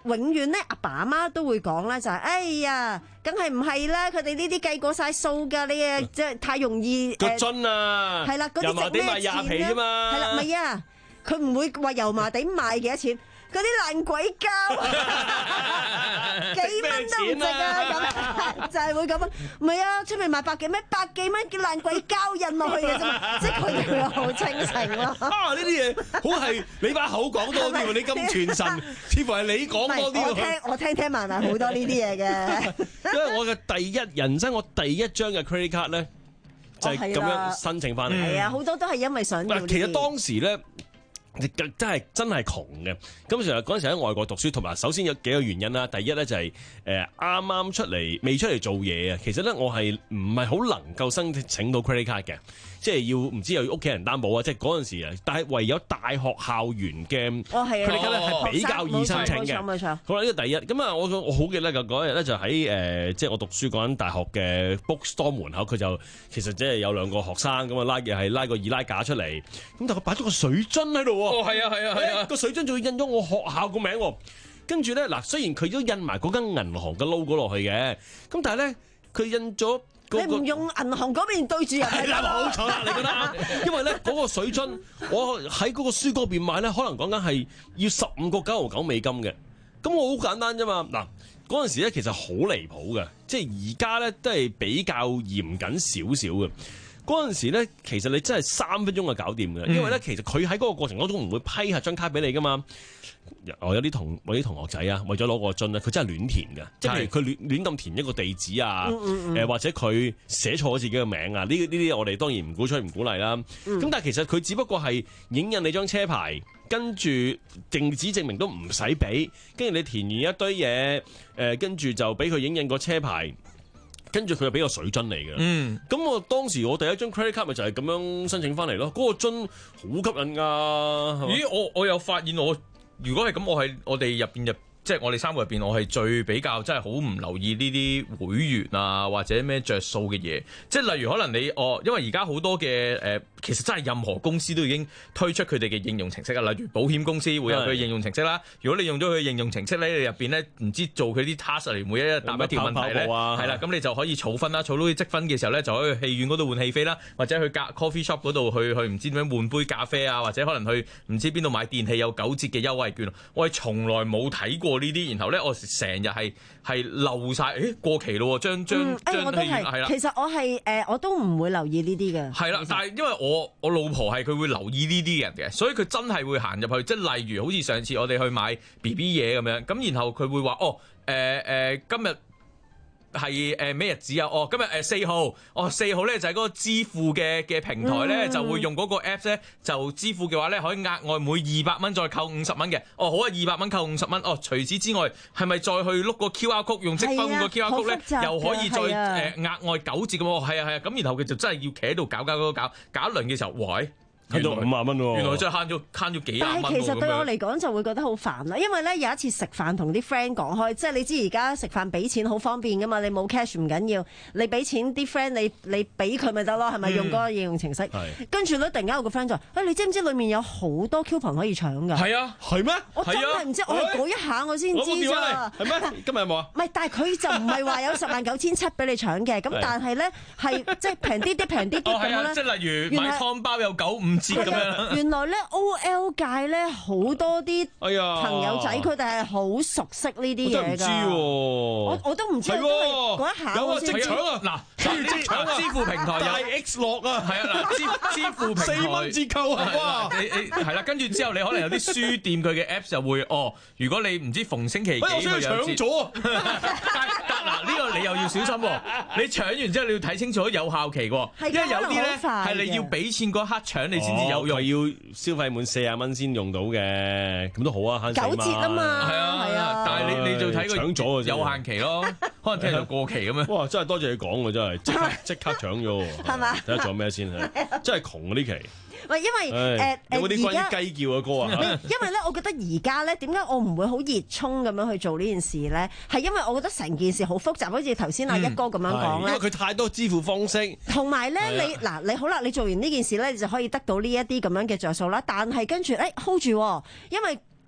永遠咧阿爸阿媽都會講咧就係、是，哎呀，梗係唔係啦，佢哋呢啲計過晒數㗎，你誒即係太容易個樽啊， 係啦，嗰啲值咩錢廿皮啫嘛， 係啦，唔係啊，佢唔會話油麻地賣幾多錢。嗰啲爛鬼膠幾蚊都唔值啊！咁就係會咁啊，唔係啊，出面賣百幾蚊，百幾蚊叫爛鬼膠印落去嘅啫，即係佢哋會好清醒咯。 啊！呢啲嘢好係你把口講多啲喎，你咁傳神，似乎係你講多啲。 我聽我聽聽埋埋好多呢啲嘢嘅。 因為我嘅第一人生，我第一張嘅 credit card 咧，就係咁樣申請翻嚟。 係啊，好多都係因為想要。 其實當時咧。真係真係窮嘅，咁其實嗰陣時喺外國讀書，同埋首先有幾個原因啦。第一咧就係誒啱啱出嚟未出嚟做嘢啊，其實咧我係唔係好能夠申請到 credit card 嘅，即係要唔知有屋企人擔保啊，即係嗰陣時啊。但係唯有大學校園嘅 credit card 咧係比較易申請嘅。冇錯，好啦，呢個第一。咁啊，我我好記得嘅嗰日咧就喺誒即係我讀書嗰間大學嘅 bookstore 門口，佢就其實即係有兩個學生咁啊拉嘅係拉個易拉架出嚟，咁但係佢擺咗個水樽喺度。 哦，係啊，係啊，係啊！ 個水樽仲要印咗我學校個名，跟住咧嗱，雖然佢都印埋嗰間銀行嘅 logo 落去嘅，咁但係咧佢印咗、嗰個， 你唔用銀行嗰邊對住人係啦， 冇錯啦，你覺得啱？因為咧嗰個水樽，我喺嗰個書嗰邊買咧，可能講緊係要十五個九毫九美金嘅，咁我好簡單啫嘛。嗱，嗰陣時咧其實好離譜嘅，即係而家咧都係比較嚴謹少少嘅。嗰陣時咧，其實你真係三分鐘就搞掂嘅，因為咧其實佢喺嗰個過程當中唔會批下張卡俾你噶嘛。我有啲同我啲同學仔啊，為咗攞個樽咧，佢真係亂填嘅，即係譬如佢亂亂咁填一個地址啊，誒、嗯嗯、或者佢寫錯咗自己嘅名啊，呢呢啲我哋當然唔鼓吹唔鼓勵啦。咁、嗯、但係其實佢只不過係影印你張車牌，跟住地址證明都唔使俾，跟住你填完一堆嘢，誒跟住就俾佢影印個車牌。跟住佢就俾個水樽嚟嘅，嗯，咁我當時我第一張 credit card 咪就係咁樣申請翻嚟咯，嗰、那個樽好吸引㗎。 咦，我我有發現我，如果係咁，我係我哋入邊入。即係我哋三個入邊，我係最比較真係好唔留意呢啲會員啊，或者咩着數嘅嘢。即係例如可能你哦，因為而家好多嘅誒、呃，其實真係任何公司都已經推出佢哋嘅應用程式啊。例如保險公司會有佢嘅應用程式啦。如果你用咗佢嘅應用程式咧，你入邊咧唔知做佢啲 task 嚟，每一日答一條問題咧，係啦，咁你就可以儲分啦。儲到啲積分嘅時候咧，就可以去戲院嗰度換戲飛啦，或者去咖 coffee shop 嗰度去去唔知點樣換杯咖啡啊，或者可能去唔知邊度買電器有九折嘅優惠券。我係從來冇睇過呢啲，然後咧我成日係係漏晒，誒過期咯，將將將戲院係啦。其實我係誒、呃、我都唔會留意呢啲嘅。 係啦，但係因為我我老婆係佢會留意呢啲人嘅，所以佢真係會行入去，即係例如好似上次我哋去買 B B 嘢咁樣，咁然後佢會話哦誒誒、呃呃、今日。係誒咩日子啊？哦，今日誒四號，哦四號咧就係嗰個支付嘅嘅平台咧、嗯，就會用嗰個 Apps 咧就支付嘅話咧，可以額外每二百蚊再扣五十蚊嘅。哦，好啊，二百蚊扣五十蚊。哦，除此之外，係咪再去碌個 Q R code 用積分個 Q R code 咧，又可以再誒、啊呃、額外九折嘅喎？係啊係啊，咁然後佢就真係要企喺度搞搞搞搞搞一輪嘅時候，喂！ 喺度五萬蚊喎， 原來真係慳咗慳咗幾廿蚊。 但係其實對我嚟講就會覺得好煩啦，因為咧有一次食飯同啲 friend 講開，即係你知而家食飯俾錢好方便噶嘛，你冇 cash 唔緊要，你俾錢啲 friend 你你俾佢咪得咯，係咪、嗯、用嗰個應用程式？跟住咧突然間有個 friend 就話：，誒你知唔知裡面有好多 coupon 可以搶㗎？ 係啊，係咩？ 我真係唔知，我係嗰一下我先知咋。 係咩？今日有冇啊？ 唔係，但係佢就唔係話有十萬九千七俾你搶嘅，咁但係咧係即係平啲啲平啲啲咁樣咧。 即係例如買湯包有九五折咁樣。 原來咧 O L 界咧好多啲朋友仔，佢哋係好熟悉呢啲嘢㗎。我我都唔知喎，嗰一下有啊，直搶啊！ 嗱，支支付平台有 X 落啊， 係啊，嗱支支付平台四蚊折扣啊！哇， 你你係啦，跟住之後你可能有啲書店佢嘅 Apps 就會哦，如果你唔知逢星期幾佢有搶咗啊！ 得嗱，呢個你又要小心喎，你搶完之後你要睇清楚有效期喎，因為有啲咧係你要俾錢嗰刻搶你先至有用。 要消費滿四十蚊先用到嘅，咁都好啊，慳九折啊嘛， 係啊係啊，但係你你就睇佢搶咗有限期咯，可能聽到過期咁樣。 哇，真係多謝你講喎，真係即刻即刻搶咗喎，係嘛？睇下做咩先係，真係窮啊呢期。 喂，因為誒誒有冇啲關於雞叫嘅歌啊？ 因為咧，我覺得而家咧，點解我唔會好熱衷咁樣去做呢件事咧？係因為我覺得成件事好複雜，好似頭先阿一哥咁樣講咧。 因為佢太多支付方式。 同埋咧，你嗱你好啦，你做完呢件事咧，你就可以得到呢一啲咁樣嘅着數啦。但係跟住誒 hold 住，因為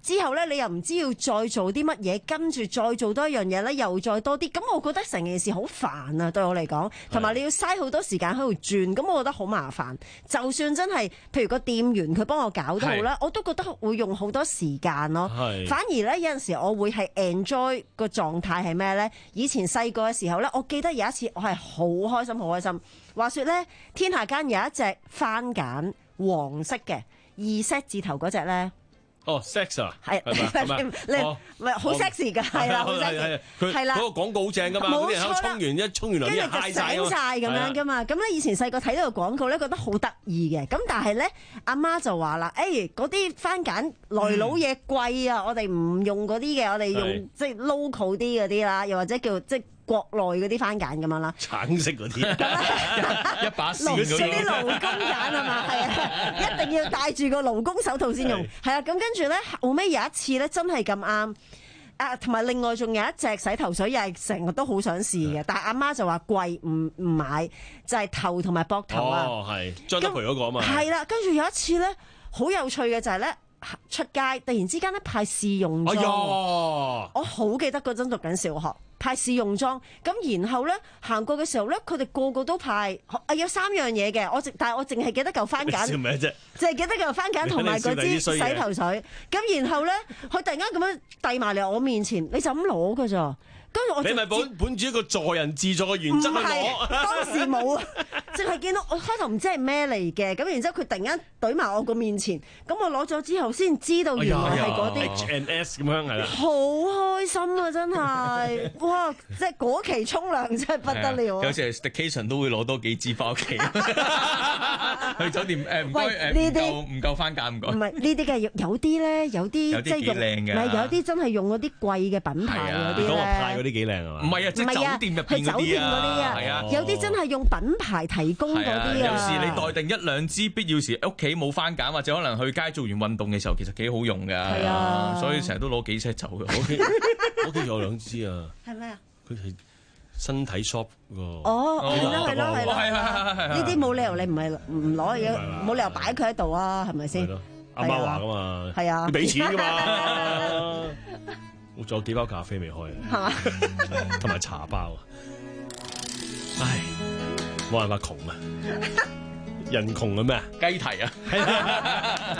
之後咧你又唔知要再做啲乜嘢，跟住再做多一樣嘢咧，又再多啲，咁我覺得成件事好煩啊，對我嚟講，同埋你要嘥好多時間喺度轉，咁我覺得好麻煩。就算真係，譬如個店員佢幫我搞到咧，我都覺得會用好多時間咯。反而咧有陣時我會係 enjoy 個狀態係咩咧？以前細個嘅時候咧，我記得有一次我係好開心，好開心。話說咧，天下間有一隻番梘，黃色嘅二 set 字頭嗰隻咧。 哦 ，sex 啊， 係你唔係好 sexy 㗎，係啦，好 sexy，係啦， 嗰個廣告好正㗎嘛，嗰啲人喺度沖完一沖完涼啲人嗨晒醒晒咁樣㗎嘛，咁咧以前細個睇到個廣告咧，覺得好得意嘅，咁但係咧阿媽就話啦，誒嗰啲番梘來老嘢貴啊，我哋唔用嗰啲嘅，我哋用即係 local 啲嗰啲啦，又或者叫即係國內嗰啲番梘咁樣啦， 橙色嗰啲，一把線嗰啲， 即係啲勞工梘係嘛，係啊，一定要戴住個勞工手套先用，係啊，咁跟住咧後尾有一次咧真係咁啱，啊同埋另外仲有一隻洗頭水又係成日都好想試嘅，但係阿媽就話貴唔唔買，就係頭同埋膊頭啊， 哦係張德培嗰個啊嘛， 係啦，跟住有一次咧好有趣嘅就係咧。出街突然之間咧派試用裝，哎、我好記得嗰陣讀緊小學派試用裝，咁然後咧行過嘅時候咧，佢哋個個都派，啊有三樣嘢嘅，我淨但係我淨係記得嚿番梘， 笑咩啫？ 淨係記得嚿番梘同埋嗰支洗頭水，咁然後咧佢突然間咁樣遞埋嚟我面前，你就咁攞㗎咋？跟住我你咪本本住一個助人自助嘅原則去攞， 當時冇，淨係見到我開頭唔知係咩嚟嘅，咁然之後佢突然間懟埋我個面前，咁我攞咗之後先知道原來係嗰啲 H and S 咁樣係啦， 好開心啊！真係，哇！即係嗰期沖涼真係不得了啊！ 有時 staycation 都會攞多幾支翻屋企，去酒店誒唔該誒唔夠唔夠番梘唔該。 唔係呢啲嘅有啲咧，有啲即係用，唔係有啲真係用嗰啲貴嘅品牌嗰啲咧。 啲幾靚啊！ 唔係啊，即係酒店入邊嗰啲啊，係啊， 有啲真係用品牌提供嗰啲啊。 有時你待定一兩支，必要時屋企冇番梘，或者可能去街做完運動嘅時候，其實幾好用㗎。係啊，所以成日都攞幾 set 走嘅。 我屋企我屋企有兩支啊。 係咩啊？ 佢係身體 shop 個。 哦，係咯係咯係咯， 係係係呢啲冇理由你唔係唔攞嘢，冇理由擺佢喺度啊，係咪先？ 阿媽話㗎嘛。 係啊。 要俾錢㗎嘛。我仲有幾包咖啡未開啊，同埋茶包啊，唉，冇辦法窮啊，人窮嘅咩？ 雞蹄啊， 係啊。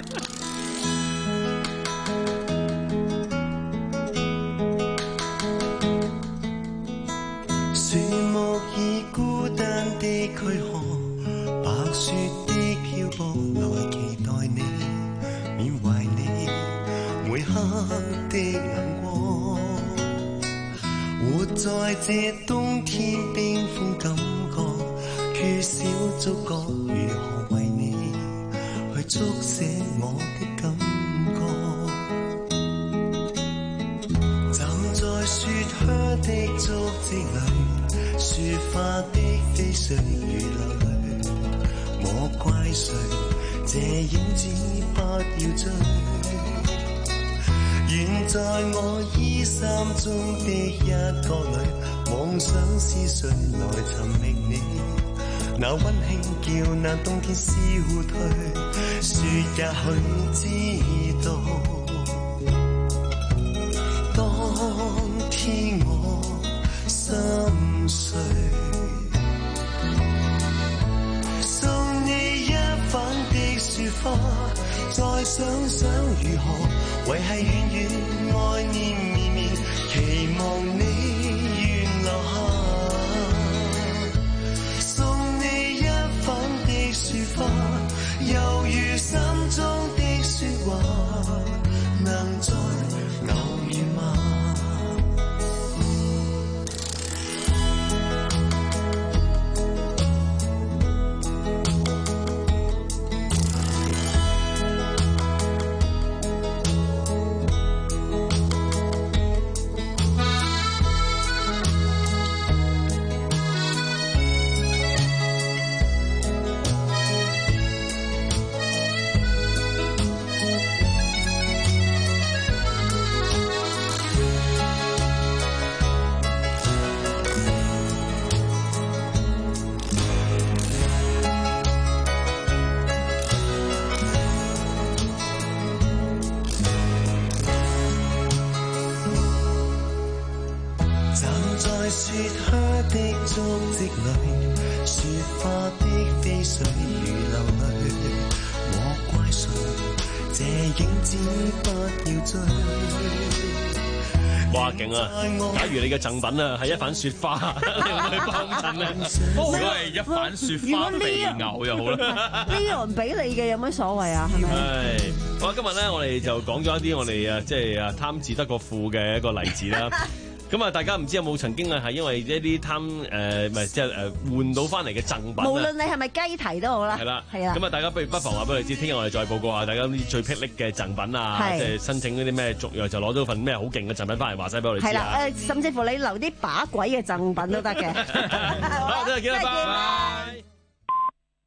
樹木已孤單的軀殼，白雪的漂泊，來期待你，緬懷你每刻的眼光。活在這冬天冰封感覺，缺少觸覺，如何為你去觸寫我的感覺？站在雪靴的足跡裏，雪花的飛絮如淚，莫怪誰，這影子不要追。願在我衣衫中的一角裏，妄想思緒來尋覓你，那溫馨叫那冬天消退，雪也許知道，當天我心碎，送你一瓣的雪花，再想想如何維繫永遠愛念綿綿，期望你願留下。送你一瓣的雪花，猶如心中的雪話，能再偶遇嗎？ 在雪靴的足跡裏，雪花的飛水如流淚，莫怪誰，這影子不要追。 哇，勁啊！假如你嘅贈品啊係一瓣雪花，你會唔會幫襯咧？ 如果係一瓣雪花肥牛就好啦。 呢樣俾你嘅有乜所謂啊？係咪？ 係好啊！今日咧，我哋就講咗一啲我哋啊，即係啊貪字得個富嘅一個例子啦。咁啊，大家唔知有冇曾經啊，係因為一啲貪誒，唔係即係誒換到翻嚟嘅贈品啊。 無論你係咪雞蹄都好啦。係啦， 係啦。 咁啊，大家不如不妨話俾我哋知，聽日我哋再報告下大家啲最霹靂嘅贈品啊，即係申請嗰啲咩續約就攞到份咩好勁嘅贈品翻嚟話晒俾我哋知啊。係啦， 誒，甚至乎你留啲把鬼嘅贈品都得嘅。 好，聽日見啦，拜拜。